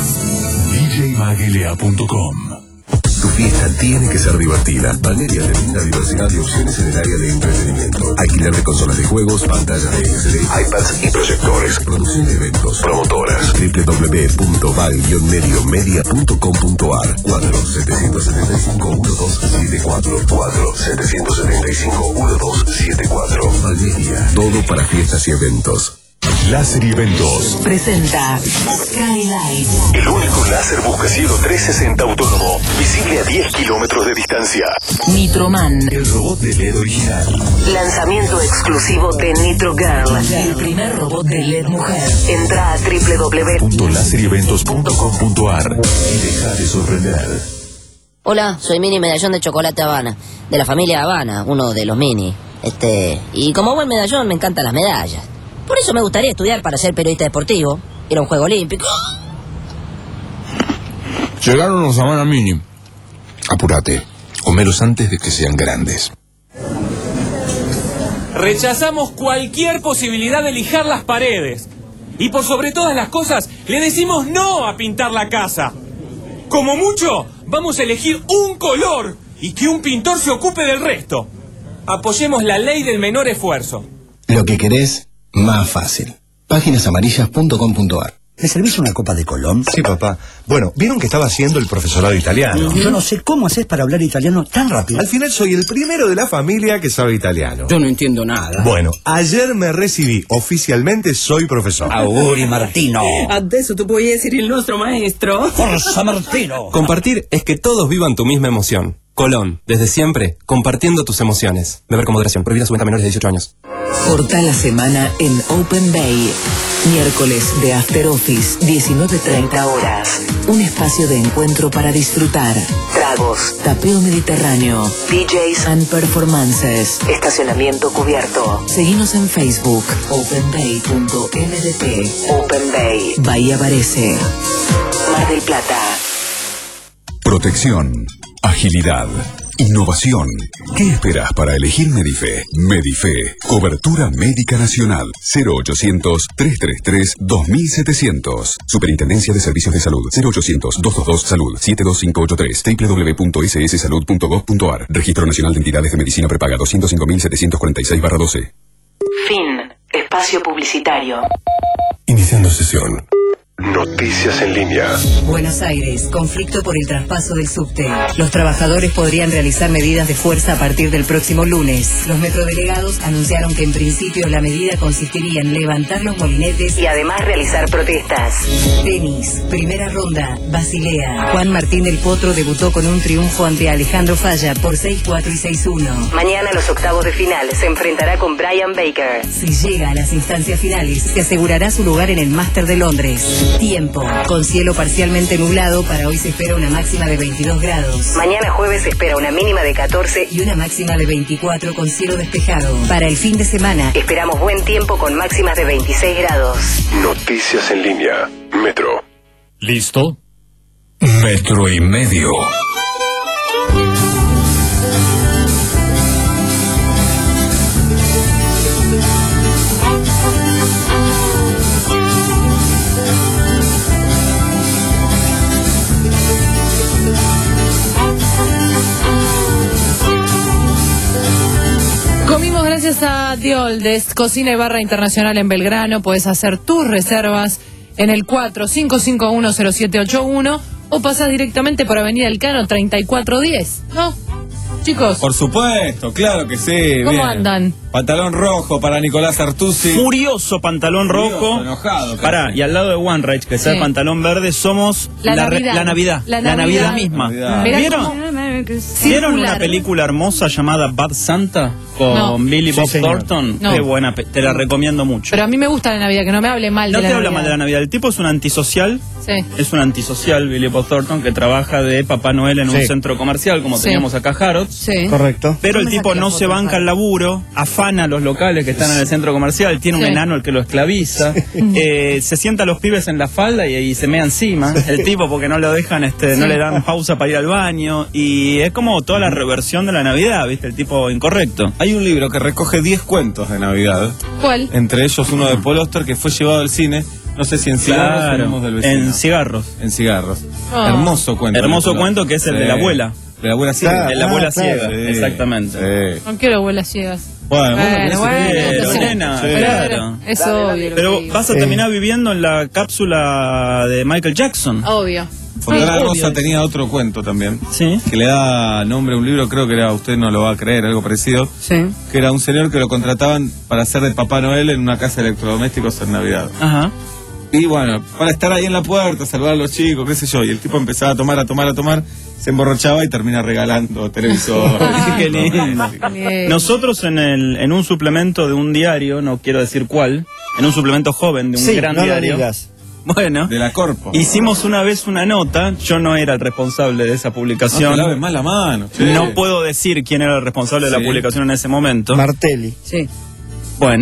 D J mag L A punto com. Tu fiesta tiene que ser divertida. Valeria te brinda diversidad de opciones en el área de entretenimiento. Alquiler de consolas de juegos, pantallas de L C D, iPads y proyectores. Producción de eventos. Promotoras. doble u doble u doble u punto val medio media punto com punto ar. cuatro siete siete cinco uno dos siete cuatro. cuatro siete siete cinco uno dos siete cuatro. Valeria. Todo para fiestas y eventos. Láser y Eventos presenta Skylight, el único láser buscacielo trescientos sesenta autónomo, visible a diez kilómetros de distancia. Nitroman, el robot de L E D original. Lanzamiento exclusivo de Nitro Girl, el primer robot de L E D mujer. Entra a doble u doble u doble u punto láser y eventos punto com punto ar y deja de sorprender. Hola, soy Mini Medallón de Chocolate Habana, de la familia Habana, uno de los Mini. Este, y como buen medallón me encantan las medallas. Por eso me gustaría estudiar para ser periodista deportivo, ir a un juego olímpico. Llegaron los Habana Mini. Apúrate, Comelos antes de que sean grandes. Rechazamos cualquier posibilidad de lijar las paredes. Y por sobre todas las cosas, le decimos no a pintar la casa. Como mucho, vamos a elegir un color y que un pintor se ocupe del resto. Apoyemos la ley del menor esfuerzo. Lo que querés, más fácil. páginas amarillas punto com punto a r. ¿Me servís una copa de Colón? Sí, papá. Bueno, ¿vieron que estaba haciendo el profesorado italiano? Yo no sé cómo haces para hablar italiano tan rápido. Al final soy el primero de la familia que sabe italiano. Yo no entiendo nada. Bueno, ayer me recibí. Oficialmente soy profesor. Auguri Martino. Adesso tu puoi essere il nostro maestro. Forza Martino. Compartir es que todos vivan tu misma emoción. Colón, desde siempre, compartiendo tus emociones. Beber con moderación. Prohibida su venta a menores de dieciocho años. Corta la semana en Open Bay. Miércoles de After Office, diecinueve treinta horas. Un espacio de encuentro para disfrutar. Tragos, tapeo mediterráneo, D Js and performances. Estacionamiento cubierto. Seguinos en Facebook, open bay punto m d p. Open Bay, Bahía Varese, Mar del Plata. Protección, agilidad, innovación. ¿Qué esperas para elegir Medife? Medife, cobertura médica nacional. cero ochocientos, trescientos treinta y tres, dos mil setecientos. Superintendencia de Servicios de Salud. cero ochocientos, doscientos veintidós, salud. siete dos cinco ocho tres. doble u doble u doble u punto s s salud punto gov punto a r. Registro Nacional de Entidades de Medicina Prepaga doscientos cinco mil setecientos cuarenta y seis barra doce. Fin. Espacio publicitario. Iniciando sesión. Noticias en línea. Buenos Aires, conflicto por el traspaso del subte. Los trabajadores podrían realizar medidas de fuerza a partir del próximo lunes. Los metrodelegados anunciaron que en principio la medida consistiría en levantar los molinetes y además realizar protestas. Tenis, primera ronda, Basilea. Juan Martín del Potro debutó con un triunfo ante Alejandro Falla por seis cuatro y seis uno. Mañana a los octavos de final se enfrentará con Brian Baker. Si llega a las instancias finales, se asegurará su lugar en el Máster de Londres. Tiempo. Con cielo parcialmente nublado, para hoy se espera una máxima de veintidós grados. Mañana jueves se espera una mínima de catorce y una máxima de veinticuatro con cielo despejado. Para el fin de semana esperamos buen tiempo con máximas de veintiséis grados. Noticias en línea. Metro. ¿Listo? Metro y medio. Comimos gracias a The Oldest, cocina y barra internacional en Belgrano. Puedes hacer tus reservas en el cuatro cinco cinco uno cero siete ocho uno o pasás directamente por Avenida Elcano treinta y cuatro diez, ¿no? Chicos. Por supuesto, claro que sí. ¿Cómo bien. andan? Pantalón rojo para Nicolás Artusi. Furioso pantalón Furioso, rojo. enojado. Pará, y al lado de One Rage, que está Sí. el pantalón verde, somos La la, Navidad. re- la Navidad. La La Navidad. Navidad misma. Navidad. Mirá ¿Vieron? cómo- ¿Vieron una circular. película hermosa llamada Bad Santa con No. Billy Sí, Bob señor. Thornton? No. Qué buena, pe- te la recomiendo mucho. Pero a mí me gusta la Navidad, que no me hable mal No de la te habla Navidad. mal de la Navidad. El tipo es un antisocial. Sí. Es un antisocial, Billy Bob Thornton, que trabaja de Papá Noel en un Sí. centro comercial, como Sí. teníamos acá Harrods. Sí. Correcto. Pero No el me tipo saqué la no foto se de banca el laburo, afana a los locales que están en el centro comercial, tiene un Sí. enano el que lo esclaviza, eh, se sienta a los pibes en la falda y, y se mea encima, el tipo porque no lo dejan, este, no Sí. le dan pausa para ir al baño, y es como toda la reversión de la Navidad, ¿viste? El tipo incorrecto. Hay un libro que recoge diez cuentos de Navidad. ¿Cuál? Entre ellos uno de Paul Auster que fue llevado al cine. No sé si en cigarros o en Claro, Humos del Vecino. en cigarros. En cigarros. Oh. Hermoso cuento. Hermoso cuento que es el de la abuela. De la abuela ciega. De la abuela Ah, claro. ciega, Sí, exactamente. sí. No quiero abuelas ciegas. Bueno, Bueno, bueno, bueno, Pero, entonces- nena, Sí. claro. Es obvio. lo Pero que digo. vas a terminar viviendo en la cápsula de Michael Jackson. Obvio. Fontana obvio Rosa es. tenía otro cuento también. Sí. Que le da nombre a un libro, creo que era, usted no lo va a creer, algo parecido. Sí. Que era un señor que lo contrataban para ser de Papá Noel en una casa de electrodomésticos en Navidad. Ajá. Y bueno, para estar ahí en la puerta, saludar a los chicos, qué sé yo. Y el tipo empezaba a tomar, a tomar, a tomar, se emborrachaba y termina regalando televisor. Qué lindo. Bien. Nosotros en el en un suplemento de un diario, no quiero decir cuál, en un suplemento joven de un Sí, gran no lo diario. digas. Bueno, De la Corpo. hicimos una vez una nota, yo no era el responsable de esa No publicación. te laves más la mano, che. No puedo decir quién era el responsable de Sí. la publicación en ese momento. Martelli. Sí. Bueno,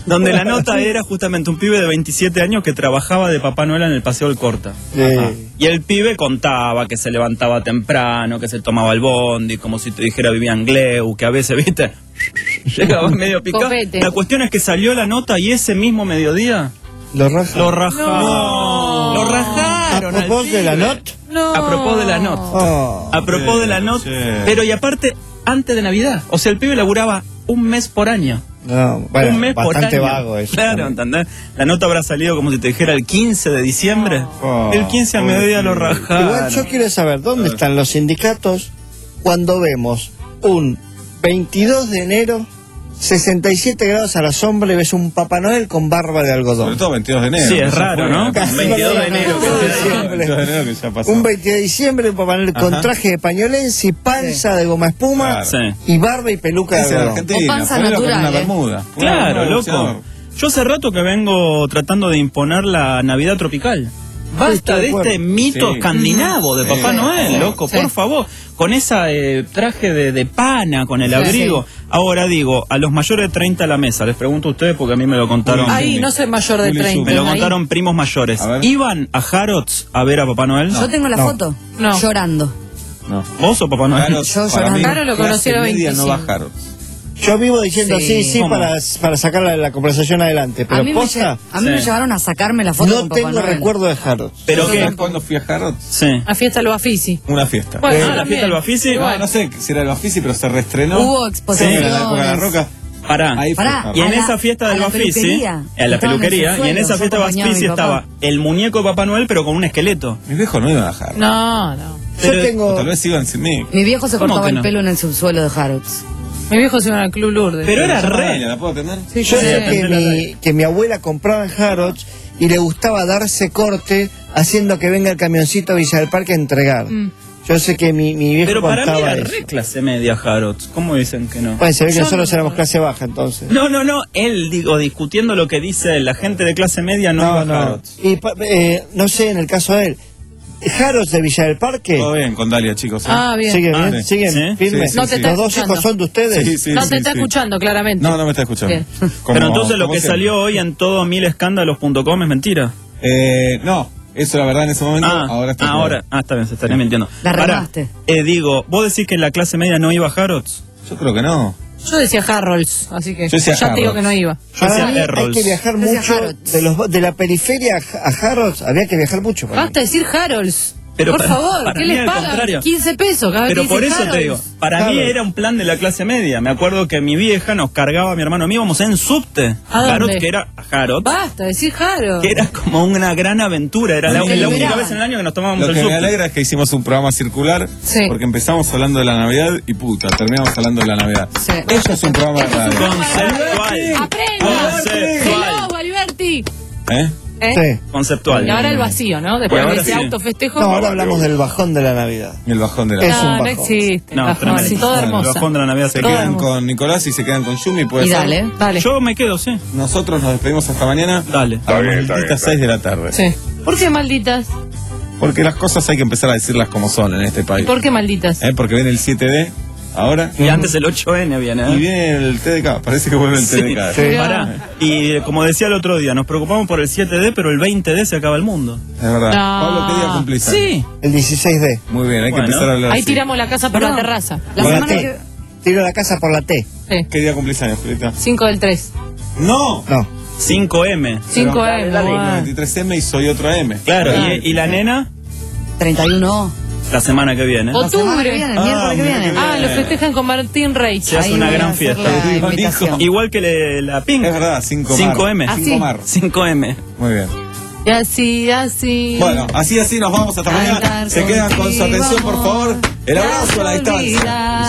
Donde la nota era justamente un pibe de veintisiete años que trabajaba de Papá Noel en el Paseo del Corta. Sí. Ajá. Y el pibe contaba que se levantaba temprano, que se tomaba el bondi, como si te dijera vivía en Gleu, que a veces, viste, llegaba medio picado. Copete. La cuestión es que salió la nota y ese mismo mediodía Lo rajaron. lo rajaron. No. Lo rajaron. ¿A al propósito de la pibe. nota? No. A propósito de la nota. Oh. A propósito de la nota. Sí. Pero y aparte, antes de Navidad. O sea, el pibe laburaba un mes por año. No, bueno, un mes bastante por año. vago eso. Claro, ¿entendés? La nota habrá salido como si te dijera el quince de diciembre. Oh, el quince a mediodía lo rajaron. Igual yo quiero saber dónde están los sindicatos cuando vemos un veintidós de enero, sesenta y siete grados a la sombra y ves un Papá Noel con barba de algodón. Sobre todo veintidós de enero. Sí, es Eso raro, fue, ¿no? Casi veintidós de enero. veintidós de veintidós diciembre. de enero que ya pasó. Un veintidós de diciembre, un Papá Noel con Ajá. traje de pañolense y panza de goma espuma Sí. y barba y peluca de Ese es algodón. Argentina, O panza ponelo con natural, una ¿eh? bermuda. Claro, Una loco. bermuda. Yo hace rato que vengo tratando de imponer la Navidad tropical. Basta Estoy de de acuerdo. este mito Sí. escandinavo de Sí. Papá Noel, Sí. loco, Sí. por favor. Con esa eh, traje de, de pana, con el Sí. abrigo. Ahora digo, a los mayores de treinta a la mesa, les pregunto a ustedes porque a mí me lo contaron. Ahí, no soy mayor de Juli treinta. Me lo ahí. contaron primos mayores. A ver. ¿Iban a Harrods a ver a Papá Noel? Yo tengo la No. foto. No. Llorando. No. ¿Vos o Papá Noel? Claro, Yo para mí, Claro, lo conocí a los clase media veinticinco. no bajaron. Yo vivo diciendo Sí. sí, sí, ¿Cómo? para, para sacar la, la conversación adelante, A pero mí, me, posta, lle- a mí me Sí. llevaron a sacarme la foto no con Papá tengo Noel. recuerdo de Harrods. ¿Pero qué? ¿Sabes cuándo fui a Harrods? Sí. A fiesta del Bafisi. Una fiesta. Bueno, Ah, yo la también. fiesta del Bafisi. Igual. No, no sé si era el Bafisi, pero se reestrenó. Hubo Sí, exposiciones. en la época de la Roca. Pará. Ahí fue Pará. Harrods. Y en A la- esa fiesta a del la Bafisi, peluquería. en la Estaban en peluquería, su y en suelo, esa yo fiesta del acompañaba a Bafisi mi papá. estaba el muñeco de Papá Noel, pero con un esqueleto. Mis viejos no iban a Harrods. No, no. Yo Pero- O tengo, tal vez iban sin mí. Mi viejo se ¿Cómo cortaba que el no? pelo en el subsuelo de Harrods. Mis viejos iban al Club Lourdes. Pero era Llama a re. ella, ¿la puedo atender? Sí, yo sí. sé que atendé la mi, que mi abuela compraba en Harrods y le gustaba darse corte haciendo que venga el camioncito a Villa del Parque a entregar. Mm. Yo sé que mi, mi viejo Pero para mí contaba era eso. re clase media Harrods. ¿Cómo dicen que no? Bueno, se ve que Yo nosotros no- éramos clase baja entonces. No, no, no. Él, digo, discutiendo lo que dice la gente de clase media, no, iba a Harrods. Y pa- eh, no sé, en el caso de él, Harrods de Villa del Parque. Todo bien con Dalia, chicos. ¿eh? Ah, bien. ¿Siguen Ah, bien? sí. ¿Siguen Sí, firmes? sí, sí, No te sí. está ¿Los dos escuchando. hijos son de ustedes? Sí, sí, no sí, te está sí. escuchando, claramente. No, no me está escuchando. Bien. Como- Pero entonces lo como que siempre. salió hoy en todo mil escándalos punto com es mentira. Eh, no, eso la verdad en ese momento. Ah, ahora está ahora, ah, está bien, se estaría mintiendo. La Pará, remaste. eh, digo, ¿vos decís que la clase media no iba a Harrods? Yo creo que no. Yo decía Harrolds, así que Yo decía ya te digo Harrods. que no iba. Yo decía Para mí hay Errols. que viajar Yo decía mucho Harrods. de, los, de la periferia a a Harrods, había que viajar mucho. para mí. Basta decir Harolds. Pero Por para- favor, para ¿qué mí les al pagan? contrario. quince pesos cada vez Pero que por dice eso te digo, Harolds. para Claro. mí era un plan de la clase media. Me acuerdo que mi vieja nos cargaba a mi hermano mío, íbamos en subte. ¿A dónde? Harrods, que era Harrods, Basta decir Harolds. que era como una gran aventura. Era la, A mí la lo única que- vez en el año que nos tomábamos Lo el que me subte. alegra es que hicimos un programa circular. Sí. Porque empezamos hablando de la Navidad y puta, terminamos hablando de la Navidad. Sí. Eso es un programa de radio. Conceptual. ¡Aprenda! Conceptual. ¡Hello, Alberti! ¿Eh? ¿Eh? Sí. Conceptual. Y ahora el vacío, ¿no? Después Y de ahora ese sí. autofestejo. No, ahora hablamos del bajón de la Navidad. El bajón de la Es no, un no bajón. existe. No, bajón, tremendo. sí, todo Bueno, hermoso. El bajón de la Navidad Se se Todo quedan hermoso. con Nicolás y se quedan con Yumi, puede Y ser. dale. Dale. Yo me quedo, sí. Nosotros nos despedimos hasta mañana. Dale. A las malditas seis de la tarde. Sí. ¿Por qué malditas? Porque las cosas hay que empezar a decirlas como son en este ¿Y país. por qué malditas? ¿Eh? Porque viene el siete D ahora. Y antes el ocho ene viene, ¿eh? Y viene el T D K. Parece que vuelve el Sí, T D K. Sí. pará. Y eh, como decía el otro día, nos preocupamos por el siete D, pero el veinte D se acaba el mundo. Es verdad. No. Pablo, ¿qué día cumplís? Sí. El dieciséis D. Muy bien, hay Bueno. que empezar a hablar Ahí así. tiramos la casa por Perdón. la terraza. La Por la semana T. que... Tiro la casa por la T. Sí. ¿Qué día cumplís años, Julieta? cinco del tres. ¡No! No. cinco eme. cinco Pero- M. Tengo bueno. veintitrés eme y soy otro M. Claro, Ah. y, y la nena, treinta y uno. la semana que viene. La semana que Octubre. viene, el Ah, miércoles que mira viene. qué Ah, lo festejan con Martín Rey. Se hace Ahí una voy a gran hacer fiesta. la Dijo, invitación. Igual que le- la Pink. Es verdad, cinco cinco eme. Ah, Cinco sí. mar. cinco eme. Muy bien. Y así, así. Bueno, así así nos vamos hasta mañana. Cantar Se quedan con su contigo, atención, por favor. El abrazo a la distancia.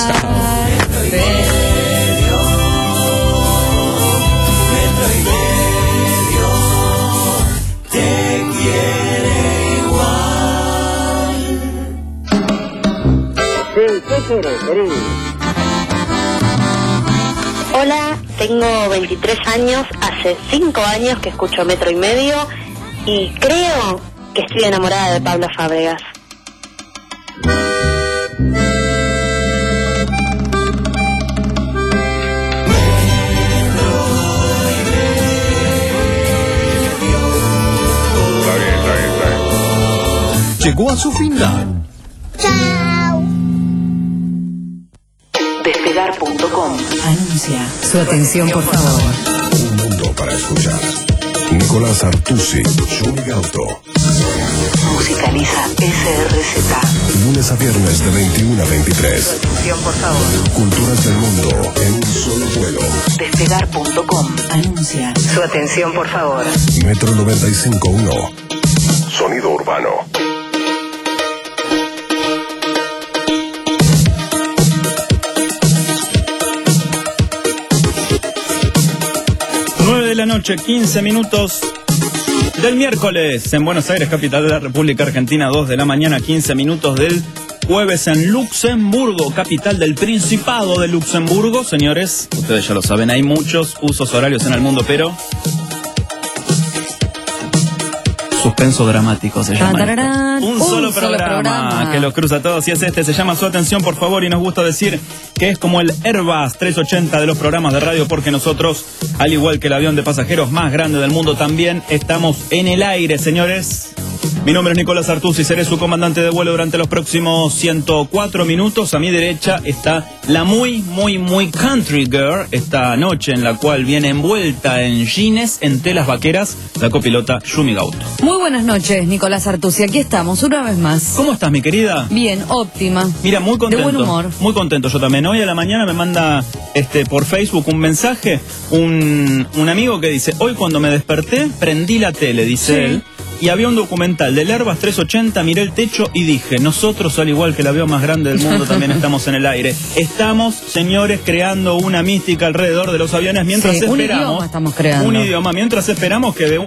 Chao. Hola, tengo veintitrés años, hace cinco años que escucho Metro y Medio y creo que estoy enamorada de Pablo Fábregas. llegó a su final. Chao. Despegar punto com anuncia. Su atención, por favor. Un mundo para escuchar. Nicolás Artusi, Shumi Auto. Musicaliza S R Z. Lunes a viernes de veintiuno a veintitrés. Atención, por favor. Culturas del mundo en un solo vuelo. Despegar punto com anuncia. Su atención, por favor. Metro noventa y cinco punto uno. Sonido urbano. nueve de la noche, quince minutos del miércoles en Buenos Aires, capital de la República Argentina. Dos de la mañana, quince minutos del jueves en Luxemburgo, capital del Principado de Luxemburgo. Señores, ustedes ya lo saben, hay muchos usos horarios en el mundo, pero... suspenso dramático se llama. Tararán, Un, un solo, solo programa, programa que los cruza a todos y es este. Se llama Su Atención, por favor, y nos gusta decir que es como el Airbus trescientos ochenta de los programas de radio, porque nosotros, al igual que el avión de pasajeros más grande del mundo, también estamos en el aire, señores. Mi nombre es Nicolás Artusi, seré su comandante de vuelo durante los próximos ciento cuatro minutos. A mi derecha está la muy, muy, muy country girl esta noche, en la cual viene envuelta en jeans, en telas vaqueras, la copilota Yumi Gauto. Muy buenas noches, Nicolás Artusi. Aquí estamos, una vez más. ¿Cómo estás, mi querida? Bien, óptima. Mira, muy contento. De buen humor. Muy contento yo también. Hoy a la mañana me manda este por Facebook un mensaje, un, un amigo que dice: hoy cuando me desperté, prendí la tele, dice Sí. él, y había un documental del Airbus trescientos ochenta, miré el techo y dije, nosotros, al igual que el avión más grande del mundo, también estamos en el aire. Estamos, señores, creando una mística alrededor de los aviones mientras Sí, un esperamos... idioma estamos creando. Un idioma, mientras esperamos que de